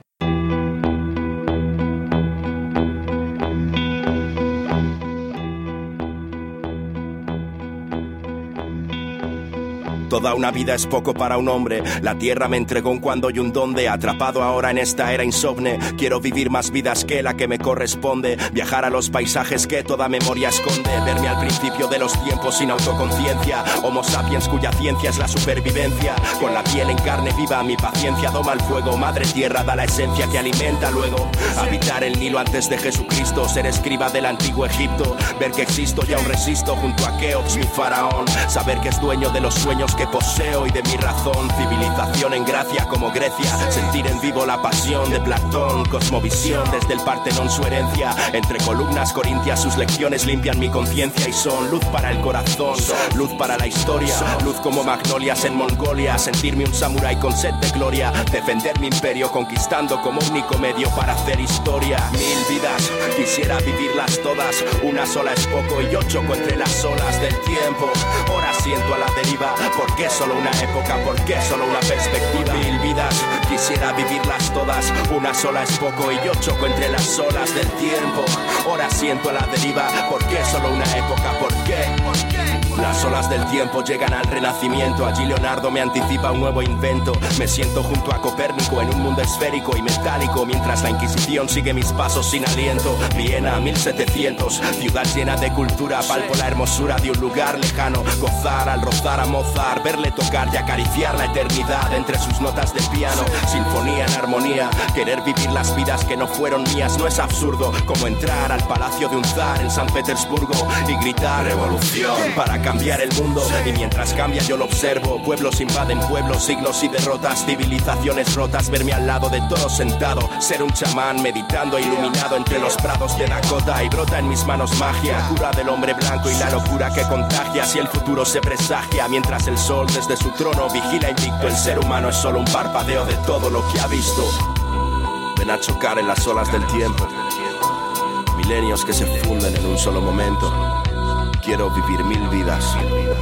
Toda una vida es poco para un hombre. La tierra me entregó un cuando y un donde. Atrapado ahora en esta era insomne. Quiero vivir más vidas que la que me corresponde. Viajar a los paisajes que toda memoria esconde. Verme al principio de los tiempos sin autoconciencia. Homo sapiens cuya ciencia es la supervivencia. Con la piel en carne viva mi paciencia doma el fuego. Madre tierra da la esencia que alimenta luego. Habitar el Nilo antes de Jesucristo. Ser escriba del antiguo Egipto. Ver que existo y aún resisto junto a Keops mi faraón. Saber que es dueño de los sueños que poseo y de mi razón. Civilización en gracia como Grecia. Sentir en vivo la pasión de Platón. Cosmovisión desde el Partenón su herencia. Entre columnas corintias sus lecciones limpian mi conciencia y son luz para el corazón, luz para la historia, luz como magnolias en Mongolia. Sentirme un samurái con sed de gloria. Defender mi imperio conquistando como único medio para hacer historia. Mil vidas, quisiera vivirlas todas. Una sola es poco y yo choco entre las olas del tiempo. Ahora siento a la deriva. ¿Por qué solo una época? ¿Por qué solo una perspectiva? Mil vidas, quisiera vivirlas todas. Una sola es poco y yo choco entre las olas del tiempo. Ahora siento a la deriva. ¿Por qué solo una época? ¿Por qué? ¿Por qué? Las olas del tiempo llegan al renacimiento. Allí Leonardo me anticipa un nuevo invento. Me siento junto a Copérnico en un mundo esférico y metálico, mientras la Inquisición sigue mis pasos sin aliento. Viena, mil setecientos, ciudad llena de cultura. Palpo la hermosura de un lugar lejano. Gozar al rozar a Mozart, verle tocar y acariciar la eternidad entre sus notas de piano. Sinfonía en armonía, querer vivir las vidas que no fueron mías no es absurdo. Como entrar al palacio de un zar en San Petersburgo y gritar revolución para cambiar el mundo. Y mientras cambia yo lo observo. Pueblos invaden pueblos, siglos y derrotas. Civilizaciones rotas, verme al lado de todo sentado. Ser un chamán meditando iluminado entre los prados de Dakota. Y brota en mis manos magia, cura del hombre blanco y la locura que contagia. Si el futuro se presagia, mientras el sol desde su trono vigila invicto. El ser humano es solo un parpadeo de todo lo que ha visto. Ven a chocar en las olas del tiempo. Milenios que se funden en un solo momento. Quiero vivir mil vidas.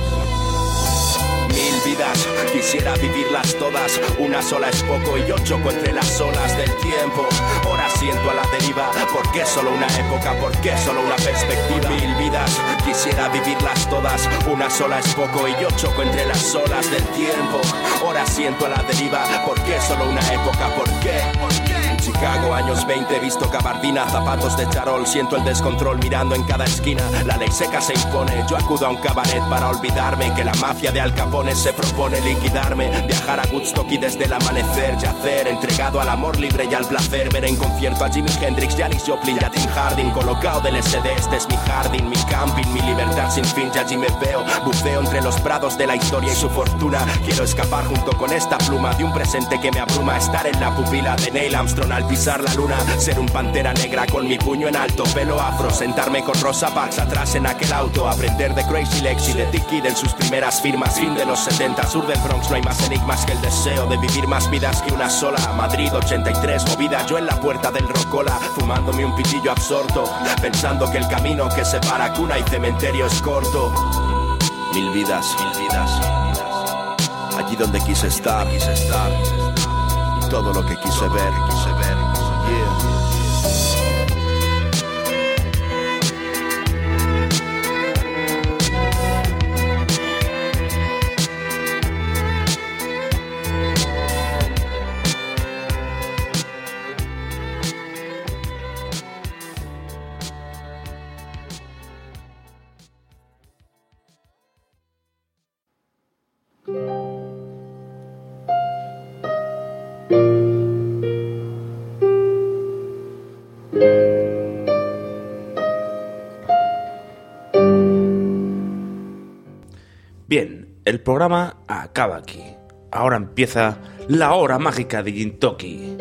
Mil vidas, quisiera vivirlas todas. Una sola es poco y yo choco entre las olas del tiempo. Ahora siento a la deriva. ¿Por qué solo una época? ¿Por qué solo una perspectiva? Mil vidas, quisiera vivirlas todas. Una sola es poco y yo choco entre las olas del tiempo. Ahora siento a la deriva. ¿Por qué solo una época? ¿Por qué? ¿Por qué? Chicago, años veinte, visto gabardina, zapatos de charol, siento el descontrol mirando en cada esquina. La ley seca se impone, yo acudo a un cabaret para olvidarme que la mafia de Al Capone se propone liquidarme. Viajar a Woodstock y desde el amanecer yacer, entregado al amor libre y al placer. Ver en concierto a Jimi Hendrix, Janis Joplin y a Tim Harding. Colocado del S D, este es mi jardín, mi camping, mi libertad sin fin, ya allí me veo. Buceo entre los prados de la historia y su fortuna. Quiero escapar junto con esta pluma de un presente que me abruma. Estar en la pupila de Neil Armstrong al pisar la luna. Ser un pantera negra con mi puño en alto, pelo afro. Sentarme con Rosa Parks atrás en aquel auto. Aprender de Crazy Legs y de Dick Kid en sus primeras firmas. Fin de los setenta, sur del Bronx, no hay más enigmas que el deseo de vivir más vidas que una sola. Madrid ochenta y tres, movida yo en la puerta del Rocola, fumándome un pitillo absorto, pensando que el camino que separa cuna y cementerio es corto. Mil vidas, mil vidas, allí donde quise estar, quise estar, y todo lo que quise ver, quise ver, yeah. Bien, el programa acaba aquí. Ahora empieza la hora mágica de Gintoki.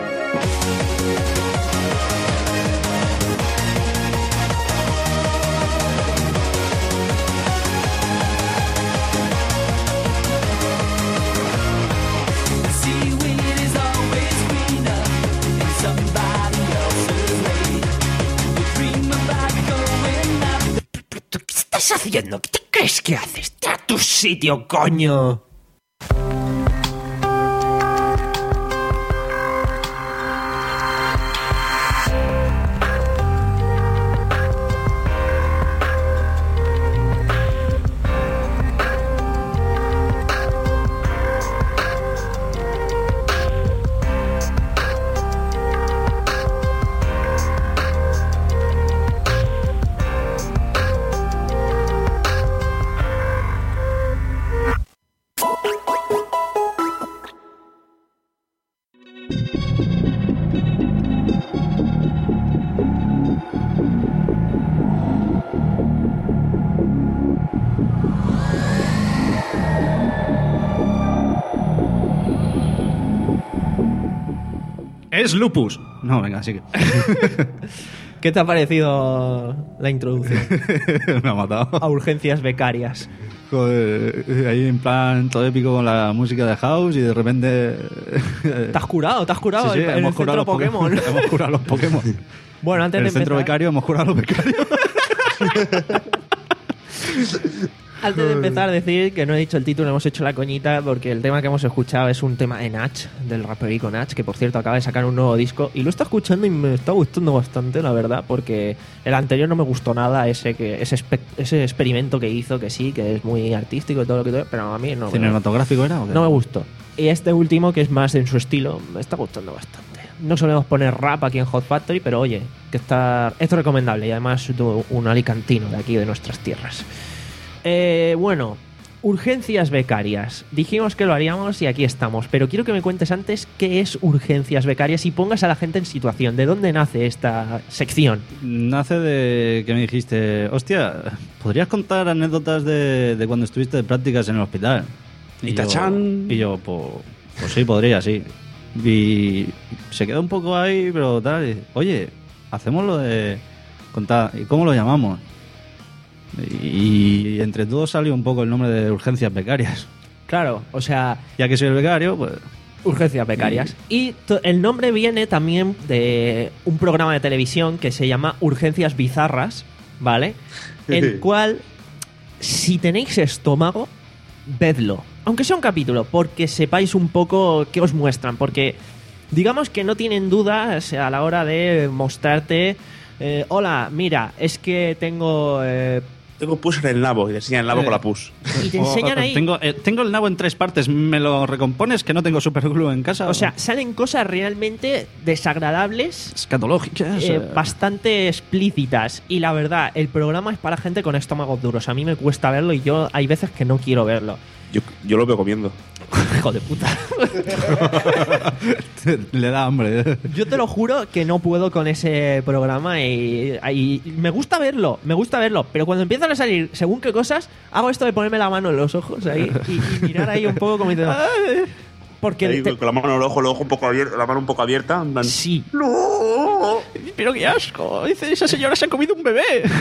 ¿Qué estás haciendo? ¿Qué te crees que haces? ¡Está a tu sitio, coño! Es lupus. No, venga, sigue. ¿Qué te ha parecido la introducción Me ha matado. a urgencias becarias? Joder, ahí en plan todo épico con la música de House y de repente... ¿Te has curado? ¿Te has curado? Sí, sí, en el hemos curado centro los Pokémon. hemos curado los Pokémon. Bueno, antes En de el centro empezar, becario hemos curado los becarios. antes de empezar decir que no he dicho el título, hemos hecho la coñita porque el tema que hemos escuchado es un tema de Nach, del raperico Nach, que por cierto acaba de sacar un nuevo disco y lo está escuchando y me está gustando bastante, la verdad, porque el anterior no me gustó nada, ese que ese, espe- ese experimento que hizo, que sí, que es muy artístico y todo lo que todo, pero a mí no me, ¿Cinematográfico era o qué? no me gustó. Y este último, que es más en su estilo, me está gustando bastante. No solemos poner rap aquí en Hot Factory, pero oye, que está, esto es recomendable y además un alicantino de aquí, de nuestras tierras. Eh, bueno, urgencias becarias. Dijimos que lo haríamos y aquí estamos, pero quiero que me cuentes antes qué es urgencias becarias y pongas a la gente en situación. ¿De dónde nace esta sección? Nace de que me dijiste, hostia, ¿podrías contar anécdotas de, de cuando estuviste de prácticas en el hospital? Y yo- tachán. Y yo, pues, pues sí, podría, sí. Y se quedó un poco ahí, pero tal. y, Oye, hacemos lo de contar. ¿Y cómo lo llamamos? Y, y entre todos salió un poco el nombre de urgencias becarias. Claro, o sea, Ya que soy el becario, pues... urgencias becarias. Y to- el nombre viene también de un programa de televisión que se llama Urgencias Bizarras, ¿vale? El cual, si tenéis estómago, vedlo. Aunque sea un capítulo, porque sepáis un poco qué os muestran. Porque digamos que no tienen dudas a la hora de mostrarte... eh, hola, mira, es que tengo... eh, tengo pus en el nabo y te enseñan el nabo Eh. con la pus. Y te enseñan O- ahí... Tengo, eh, tengo el nabo en tres partes. ¿Me lo recompones que no tengo superglue en casa? O sea, salen cosas realmente desagradables, escatológicas. eh, eh. bastante explícitas. Y la verdad, el programa es para gente con estómagos duros. A mí me cuesta verlo y yo hay veces que no quiero verlo. Yo, yo lo veo comiendo. Hijo de puta. Le da hambre. Yo te lo juro que no puedo con ese programa y, y me gusta verlo, me gusta verlo, pero cuando empiezan a salir según qué cosas, hago esto de ponerme la mano en los ojos ahí y, y mirar ahí un poco como diciendo... "Ay". Porque Ahí, te- con la mano en el ojo, el ojo un poco abierto, la mano un poco abierta. En plan, sí, ¡no! Pero qué asco. Dice, esa señora se ha comido un bebé.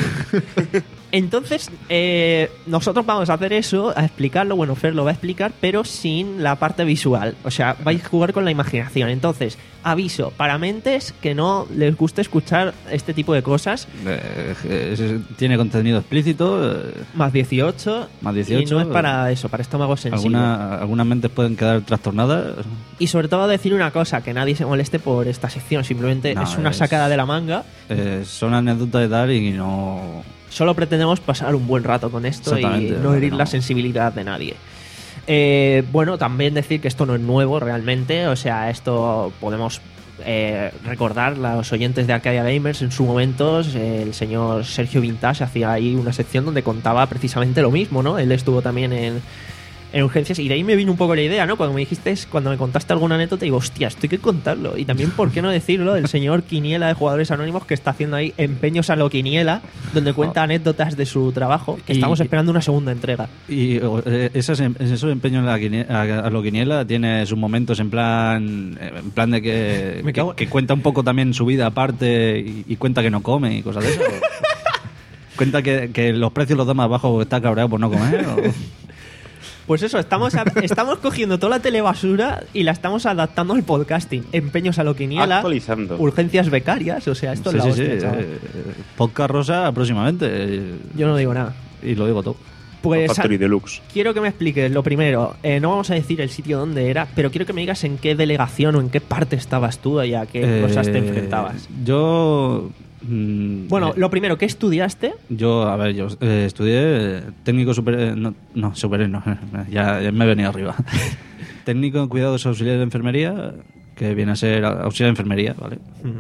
entonces eh, nosotros vamos a hacer eso, a explicarlo, bueno, Fer lo va a explicar, pero sin la parte visual, o sea, vais a jugar con la imaginación. Entonces, aviso, para mentes que no les guste escuchar este tipo de cosas, Eh, eh, tiene contenido explícito. eh, más dieciocho, Más dieciocho, y no es para eso, para estómagos sensibles. alguna- algunas mentes pueden quedar trastornadas. Y sobre todo decir una cosa, que nadie se moleste por esta sección, simplemente No, es una es- sacada de la manga. Eh, son anécdotas de tal y no. Solo pretendemos pasar un buen rato con esto y Exactamente, no herir no. la sensibilidad de nadie. Eh, bueno, también decir que esto no es nuevo realmente, o sea, esto podemos eh, recordar los oyentes de Arcadia Gamers en su momento, eh, el señor Sergio Vintage hacía ahí una sección donde contaba precisamente lo mismo, ¿no? Él estuvo también en, en Urgencias y de ahí me vino un poco la idea, ¿no? Cuando me dijiste, cuando me contaste alguna anécdota, digo, hostia, esto hay que contarlo. Y también, ¿por qué no decirlo? El señor Quiniela de Jugadores Anónimos que está haciendo ahí Empeños a lo Quiniela, donde cuenta anécdotas de su trabajo, que Y- estamos esperando una segunda entrega. Y eh, esas, em- esos empeños en la quine- a, a lo quiniela tiene sus momentos en plan eh, en plan de que, Me cago- que, que cuenta un poco también su vida aparte y, y cuenta que no come y cosas de eso. Cuenta que, que los precios los da más bajos porque está cabreado por no comer. o- Pues eso, estamos, a- estamos cogiendo toda la telebasura y la estamos adaptando al podcasting. Empeños a lo Quiniela, Actualizando. urgencias becarias, o sea, esto Sí, es la sí, hostia, sí, chaval. eh, podcast rosa próximamente. eh, Yo no digo nada. Y lo digo todo. Pues Factory Deluxe. quiero que me expliques, lo primero, eh, no vamos a decir el sitio donde era, pero quiero que me digas en qué delegación o en qué parte estabas tú y a qué cosas te Eh, enfrentabas. Yo. mm, Bueno, eh, lo primero, ¿qué estudiaste? Yo, a ver, yo eh, estudié eh, técnico super... eh, No, no superior, no, ya, ya me he venido arriba. Técnico en cuidados auxiliares de enfermería, que viene a ser auxiliar de enfermería, ¿vale?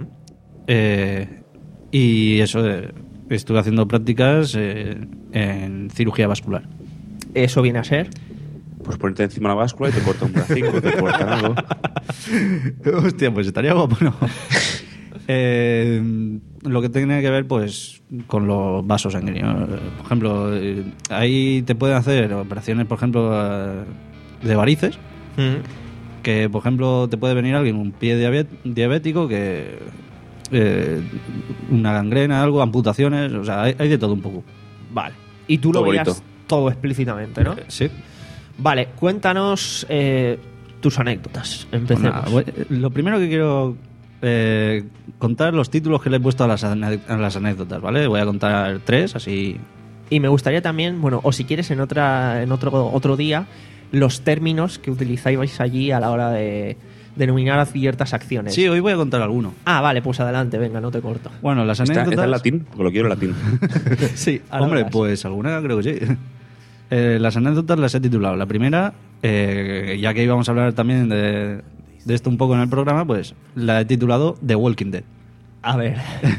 Eh, y eso, eh, estuve haciendo prácticas eh, en cirugía vascular. Eso viene a ser. Pues ponerte encima de la báscula y te corta un bracico, te cortan algo. Hostia, pues estaría guapo, ¿no? Eh, lo que tiene que ver, pues, con los vasos sanguíneos. Por ejemplo, eh, ahí te pueden hacer operaciones, por ejemplo, eh, de varices. Que, por ejemplo, te puede venir alguien un pie diabet- diabético que eh, una gangrena, algo, amputaciones, o sea, hay, hay de todo un poco. Vale. Y tú lo Todo veías bonito. todo explícitamente, ¿no? Eh, sí. Vale, cuéntanos eh, tus anécdotas. Pues Empecemos. nada, voy- lo primero que quiero eh, contar los títulos que le he puesto a las, ane- a las anécdotas, ¿vale? Voy a contar tres, así. Y me gustaría también, bueno, o si quieres en otra en otro otro día, los términos que utilizáis allí a la hora de denominar ciertas acciones. Sí, hoy voy a contar alguno. Ah, vale, pues adelante, venga, no te corto. Bueno, las ¿Está, anécdotas. está en latín? Porque lo quiero en latín. Sí, ahora Hombre, verás. pues alguna creo que sí. Eh, las anécdotas las he titulado. La primera, eh, ya que íbamos a hablar también de, de esto un poco en el programa, pues la he titulado The Walking Dead. A ver.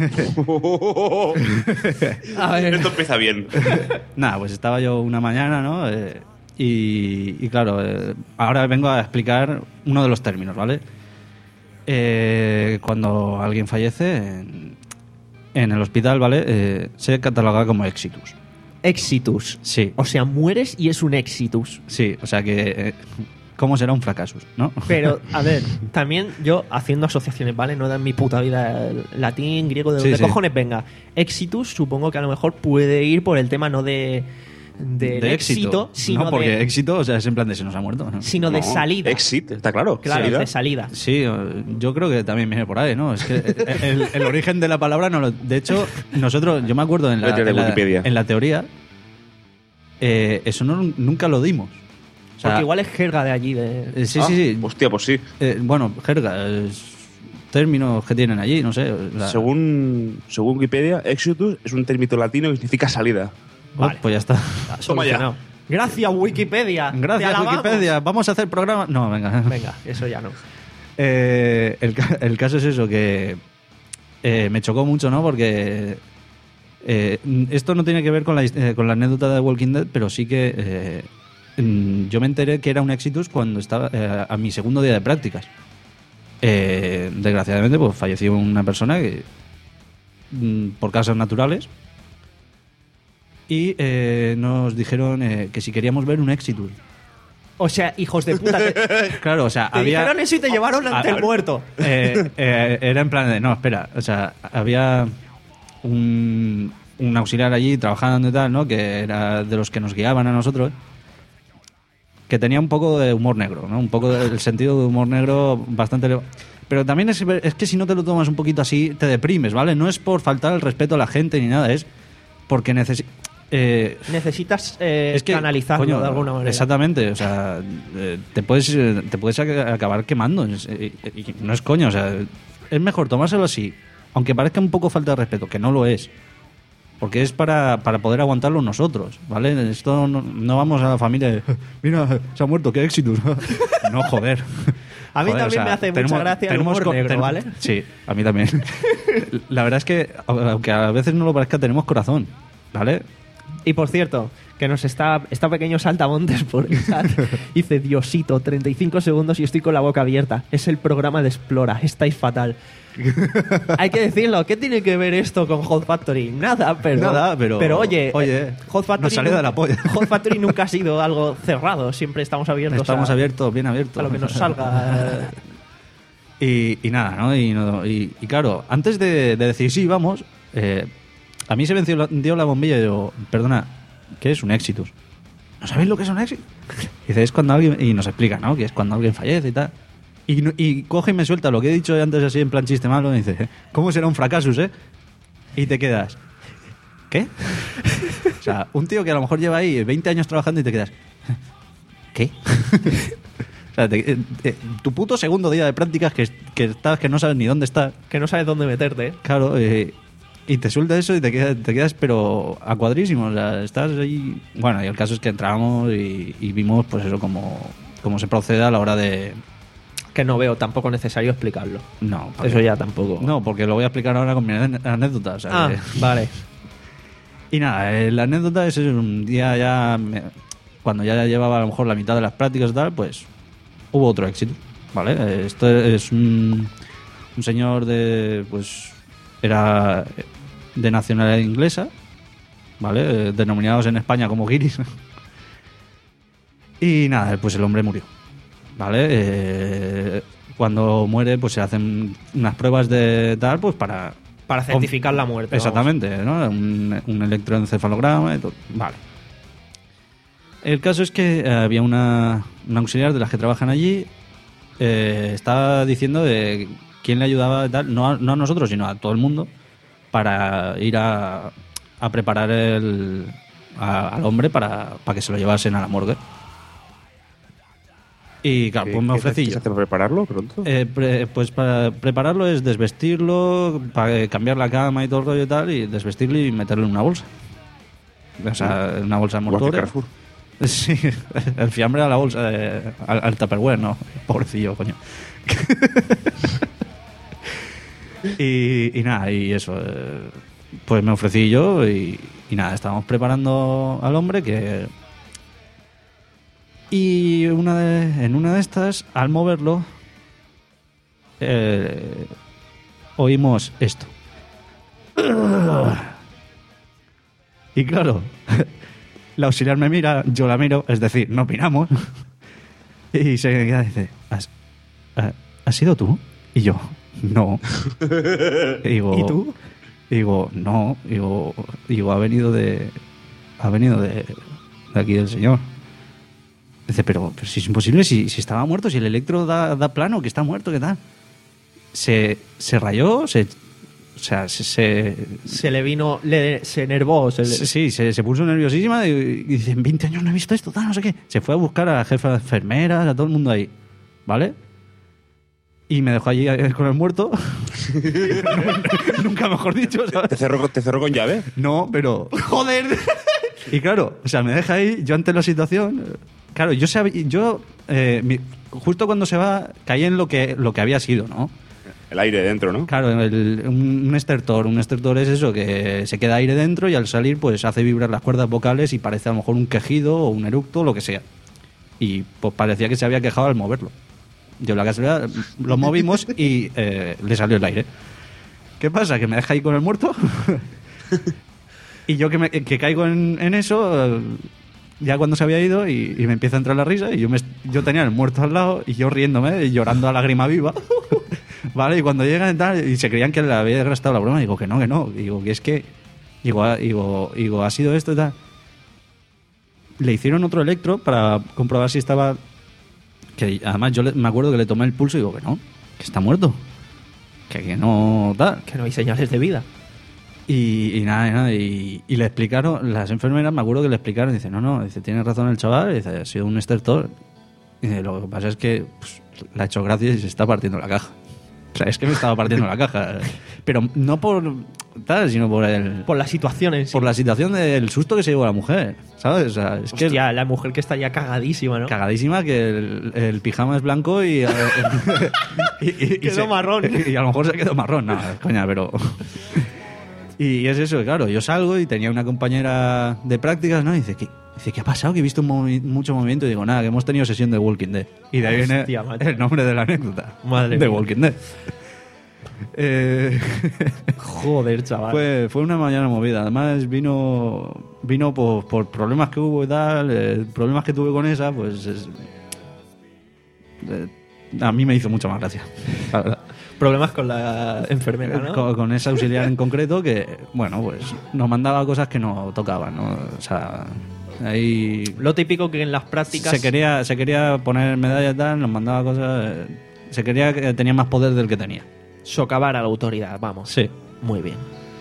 A ver. Esto empieza bien. Nada, pues estaba yo una mañana, ¿no? Eh, y, y claro, eh, ahora vengo a explicar uno de los términos, ¿vale? Eh, cuando alguien fallece en, en el hospital, ¿vale? Eh, se cataloga como exitus. Exitus. Sí, O sea, mueres y es un exitus. sí, o sea que... eh, ¿cómo será un fracaso, no? Pero, a ver, también yo haciendo asociaciones, ¿vale? No da en mi puta vida el latín, griego, de Sí, donde sí. cojones venga. Exitus, supongo que a lo mejor puede ir por el tema no de, de, de éxito, sino no, porque de, éxito, o sea, es en plan de se nos ha muerto. ¿no? sino de No, salida. Exit, está claro. Claro, Salida. de salida. Sí, eh, yo creo que también viene por ahí, ¿no? Es que el, el origen de la palabra no lo... De hecho, nosotros, yo me acuerdo en la, Vete de en la, Wikipedia. en la teoría, eh, eso no, nunca lo dimos. O sea, Porque igual es jerga de allí. De... eh, sí, Ah, sí, sí. Hostia, pues sí. Eh, bueno, jerga, es términos que tienen allí, no sé. la- Según, según Wikipedia, exitus es un término latino que significa salida. Vale. Pues ya está. Solucionado. Gracias, Wikipedia. Te Gracias, alabamos. Wikipedia. Vamos a hacer programa. No, venga. Venga, eso ya no. Eh, el, ca- el caso es eso, que eh, me chocó mucho, ¿no? Porque eh, esto no tiene que ver con la, his- eh, con la anécdota de Walking Dead, pero sí que eh, mm, yo me enteré que era un Exitus cuando estaba eh, a mi segundo día de prácticas. Eh, desgraciadamente, pues falleció una persona que mm, por causas naturales y eh, nos dijeron eh, que si queríamos ver un Exitus. O sea, hijos de puta. Te, Claro, o sea, te había... dijeron eso y te llevaron ante a- el muerto. Eh, eh, era en plan de, no, espera, o sea, había un, un auxiliar allí trabajando y tal, ¿no? Que era de los que nos guiaban a nosotros, que tenía un poco de humor negro, ¿no? Un poco del sentido de humor negro bastante elevado. Pero también es, es que si no te lo tomas un poquito así, te deprimes, ¿vale? No es por faltar el respeto a la gente ni nada, es porque necesitas... Eh, Necesitas eh, es que, canalizarlo coño, de alguna manera. Exactamente, o sea, eh, te puedes eh, te puedes ac- acabar quemando. Es- eh, y no es coño, o sea, es mejor tomárselo así, aunque parezca un poco falta de respeto, que no lo es. Porque es para, para poder aguantarlo nosotros, ¿vale? Esto no, no vamos a la familia de, mira, se ha muerto, qué éxito. No, joder. A mí Joder, también me hace mucha gracia el humor co- negro, ten- ¿vale? Sí, a mí también. La verdad es que, aunque a veces no lo parezca, tenemos corazón, ¿vale? Y por cierto, que nos está, está pequeño saltamontes por el chat. Dice, Diosito, treinta y cinco segundos y estoy con la boca abierta. Es el programa de Explora, estáis fatal. Hay que decirlo, ¿qué tiene que ver esto con Hot Factory? Nada, pero... Nada, pero- Pero oye, oye, eh, Hot Factory... nos salió de la polla. Hot Factory nunca ha sido algo cerrado, siempre estamos abiertos Estamos a, abiertos, bien abiertos. a lo que nos salga. Y, y nada, ¿no? Y, no- y- y claro, antes de, de decir sí, vamos, eh, a mí se me encendió dio la bombilla y digo, perdona, ¿qué es un Exitus? ¿No sabéis lo que es un Exitus? Dice, es cuando alguien... Y nos explica, ¿no? Que es cuando alguien fallece y tal. Y, no- y coge y me suelta lo que he dicho antes así en plan chiste malo y dice, ¿cómo será un fracasus, eh? Y te quedas, ¿qué? O sea, un tío que a lo mejor lleva ahí veinte años trabajando y te quedas, ¿qué? O sea, te- eh, eh, tu puto segundo día de prácticas que, que estás, que no sabes ni dónde estás. Que no sabes dónde meterte. Claro, eh, y te suelta eso y te quedas, te quedas pero a cuadrísimo. O sea, estás ahí. Bueno, y el caso es que entramos y, y vimos, pues eso, cómo, cómo se procede a la hora de. Que no veo tampoco necesario explicarlo. No, ¿para Eso qué? ya tampoco. No, porque lo voy a explicar ahora con mi ane- anécdota. O sea, Ah, que- vale. Y nada, eh, la anécdota es eso, un día ya, me- cuando ya llevaba a lo mejor la mitad de las prácticas y tal, pues hubo otro éxito, ¿vale? Eh, Esto es un, un señor de, pues, era de nacionalidad inglesa, ¿vale? Eh, Denominados en España como guiris. Y nada, pues el hombre murió, ¿vale? Eh, cuando muere, pues se hacen unas pruebas de tal, pues para... Para certificar la muerte. vamos. Exactamente, ¿no? Un, un electroencefalograma y todo. Vale. El caso es que eh, había una, una auxiliar de las que trabajan allí. Eh, estaba diciendo de quién le ayudaba y tal, no a, no a nosotros, sino a todo el mundo, para ir a, a preparar el, a- al hombre para, para que se lo llevasen a la morgue. Y claro, pues me ¿Qué- ofrecí qué se yo. hace para prepararlo pronto? Eh, pre- pues para prepararlo es desvestirlo, para cambiar la cama y todo el rollo y tal, y desvestirlo y meterlo en una bolsa. O sea, en una bolsa Igual que mortuoria. Carrefour. Sí, el fiambre a la bolsa, de- al, al Tupperware, ¿no? Pobrecillo, coño. y, y nada, y eso. eh, pues me ofrecí yo y, y nada, estábamos preparando al hombre que... Y una de- en una de estas, al moverlo, eh, oímos esto. Y claro, la auxiliar me mira, yo la miro, es decir, no opinamos. Y se queda y dice, ¿has, ha- ¿has sido tú? Y yo, no. Y digo, ¿Y tú? y digo, no. Y digo, y digo, ha venido de. Ha venido de, de aquí del señor. Dice, pero, pero si es imposible, si, si estaba muerto, si el electro da, da plano, que está muerto, ¿qué tal? Se, se rayó, se. O sea, se. se Se le vino, le, se enervó. Se le- Sí, se, se puso nerviosísima y, y dice, en veinte años no he visto esto, tal, no sé qué. Se fue a buscar a la jefa de enfermeras, a todo el mundo ahí, ¿vale? Y me dejó allí eh, con el muerto. Nunca mejor dicho, ¿sabes? ¿Te cerró, te cerró con llave? No, pero... ¡Joder! Y claro, o sea, me deja ahí, yo ante la situación, claro, yo sabía, yo eh, mi- justo cuando se va caí en lo que lo que había sido, ¿no? El aire dentro, ¿no? Claro, el- un, un estertor, un estertor es eso, que se queda aire dentro y al salir pues hace vibrar las cuerdas vocales y parece a lo mejor un quejido o un eructo o lo que sea. Y pues parecía que se había quejado al moverlo. Yo la casualidad lo movimos y eh, le salió el aire. ¿Qué pasa? Que me deja ahí con el muerto y yo que, me, que caigo en, en eso, eh, ya cuando se había ido y, y me empieza a entrar la risa y yo, me, yo tenía el muerto al lado y yo riéndome y llorando a lágrima viva. Vale, y cuando llegan y tal, y se creían que le había gastado la broma, digo que no, que no, digo que es que, digo, ah, digo, digo, ha sido esto y tal. Le hicieron otro electro para comprobar si estaba, que además yo le- me acuerdo que le tomé el pulso y digo que no, que está muerto, que, que no tal. Que no hay señales de vida. Y, y nada, y, nada y, y le explicaron, las enfermeras me acuerdo que le explicaron, dice, no, no, dice, tiene razón el chaval, dice, ha sido un estertor. Y dice, lo que pasa es que pues, le ha hecho gracia y se está partiendo la caja. O sea, es que me estaba partiendo la caja. Pero no por tal, sino por el Por la situación en sí. por la situación del susto que se llevó la mujer, ¿sabes? O sea, es que Hostia, la mujer que estaría cagadísima, ¿no? cagadísima que el, el pijama es blanco y, y, y- y Quedó marrón. Y a lo mejor se quedó marrón, no, coña, pero y es eso, claro, yo salgo y tenía una compañera de prácticas, ¿no? Y dice, ¿qué, dice, ¿qué ha pasado? Que he visto un movi- mucho movimiento y digo, nada, que hemos tenido sesión de Walking Dead. Y de ahí Hostia, viene macho. el nombre de la anécdota. Madre de mía. Walking Dead. Eh, Joder, chaval. fue, fue una mañana movida. Además vino vino por, por problemas que hubo y tal, eh, problemas que tuve con esa, pues es- eh, a mí me hizo mucha más gracia. La verdad. Problemas con la enfermera, ¿no? Con, con esa auxiliar en concreto que, bueno, pues nos mandaba cosas que no tocaban, ¿no? O sea, ahí Lo típico que en las prácticas... se quería se quería poner medallas y tal, nos mandaba cosas, eh, se quería que tenía más poder del que tenía. Socavar a la autoridad, vamos. Sí. Muy bien.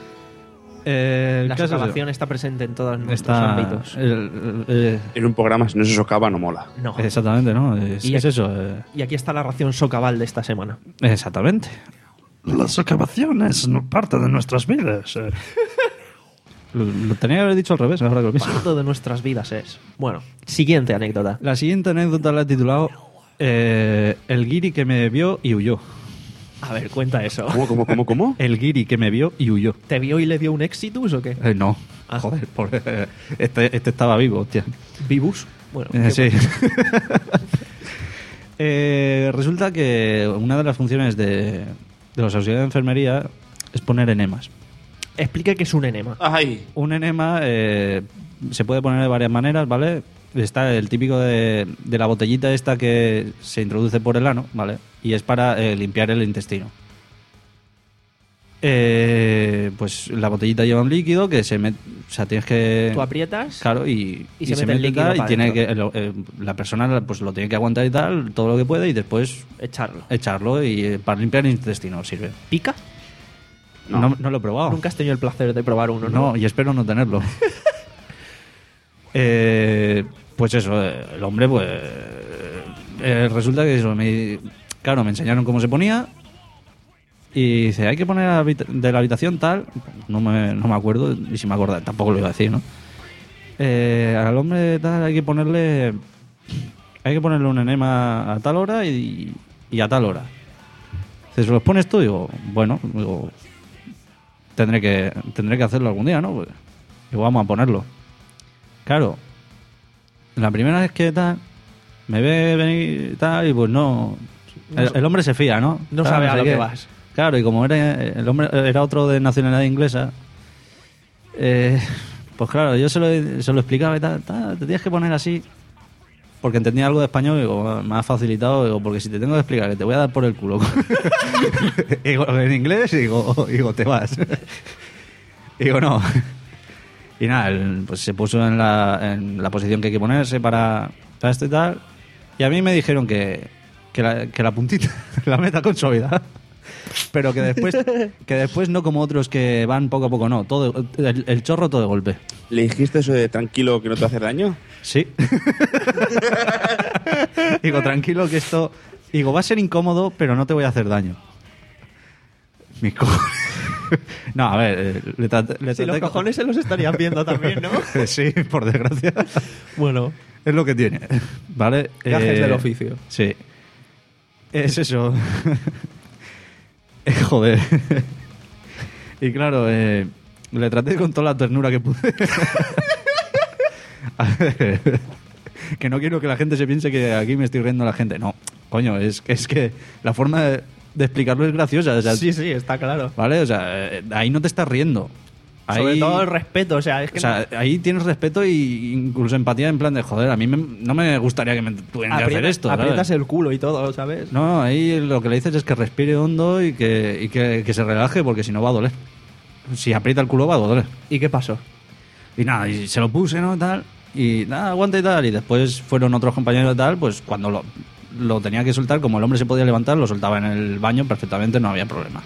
Eh, el La caso es- socavación está presente en todos nuestros está ámbitos. el- el- eh, En un programa, si no se socava, no mola. No. exactamente, ¿no? Es, Y es aquí- eso. eh, Y aquí está la ración socaval de esta semana. exactamente. La socavación es parte de nuestras vidas. eh. Lo, lo tenía que haber dicho al revés, ahora que lo pienso. Parte de nuestras vidas es. Bueno, siguiente anécdota. La siguiente anécdota la he titulado eh, El guiri que me vio y huyó. A ver, cuenta eso. ¿Cómo, cómo, cómo, cómo? El guiri que me vio y huyó. ¿Te vio y le dio un exitus o qué? Eh, no, Ah. joder, por- eh, este, este estaba vivo, hostia. ¿Vivus? Bueno, Eh, qué sí. Eh, resulta que una de las funciones de, de los auxiliares de enfermería es poner enemas. Explique qué es un enema. Ay, Un enema eh, se puede poner de varias maneras, ¿vale? Está el típico de, de la botellita esta que se introduce por el ano, ¿vale? Y es para eh, limpiar el intestino. Eh, pues la botellita lleva un líquido que se mete... O sea, tienes que... Tú aprietas Claro, y, y se mete el líquido tal, y para tiene que, dentro. el- eh, la persona pues lo tiene que aguantar y tal, todo lo que puede, y después echarlo. echarlo y eh, para limpiar el intestino sirve. ¿Pica? No, no, lo he probado. Nunca has tenido el placer de probar uno, ¿no? No, y espero no tenerlo. Eh, pues eso, eh, el hombre, pues. eh, resulta que eso, me, claro, me enseñaron cómo se ponía. Y dice, hay que poner la habita- de la habitación tal. No me, no me acuerdo, y si me acuerdo, tampoco lo iba a decir, ¿no? Eh, al hombre tal hay que ponerle. Hay que ponerle un enema a tal hora y, y a tal hora. Dice, ¿se los pones tú? Digo, bueno, digo, tendré que tendré que hacerlo algún día, ¿no? Pues, digo, vamos a ponerlo. Claro, la primera vez que tal, me ve venir y tal, y pues no. El, el hombre se fía, ¿no? No Tal, sabe a sé lo qué. que vas. Claro, y como era el hombre era otro de nacionalidad inglesa, eh, pues claro, yo se lo, se lo explicaba y tal, tal, te tienes que poner así. Porque entendía algo de español y digo, me ha facilitado, digo, porque si te tengo que explicar que te voy a dar por el culo digo, en inglés, digo, digo, te vas. Digo, no. Y nada, él, pues se puso en la, en la posición que hay que ponerse para, para esto y tal. Y a mí me dijeron que, que, la, que la puntita la meta con suavidad. Pero que después, que después no como otros que van poco a poco, no. Todo, el, el chorro todo de golpe. ¿le dijiste eso de tranquilo que no te va a hacer daño? Sí. Digo, tranquilo que esto... Digo, va a ser incómodo, pero no te voy a hacer daño. Mis cojones. No, a ver, eh, le traté, le Si los traté con- cojones se los estarían viendo también, ¿no? Sí, por desgracia. Bueno, Es lo que tiene, ¿vale? gajes Eh, del oficio. Sí. Es eso. Eh, Joder. Y claro, eh, le traté con toda la ternura que pude. A ver, que no quiero que la gente se piense que aquí me estoy riendo a la gente. No, coño, es que, es que la forma de, de explicarlo es graciosa. O sea, Sí, sí, está claro. ¿vale? O sea, eh, ahí no te estás riendo. Sobre Ahí- todo el respeto, o sea, es que o sea, ahí tienes respeto y incluso empatía en plan de, joder, a mí me- no me gustaría que me tuvieran que hacer aprieta- esto. ¿sabes? aprietas el culo y todo, ¿sabes? No, ahí lo que le dices es que respire hondo y que, y que, que se relaje porque si no va a doler. Si aprieta el culo va a doler. ¿Y qué pasó? Y nada, y se lo puse, ¿no? Tal, y nada, aguanta y tal. Y después fueron otros compañeros y tal, pues cuando lo, lo tenía que soltar, como el hombre se podía levantar, lo soltaba en el baño perfectamente, no había problema.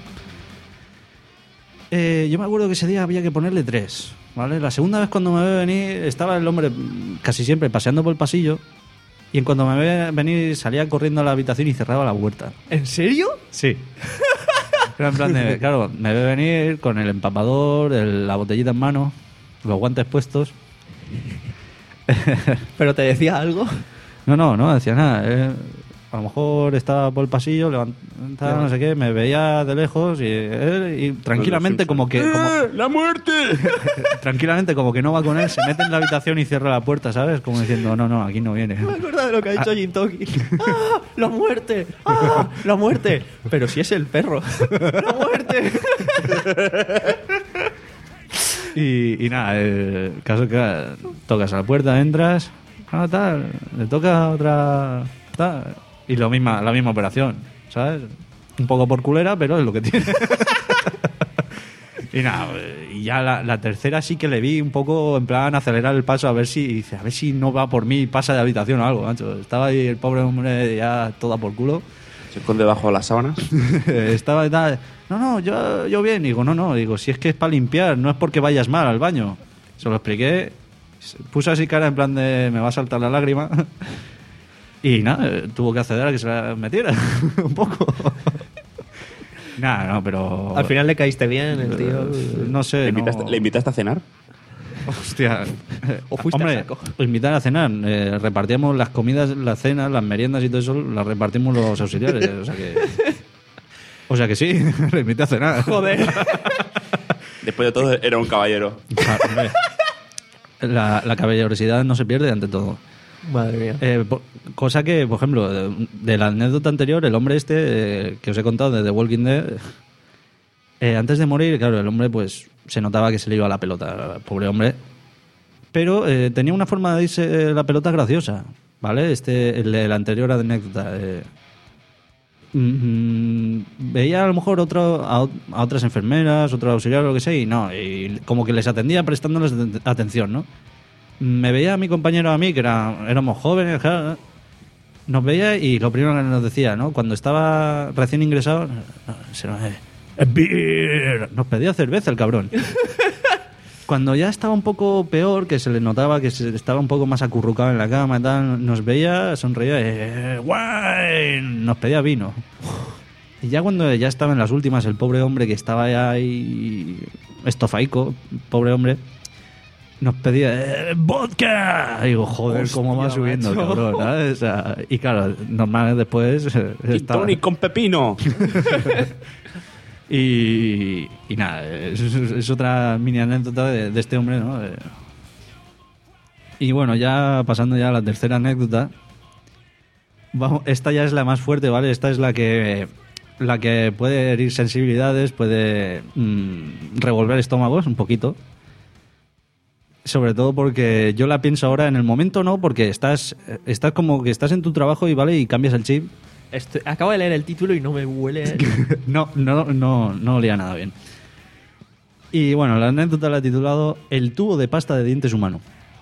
Eh, yo me acuerdo que ese día había que ponerle tres, ¿vale? La segunda vez cuando me ve venir, estaba el hombre mm, casi siempre paseando por el pasillo y en cuanto me ve venir salía corriendo a la habitación y cerraba la puerta. ¿En serio? Sí. Era en plan de, claro, me ve venir con el empapador, el- la botellita en mano, los guantes puestos. ¿Pero te decía algo? No, no, no decía nada. eh. A lo mejor estaba por el pasillo, levantaba, no sé qué, me veía de lejos y, él, y tranquilamente como que... como- ¡Eh, ¡La muerte! tranquilamente como que no va con él, se mete en la habitación y cierra la puerta, ¿sabes? Como diciendo, no, no, aquí no viene. Me acuerdo de lo que ha dicho Jin Toki. ¡Ah! ¡La muerte! ¡Ah! ¡La muerte! Pero si es el perro. ¡La muerte! Y, y nada, el caso es que tocas a la puerta, entras, ah, tal, le toca otra, tal, y lo misma, la misma operación, ¿sabes? Un poco por culera, pero es lo que tiene. Y nada, y ya la, la tercera sí que le vi un poco en plan acelerar el paso a ver si dice, a ver si no va por mí, pasa de habitación o algo, macho. Estaba ahí el pobre hombre ya toda por culo. Se esconde debajo de las sábanas. Estaba y tal, no, no, yo, yo bien. Digo, no, no, digo, si es que es para limpiar, no es porque vayas mal al baño. Se lo expliqué, se puso así cara en plan de me va a saltar la lágrima. Y nada, eh, tuvo que acceder a que se la metiera un poco. Nada, no, pero... Al final le caíste bien, el tío. No sé, ¿Le no- invitaste, ¿Le invitaste a cenar? Hostia. O fuiste Hombre, a saco. invitar a cenar. Eh, repartíamos las comidas, las cenas, las meriendas y todo eso, las repartimos los auxiliares. O sea que... O sea que sí, le invité a cenar. Joder. Después de todo, era un caballero. Ah, hombre, La, la caballerosidad no se pierde ante todo. Madre mía. Eh, po- cosa que, por ejemplo, de, de la anécdota anterior, el hombre este eh, que os he contado de The Walking Dead, eh, antes de morir, claro, el hombre pues se notaba que se le iba la pelota, pobre hombre. Pero eh, tenía una forma de irse la pelota graciosa, ¿vale? Este, el de la anterior anécdota. Eh, mm, veía a lo mejor otro, a, ot- a otras enfermeras, otro auxiliar o lo que sea, y no, y como que les atendía prestándoles aten- atención, ¿no? Me veía a mi compañero a mí, que era, éramos jóvenes, claro, nos veía y lo primero que nos decía, ¿no? Cuando estaba recién ingresado, se nos, eh, beer. Nos pedía cerveza el cabrón. Cuando ya estaba un poco peor, que se le notaba que se estaba un poco más acurrucado en la cama y tal, nos veía, sonreía, eh, wine, nos pedía vino. Y ya cuando ya estaba en las últimas, el pobre hombre que estaba ya ahí estofaico, pobre hombre, nos pedía eh, vodka. Y digo, joder, Hostia, cómo va subiendo el macho. cabrón, ¿sabes? O sea, y claro, normal después eh, Gin estaba- tonic con pepino. y, y nada, es, es- es otra mini anécdota de, de este hombre, ¿no? Eh, Y bueno, ya pasando ya a la tercera anécdota, vamos, esta ya es la más fuerte, ¿vale? Esta es la que la que puede herir sensibilidades, puede mm, revolver estómagos un poquito. Sobre todo porque yo la pienso ahora, en el momento no, porque estás, estás como que estás en tu trabajo y vale y cambias el chip. Estoy- acabo de leer el título y no me huele. No, no, no, no olía nada bien. Y bueno, la anécdota la he titulado El tubo de pasta de dientes humano.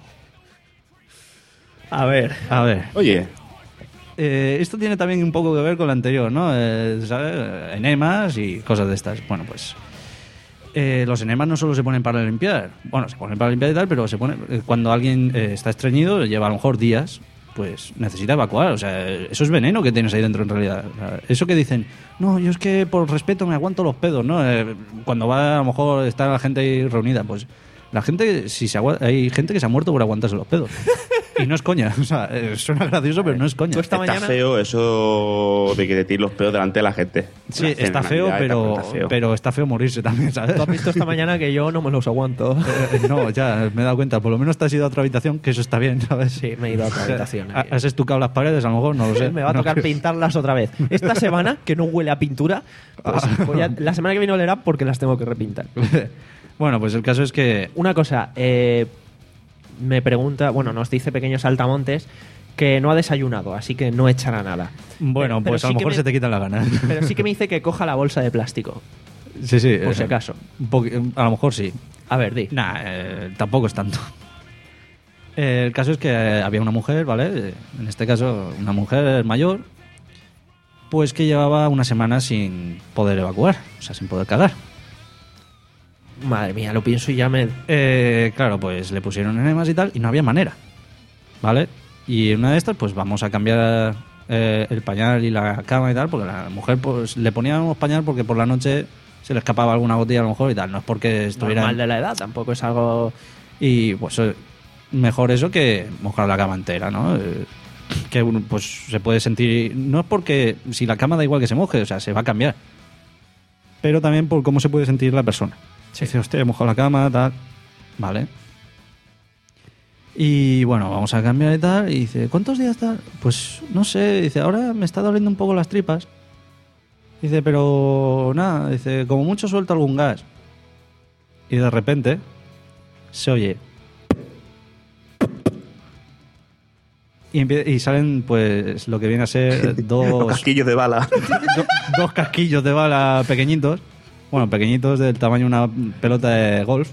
A ver. A ver, Oye, eh, esto tiene también un poco que ver con la anterior, ¿no? Eh, ¿sabes? Enemas y cosas de estas. Bueno, pues eh, los enemas no solo se ponen para limpiar. Bueno, se ponen para limpiar y tal, pero se pone eh, cuando alguien eh, está estreñido, lleva a lo mejor días pues necesita evacuar. O sea, eso es veneno que tienes ahí dentro en realidad. O sea, eso que dicen, no, yo es que por respeto me aguanto los pedos, ¿no? Eh, cuando va, a lo mejor está la gente ahí reunida, pues la gente, si se agua- hay gente que se ha muerto por aguantarse los pedos. Y no es coña. O sea, eh, suena gracioso, pero no es coña. Tú esta Está mañana... feo eso de que te tiren los pedos delante de la gente. Sí, La está cena, feo, Navidad, pero está feo. pero está feo morirse también, ¿sabes? Tú has visto esta mañana que yo no me los aguanto. Eh, no, ya me he dado cuenta. Por lo menos te has ido a otra habitación, que eso está bien, ¿sabes? Sí, me he ido a otra habitación. Ha- ¿Has estucado las paredes? A lo mejor, no lo sé. Me va a No tocar creo. pintarlas otra vez. Esta semana, que no huele a pintura, pues voy a- la semana que viene olerá porque las tengo que repintar. Bueno, pues el caso es que... Una cosa, eh, me pregunta, bueno, nos dice Pequeños Saltamontes que no ha desayunado, así que no echará nada. Bueno, Eh, pero pues a sí lo que mejor me- se te quitan las ganas. Pero sí que me dice que coja la bolsa de plástico, Sí, sí. por eh, si acaso. un poqui- a lo mejor sí. A ver, di. Nah, eh, tampoco es tanto. Eh, el caso es que eh, había una mujer, ¿vale? Eh, En este caso, una mujer mayor, pues que llevaba una semana sin poder evacuar, o sea, sin poder cagar. Madre mía, lo pienso y ya me... Eh, claro, pues le pusieron enemas y tal, y no había manera, ¿vale? Y en una de estas, pues vamos a cambiar eh, el pañal y la cama y tal, porque la mujer, pues le poníamos pañal porque por la noche se le escapaba alguna gotilla a lo mejor y tal, no es porque estuviera... Normal de la edad, tampoco es algo... Y pues eh, mejor eso que mojar la cama entera, ¿no? Eh, que uno, pues se puede sentir... No es porque si la cama da igual que se moje, o sea, se va a cambiar. Pero también por cómo se puede sentir la persona. Se dice, hostia, he mojado la cama, tal... Vale. Y bueno, vamos a cambiar y tal. Y dice, ¿cuántos días tal? Pues no sé, dice, ahora me está doliendo un poco las tripas. Dice, pero nada, dice, como mucho suelto algún gas. Y de repente se oye. Y, empie- y salen, pues, lo que viene a ser Los dos, casquillos de bala. do- dos casquillos de bala pequeñitos. Bueno, pequeñitos del tamaño de una pelota de golf.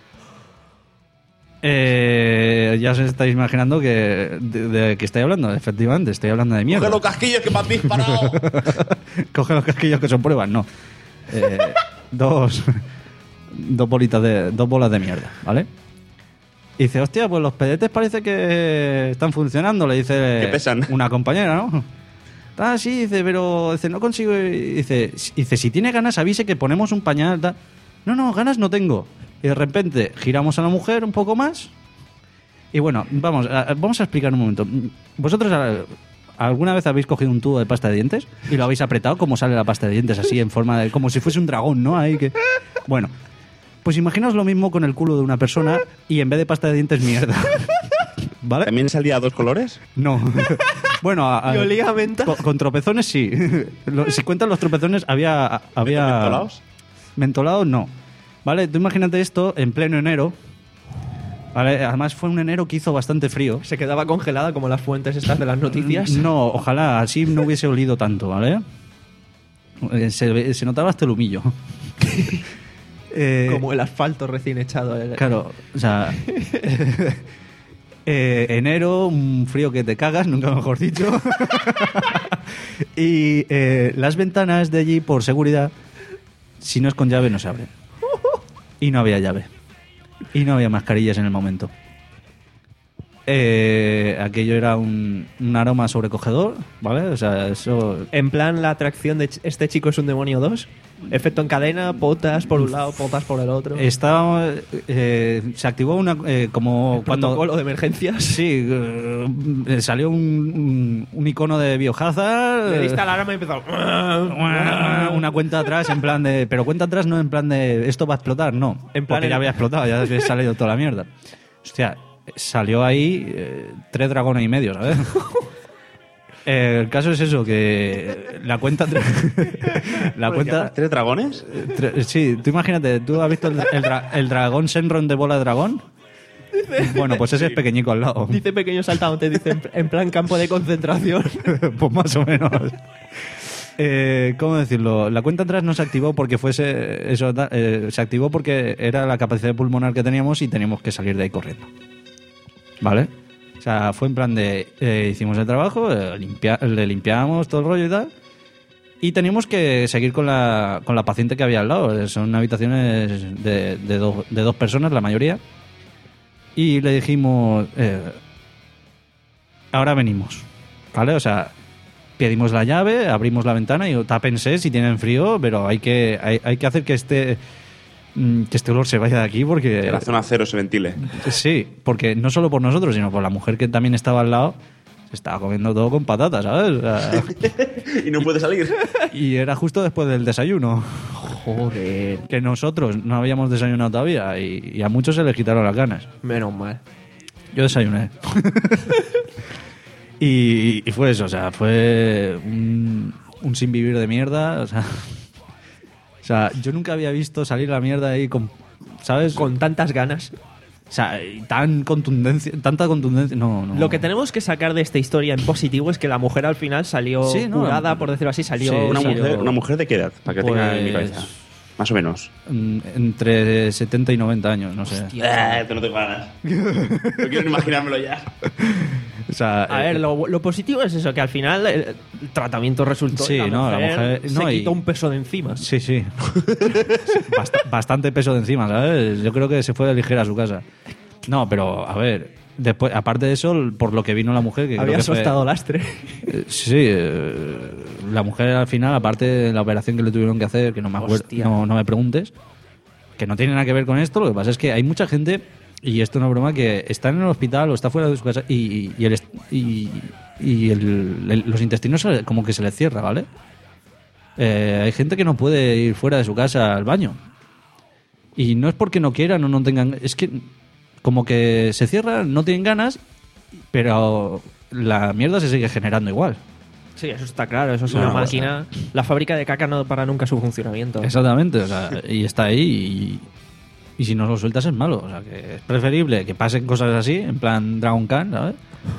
Eh, ya os estáis imaginando que de, de qué estoy hablando. Efectivamente, estoy hablando de mierda. ¡Coge los casquillos que me has disparado! Coge los casquillos que son pruebas, no. Eh, dos, dos bolitas de, dos bolas de mierda, ¿vale? Y dice, hostia, pues los pedetes parece que están funcionando, le dice Que pesan. una compañera, ¿no? Ah, sí, dice, pero dice, no consigo. y Dice, si- dice, si tiene ganas, avise que ponemos un pañal. tal. No, no, ganas no tengo. Y de repente giramos a la mujer un poco más. Y bueno, vamos, a, vamos a explicar un momento. ¿Vosotros a- alguna vez habéis cogido un tubo de pasta de dientes y lo habéis apretado como sale la pasta de dientes así en forma de como si fuese un dragón, ¿no? Ahí que bueno, pues imaginaos lo mismo con el culo de una persona y en vez de pasta de dientes mierda. ¿Vale? ¿También salía a dos colores? No. Bueno, a- a- ¿Y olía a menta? Con, con tropezones sí. Lo- si cuentan los tropezones había había ¿Mentolados? mentolados no. Vale, tú imagínate esto en pleno enero. Vale, además fue un enero que hizo bastante frío. Se quedaba congelada como las fuentes estas de las noticias. No, ojalá así no hubiese olido tanto, ¿vale? Eh, Se, ve- se notaba hasta el humillo. Eh, Como el asfalto recién echado. Claro, o sea... eh, enero, un frío que te cagas, nunca mejor dicho. Y eh, las ventanas de allí, por seguridad, si no es con llave, no se abren. Y no había llave. Y no había mascarillas en el momento. Eh, aquello era un, un aroma sobrecogedor, ¿vale? O sea, eso... En plan, la atracción de ch- este chico es un demonio dos. Efecto en cadena, potas por un lado, potas por el otro. Estaba, eh, se activó una... eh, como cuando... Protocolo de emergencias. Sí, eh, salió un, un, un icono de Biohazard. Le diste alarma y empezó. Una cuenta atrás en plan de... Pero cuenta atrás no en plan de esto va a explotar, no. En plan porque el- ya había explotado, ya había salido toda la mierda. Hostia, salió ahí eh, tres dragones y medio, ¿sabes? Eh, el caso es eso, que la cuenta... la cuenta... ¿Tres dragones? Tre- Sí, tú imagínate, ¿tú has visto el, el, dra- el dragón Shenron de bola de dragón? Bueno, pues ese es pequeñico al lado. Dice pequeño saltado, te dice en- en plan campo de concentración. Pues más o menos. Eh, ¿Cómo decirlo? La cuenta atrás no se activó porque fuese eso, da- eh, se activó porque era la capacidad pulmonar que teníamos y teníamos que salir de ahí corriendo. ¿Vale? O sea, fue en plan de eh, hicimos el trabajo, eh, limpia- le limpiamos todo el rollo y tal. Y teníamos que seguir con la, con la paciente que había al lado. Son habitaciones de, de, dos- de dos personas, la mayoría. Y le dijimos, eh, ahora venimos, ¿vale? O sea, pedimos la llave, abrimos la ventana y tápense si tienen frío, pero hay que, hay, hay que hacer que este, que este olor se vaya de aquí porque... Que la zona cero se ventile. Sí, porque no solo por nosotros, sino por la mujer que también estaba al lado, se estaba comiendo todo con patatas, ¿sabes? O sea, Y no puede salir. y era justo después del desayuno. Joder. Que nosotros no habíamos desayunado todavía y, y a muchos se les quitaron las ganas. Menos mal. Yo desayuné. y, y fue eso, o sea, fue un, un sin vivir de mierda. O sea, o sea, yo nunca había visto salir la mierda ahí con, ¿sabes? Con tantas ganas. O sea, y tan contundencia, tanta contundencia. No, no. Lo que tenemos que sacar de esta historia en positivo es que la mujer al final salió Sí, no, curada, la- por decirlo así, salió... Sí, Una salió- mujer, una mujer de qué edad, para que tenga en mi Pues- cabeza. Más o menos. Mm, Entre setenta y noventa años, no sé. Eh, te no tengo ganas. No quiero ni imaginármelo ya. O sea, A eh, ver, lo, lo positivo es eso, que al final el, el tratamiento resultó Sí, y la no, la mujer mujer- se no, y- quitó un peso de encima. Sí, sí. Bast- bastante peso de encima, ¿sabes? Yo creo que se fue de ligera a su casa. No, pero a ver, después, aparte de eso, por lo que vino la mujer, que creo Había que fue- soltado lastre. Eh, Sí, eh, la mujer al final, aparte de la operación que le tuvieron que hacer, que no me acuerdo, Hostia. no, no me preguntes, que no tiene nada que ver con esto, lo que pasa es que hay mucha gente, y esto no es broma, que está en el hospital o está fuera de su casa y, y, el, est- y, y el- el- los intestinos se- como que se les cierra, ¿vale? Eh, hay gente que no puede ir fuera de su casa al baño. Y no es porque no quieran o no tengan... Es que como que se cierra, no tienen ganas, pero la mierda se sigue generando igual. Sí, eso está claro, eso es No, una no, máquina. La fábrica de caca no para nunca su funcionamiento. Exactamente, o sea, y está ahí y, y si no lo sueltas es malo. O sea, que es preferible que pasen cosas así, en plan Dragon Khan, ¿sabes?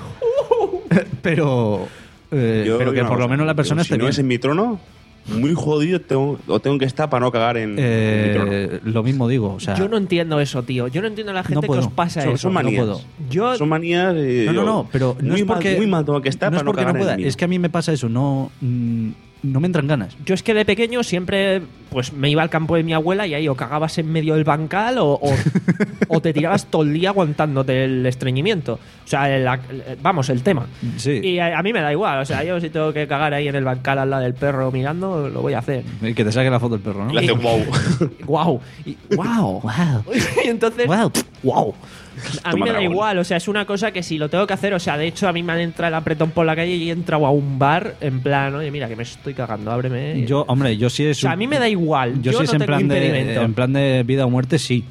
pero eh, Yo pero que digo por una lo cosa, menos la persona yo, esté Si no bien. es en mi trono, muy jodido tengo, o tengo que estar para no cagar en, en mi trono. Eh, lo mismo digo, o sea, Yo no entiendo eso, tío. Yo no entiendo a la gente que puedo. os pasa Son, eso. son manías. puedo. Yo- Son manías. eh, no, no, yo- no, pero no muy es porque mal, muy mal tengo que estar no es para no porque cagar no en pueda, el mío. es que a mí me pasa eso, no mm, no me entran ganas. Yo es que de pequeño siempre pues me iba al campo de mi abuela y ahí o cagabas en medio del bancal o, o, o te tirabas todo el día aguantándote el estreñimiento. O sea, el- el- vamos, el tema. Sí. Y a, a mí me da igual. O sea, yo si tengo que cagar ahí en el bancal al lado del perro mirando, lo voy a hacer. Y que te saque la foto del perro, ¿no? Le hace wow. ¡Guau! Y, ¡Wow! Wow. y entonces... Wow. ¡Wow! A mí Toma me da dragón. igual, o sea, es una cosa que si lo tengo que hacer, o sea, de hecho a mí me han entrado el apretón por la calle y he entrado a un bar en plan, oye, mira, que me estoy cagando, ábreme. Yo, hombre, yo sí es o sea, a mí me da igual, Yo, yo, sí no es en tengo plan de impedimento. en plan de vida o muerte, sí.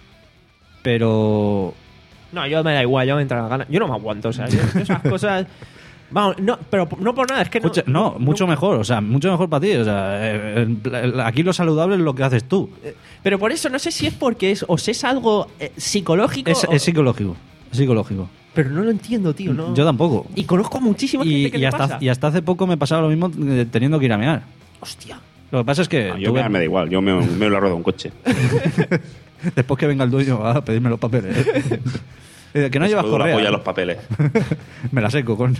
Pero No, yo me da igual, yo me entra la gana. Yo no me aguanto, o sea, yo, yo esas cosas... Vamos, no, pero no por nada, es que no... Escucha, no, mucho no- mejor, o sea, mucho mejor para ti. O sea, eh, en pla- aquí lo saludable es lo que haces tú. Pero por eso no sé si es porque es, o si es algo eh, psicológico, Es, o- es psicológico. Es psicológico. pero no lo entiendo, tío, ¿no? Yo tampoco. Y conozco a muchísima gente Y, que y le hasta, pasa. y hasta hace poco me pasaba lo mismo eh, teniendo que ir a mear. Hostia. Lo que pasa es que No, yo tuve- me, me da igual, yo me, me lo ruedo un coche. después que venga el dueño a pedirme los papeles. Eh, que no llevas Puedo correa. apoyar los papeles. Me la seco con...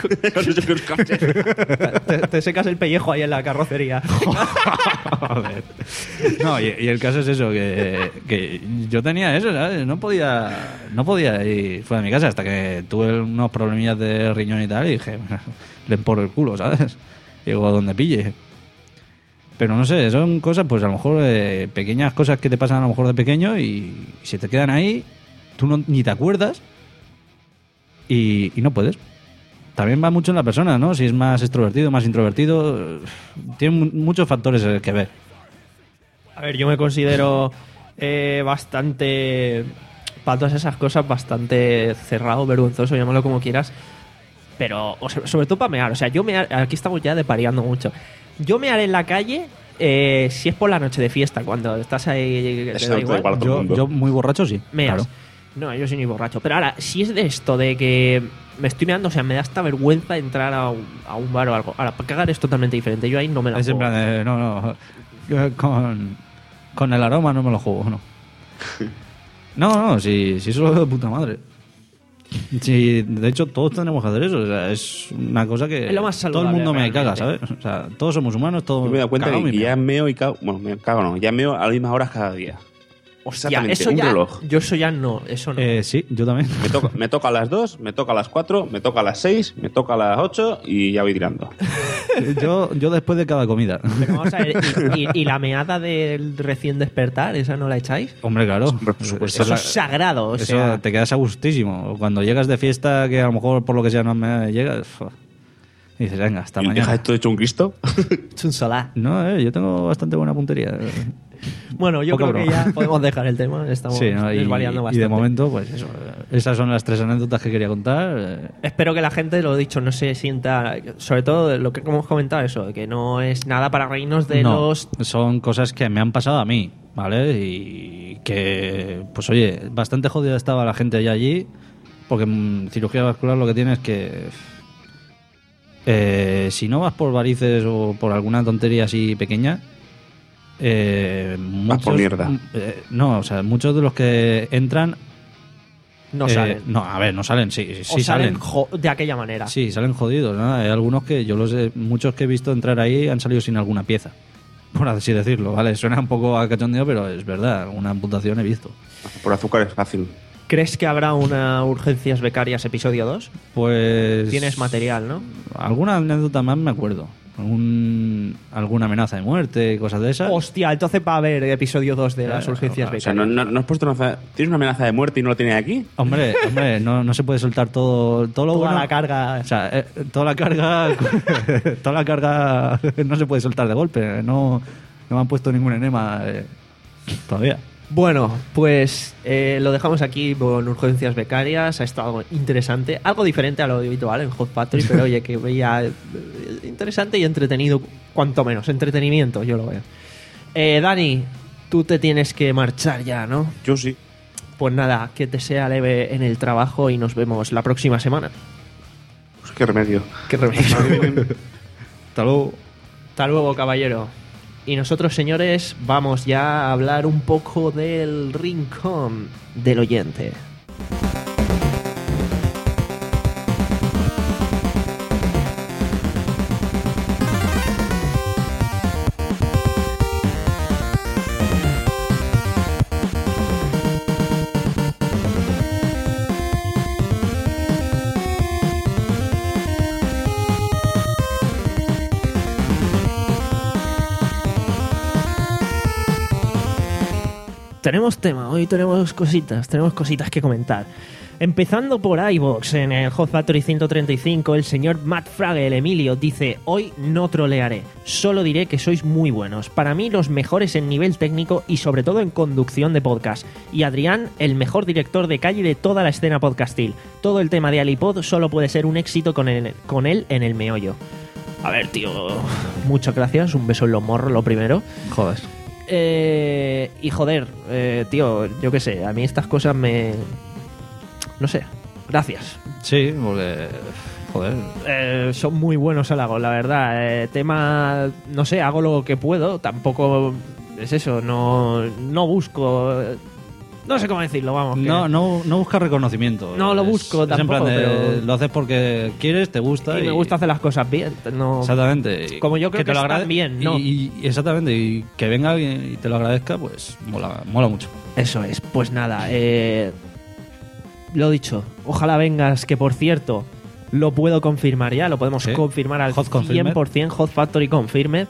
te, te secas el pellejo ahí en la carrocería. Joder. No, y, y el caso es eso, que, que yo tenía eso, ¿sabes? No podía, no podía ir fuera de mi casa hasta que tuve unos problemillas de riñón y tal y dije, le por el culo, ¿sabes? Llego a donde pille. Pero no sé, son cosas, pues a lo mejor eh, pequeñas cosas que te pasan a lo mejor de pequeño y se te quedan ahí, tú no, ni te acuerdas y, y no puedes. También va mucho en la persona, ¿no? Si es más extrovertido, más introvertido, eh, tiene mu- muchos factores eh, que ver. A ver, yo me considero eh, bastante, para todas esas cosas, bastante cerrado, vergonzoso, llámalo como quieras. Pero, o sea, sobre todo para mear. O sea, yo mear, aquí estamos ya depareando mucho. Yo mear en la calle, eh, si es por la noche de fiesta, cuando estás ahí, te Eso da da igual, igual a todo el Yo, mundo. yo muy borracho sí. meas. Claro. No, yo soy ni borracho. Pero ahora, si es de esto, de que me estoy meando, o sea, me da hasta vergüenza entrar a un, a un bar o algo. Ahora, para cagar es totalmente diferente. Yo ahí no me la Es en juego. plan de, no, no, yo con, con el aroma no me lo juego, no. No, no, si, si eso lo veo de puta madre. Sí, de hecho, todos tenemos que hacer eso. O sea, es una cosa que Es lo más todo el mundo me saludable, caga, ¿sabes? realmente. O sea, todos somos humanos, todos Yo me he dado cuenta cagamos que, y que ya meamos. meo y cago. Bueno, me cago no, ya meo a las mismas horas cada día. Hostia, Exactamente, eso un ya, reloj. yo eso ya no, eso no. Eh, sí, yo también. Me toca, me toca a las dos, me toca a las cuatro, me toca a las seis, me toca a las ocho y ya voy tirando. yo, yo después de cada comida. Pero vamos a ver, ¿y, y- y la meada del recién despertar, esa no la echáis? Hombre, claro. Hombre, por supuesto. Eso la- es sagrado, o Eso sea... te quedas a gustísimo. Cuando llegas de fiesta, que a lo mejor por lo que sea no me llegas, fua, y dices, venga, hasta ¿Y deja mañana. esto hecho un Cristo? Es un solá. No, eh, yo tengo bastante buena puntería. Bueno, yo Poca creo que broma. ya podemos dejar el tema. Estamos Sí, ¿no? y, desvariando y bastante. de momento, pues eso. Esas son las tres anécdotas que quería contar. eh. Espero que la gente, lo dicho, no se sienta... Sobre todo lo que hemos comentado, eso, que no es nada para reírnos de No, los... son cosas que me han pasado a mí, ¿vale? Y que, pues oye, bastante jodida estaba la gente ya allí, porque en cirugía vascular lo que tienes es que... eh, si no vas por varices o por alguna tontería así pequeña, eh, muchos, por mierda. eh, no, o sea, muchos de los que entran No eh, salen. no, a ver, no salen, sí, o sí salen, salen. jo- de aquella manera. Sí, salen jodidos, ¿no? Hay algunos que yo los he, muchos que he visto entrar ahí han salido sin alguna pieza, por así decirlo, ¿vale? Suena un poco a cachondeo, pero es verdad, una amputación he visto. Por azúcar es fácil. ¿Crees que habrá una Urgencias Becarias episodio dos? Pues... Tienes material, ¿no? Alguna anécdota más me acuerdo. Algún, alguna amenaza de muerte y cosas de esas. Hostia, entonces va a haber episodio dos de las Eh, Urgencias O Becarias. sea, ¿no, no, no has puesto una, ¿tienes una amenaza de muerte y no lo tienes aquí? Hombre, hombre, no, no se puede soltar todo, todo lo Toda bueno. la carga. O sea, eh, toda la carga... toda la carga no se puede soltar de golpe. No, no me han puesto ningún enema eh, todavía. Bueno, pues eh, lo dejamos aquí con Urgencias Becarias. Ha estado algo interesante, algo diferente a lo habitual en Hot Factory, pero oye, que veía eh, interesante y entretenido, cuanto menos. Entretenimiento, yo lo veo. Eh, Dani, tú te tienes que marchar ya, ¿no? Yo sí. Pues nada, que te sea leve en el trabajo y nos vemos la próxima semana. Pues qué remedio. Qué remedio. Hasta luego. Hasta luego, caballero. Y nosotros, señores, vamos ya a hablar un poco del rincón del oyente. Tenemos tema, hoy tenemos cositas, tenemos cositas que comentar. Empezando por iVoox, en el Hot Factory ciento treinta y cinco, el señor Matt Fragel, Emilio, dice: hoy no trolearé, solo diré que sois muy buenos. Para mí los mejores en nivel técnico y sobre todo en conducción de podcast. Y Adrián, el mejor director de calle de toda la escena podcastil. Todo el tema de Alipod solo puede ser un éxito con él, con él en el meollo. A ver, tío, muchas gracias, un beso en los morros, lo primero. Joder. Eh, y joder, eh, tío, yo qué sé, a mí estas cosas me... No sé, gracias. Sí, porque... Joder. Eh, son muy buenos halagos, la verdad. Eh, tema, no sé, hago lo que puedo, tampoco es eso, no, no busco... No sé cómo decirlo, vamos. que- No, no, no buscas reconocimiento. No lo Es- busco es en tampoco, plan de, pero- Lo haces porque quieres, te gusta. y me gusta hacer las cosas bien. No... Exactamente. Como yo creo que te lo están agrade- bien, ¿no? Y, y- exactamente. Y que venga alguien y te lo agradezca, pues mola, mola mucho. Eso es, pues nada, eh, lo dicho, ojalá vengas, que por cierto, lo puedo confirmar ya, lo podemos Sí. confirmar al Hot confirmed. cien por ciento, Hot Factory Confirmed.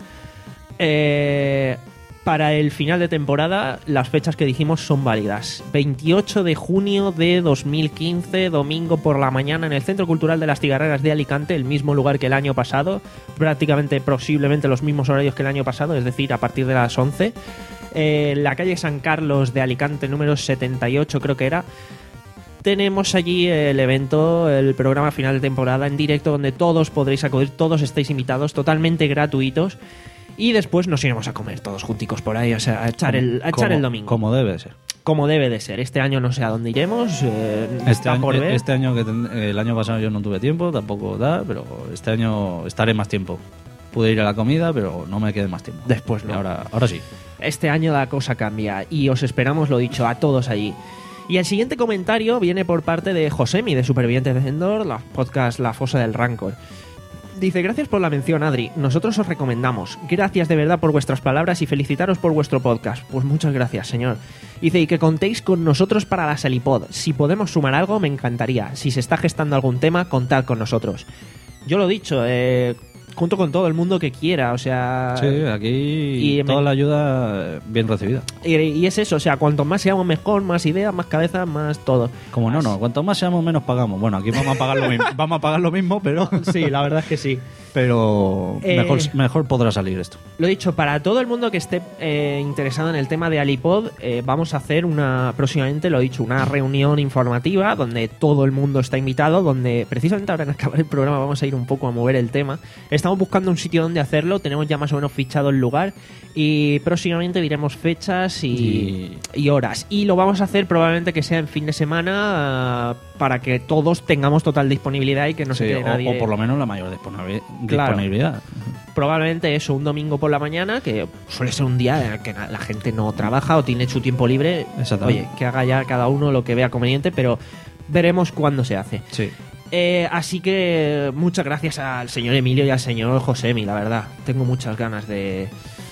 Eh, para el final de temporada, las fechas que dijimos son válidas. veintiocho de junio de dos mil quince, domingo por la mañana, en el Centro Cultural de las Cigarreras de Alicante, el mismo lugar que el año pasado, prácticamente, posiblemente los mismos horarios que el año pasado, es decir, a partir de las once. Eh, en la calle San Carlos de Alicante, número setenta y ocho creo que era. Tenemos allí el evento, el programa final de temporada en directo, donde todos podréis acudir, todos estáis invitados, totalmente gratuitos. Y después nos iremos a comer todos junticos por ahí, o sea, a echar, el, a echar Como- el domingo. Como debe ser. Como debe de ser. Este año no sé a dónde iremos. eh, Este está año, por ver. este año que ten- el año pasado yo no tuve tiempo, tampoco da, pero este año estaré más tiempo. Pude ir a la comida, pero no me quedé más tiempo. Después no. Y ahora, ahora sí. Este año la cosa cambia y os esperamos, lo dicho, a todos allí. Y el siguiente comentario viene por parte de Josemi, de Supervivientes de Endor, la podcast La Fosa del Rancor. Dice, gracias por la mención, Adri. Nosotros os recomendamos. Gracias de verdad por vuestras palabras y felicitaros por vuestro podcast. Pues muchas gracias, señor. Dice, y que contéis con nosotros para la Selipod. Si podemos sumar algo, me encantaría. Si se está gestando algún tema, contad con nosotros. Yo lo he dicho, eh, junto con todo el mundo que quiera, o sea... Sí, aquí y toda me- la ayuda bien recibida. Y, y es eso, o sea, cuanto más seamos mejor, más ideas, más cabezas, más todo. Como no, no, cuanto más seamos, menos pagamos. Bueno, aquí vamos a pagar lo mismo, vamos a pagar lo mismo, pero... Sí, la verdad es que sí. Pero Eh, mejor, mejor podrá salir esto. Lo dicho, para todo el mundo que esté eh, interesado en el tema de Alipod, eh, vamos a hacer una, próximamente, lo he dicho, una reunión informativa donde todo el mundo está invitado, donde precisamente ahora en acabar el programa vamos a ir un poco a mover el tema. Estamos buscando un sitio donde hacerlo, tenemos ya más o menos fichado el lugar y próximamente diremos fechas y, y horas. Y lo vamos a hacer probablemente que sea en fin de semana, uh, para que todos tengamos total disponibilidad y que no Sí, se quede o, nadie... o por lo menos la mayor disponibil- Claro. disponibilidad. Probablemente eso, un domingo por la mañana, que suele ser un día en el que na- la gente no trabaja o tiene su tiempo libre. Exactamente. Oye, que haga ya cada uno lo que vea conveniente, pero veremos cuándo se hace. Sí. Eh, así que muchas gracias al señor Emilio y al señor Josemi, la verdad. Tengo muchas ganas de,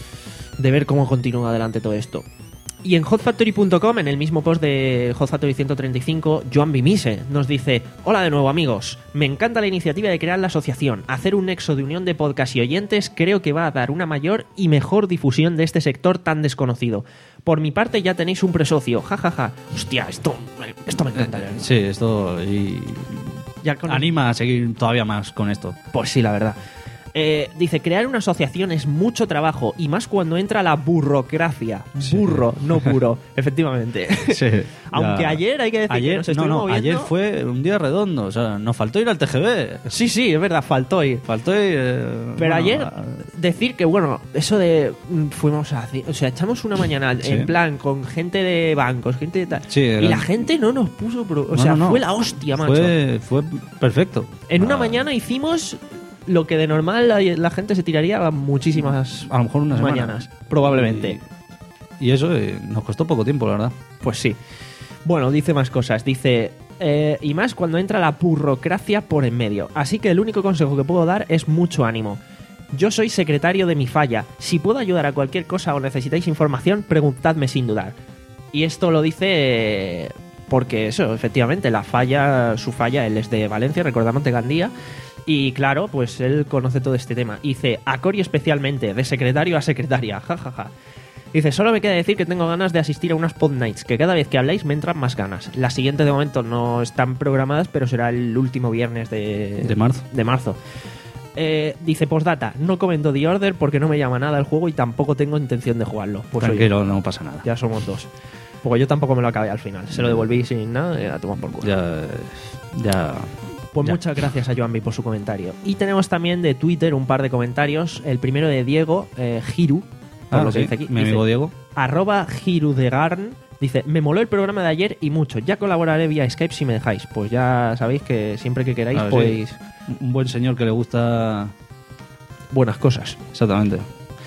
de ver cómo continúa adelante todo esto. Y en hot factory punto com, en el mismo post de Hot Factory ciento treinta y cinco, Joan Bimise nos dice: hola de nuevo, amigos. Me encanta la iniciativa de crear la asociación. Hacer un nexo de unión de podcast y oyentes creo que va a dar una mayor y mejor difusión de este sector tan desconocido. Por mi parte ya tenéis un presocio, jajaja. Hostia, esto, esto me encanta. Eh, Sí, esto y Ya con- anima a seguir todavía más con esto. Pues sí, la verdad. Eh, dice, crear una asociación es mucho trabajo y más cuando entra la burocracia. Sí. Burro, no puro, efectivamente. Sí, Aunque ya. ayer hay que decir que ayer, nos no, estuvimos no, viendo- ayer fue un día redondo, o sea, nos faltó ir al T G V. Sí, sí, es verdad, faltó ir. Faltó ir. eh, Pero bueno, ayer, a- decir que, bueno, eso de. mm, Fuimos a. hacer- O sea, echamos una mañana Sí. en plan con gente de bancos, gente de tal. Sí, y eran- la gente no nos puso. pro- O No, sea, no, no. fue la hostia, macho. Fue, fue perfecto. En una Ah, mañana hicimos lo que de normal la, la gente se tiraría muchísimas A lo mejor una semana. mañanas. Probablemente. Y, y eso eh, nos costó poco tiempo, la verdad. Pues sí. Bueno, dice más cosas. Dice, eh, y más cuando entra la burocracia por en medio. Así que el único consejo que puedo dar es mucho ánimo. Yo soy secretario de mi falla. Si puedo ayudar a cualquier cosa o necesitáis información, preguntadme sin dudar. Y esto lo dice eh, porque eso, efectivamente, la falla, su falla, él es de Valencia, recordamos de Gandía. Y claro, pues él conoce todo este tema. Dice, a Cori especialmente, de secretario a secretaria, jajaja. Ja, ja. Dice, solo me queda decir que tengo ganas de asistir a unas pod nights, que cada vez que habláis me entran más ganas. Las siguientes de momento no están programadas, pero será el último viernes de, De marzo. De marzo. Eh, dice, postdata, no comento The Order porque no me llama nada el juego y tampoco tengo intención de jugarlo. Pues oye, Tranquilo, no pasa nada. ya somos dos. Porque yo tampoco me lo acabé al final. Se lo devolví sin nada y a tomar por culo. Ya. Ya. Pues Ya. muchas gracias a Joanby por su comentario. Y tenemos también de Twitter un par de comentarios. El primero de Diego eh, Giru, por Ah, lo que sí, dice aquí. mi Dice, amigo Diego. arroba Girudegarn. Dice, me moló el programa de ayer y mucho. Ya colaboraré vía Skype si me dejáis. Pues ya sabéis que siempre que queráis, A ver, podéis... sí. Un buen señor que le gusta. Buenas cosas. Exactamente.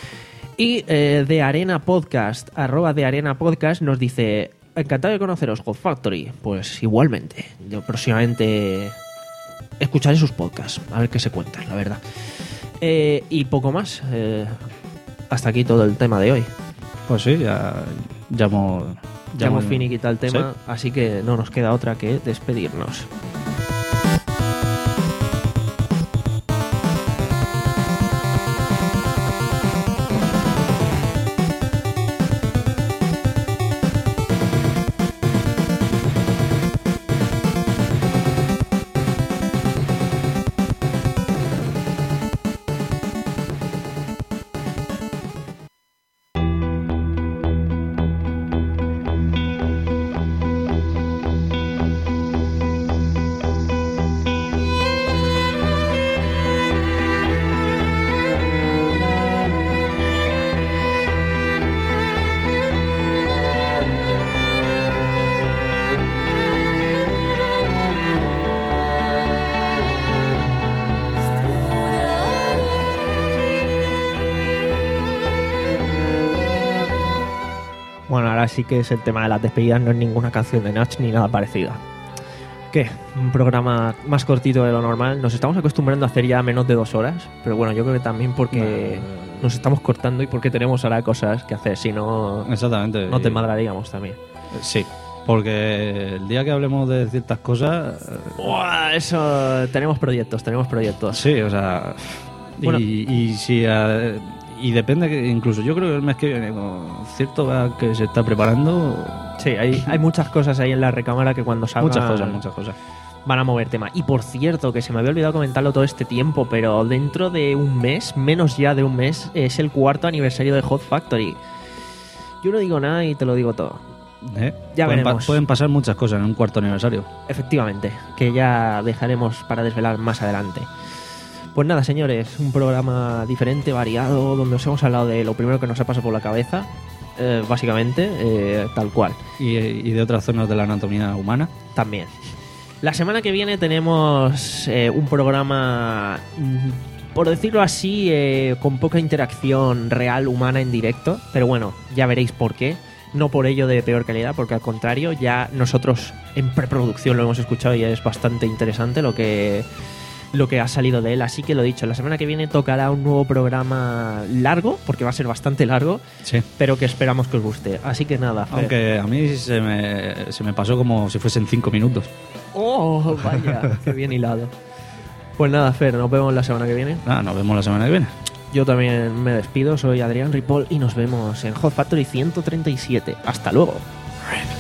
Y eh, de Arena Podcast, arroba de Arena Podcast, nos dice, encantado de conoceros, Hot Factory. Pues igualmente. Yo próximamente escucharé sus podcasts, a ver qué se cuentan, la verdad. Eh, y poco más. eh, hasta aquí todo el tema de hoy. Pues sí, ya. Ya hemos. Ya hemos finiquitado el tema, así que no nos queda otra que despedirnos. Bueno, ahora sí que es el tema de las despedidas, no es ninguna canción de Nach ni nada parecido. ¿Qué? Un programa más cortito de lo normal. Nos estamos acostumbrando a hacer ya menos de dos horas, pero bueno, yo creo que también porque No. nos estamos cortando y porque tenemos ahora cosas que hacer, si no, Exactamente. no te Y- madraríamos también. Sí, porque el día que hablemos de ciertas cosas... eh, Buah, eso, tenemos proyectos, tenemos proyectos. Sí, o sea... Bueno. y, y si... eh, y depende, que incluso yo creo que el mes que viene, con cierto va que se está preparando... Sí, hay, hay muchas cosas ahí en la recámara que cuando salgan Muchas cosas, muchas cosas. van a mover tema. Y por cierto, que se me había olvidado comentarlo todo este tiempo, pero dentro de un mes, menos ya de un mes, es el cuarto aniversario de Hot Factory. Yo no digo nada y te lo digo todo. ¿Eh? Ya pueden, veremos. pueden pasar muchas cosas en un cuarto aniversario. Efectivamente, que ya dejaremos para desvelar más adelante. Pues nada, señores, un programa diferente, variado, donde os hemos hablado de lo primero que nos ha pasado por la cabeza, eh, básicamente, eh, tal cual. Y, y de otras zonas de la anatomía humana. También. La semana que viene tenemos eh, un programa, mm, por decirlo así, eh, con poca interacción real humana en directo, pero bueno, ya veréis por qué. No por ello de peor calidad, porque al contrario, ya nosotros en preproducción lo hemos escuchado y es bastante interesante lo que, lo que ha salido de él. Así que lo dicho, la semana que viene tocará un nuevo programa largo, porque va a ser bastante largo, Sí. pero que esperamos que os guste. Así que nada, Fer. Aunque a mí se me, se me pasó como si fuesen cinco minutos. ¡Oh, vaya! ¡Qué bien hilado! Pues nada, Fer, nos vemos la semana que viene. Nada, nos vemos la semana que viene. Yo también me despido, soy Adrián Ripoll y nos vemos en Hot Factory ciento treinta y siete. ¡Hasta luego!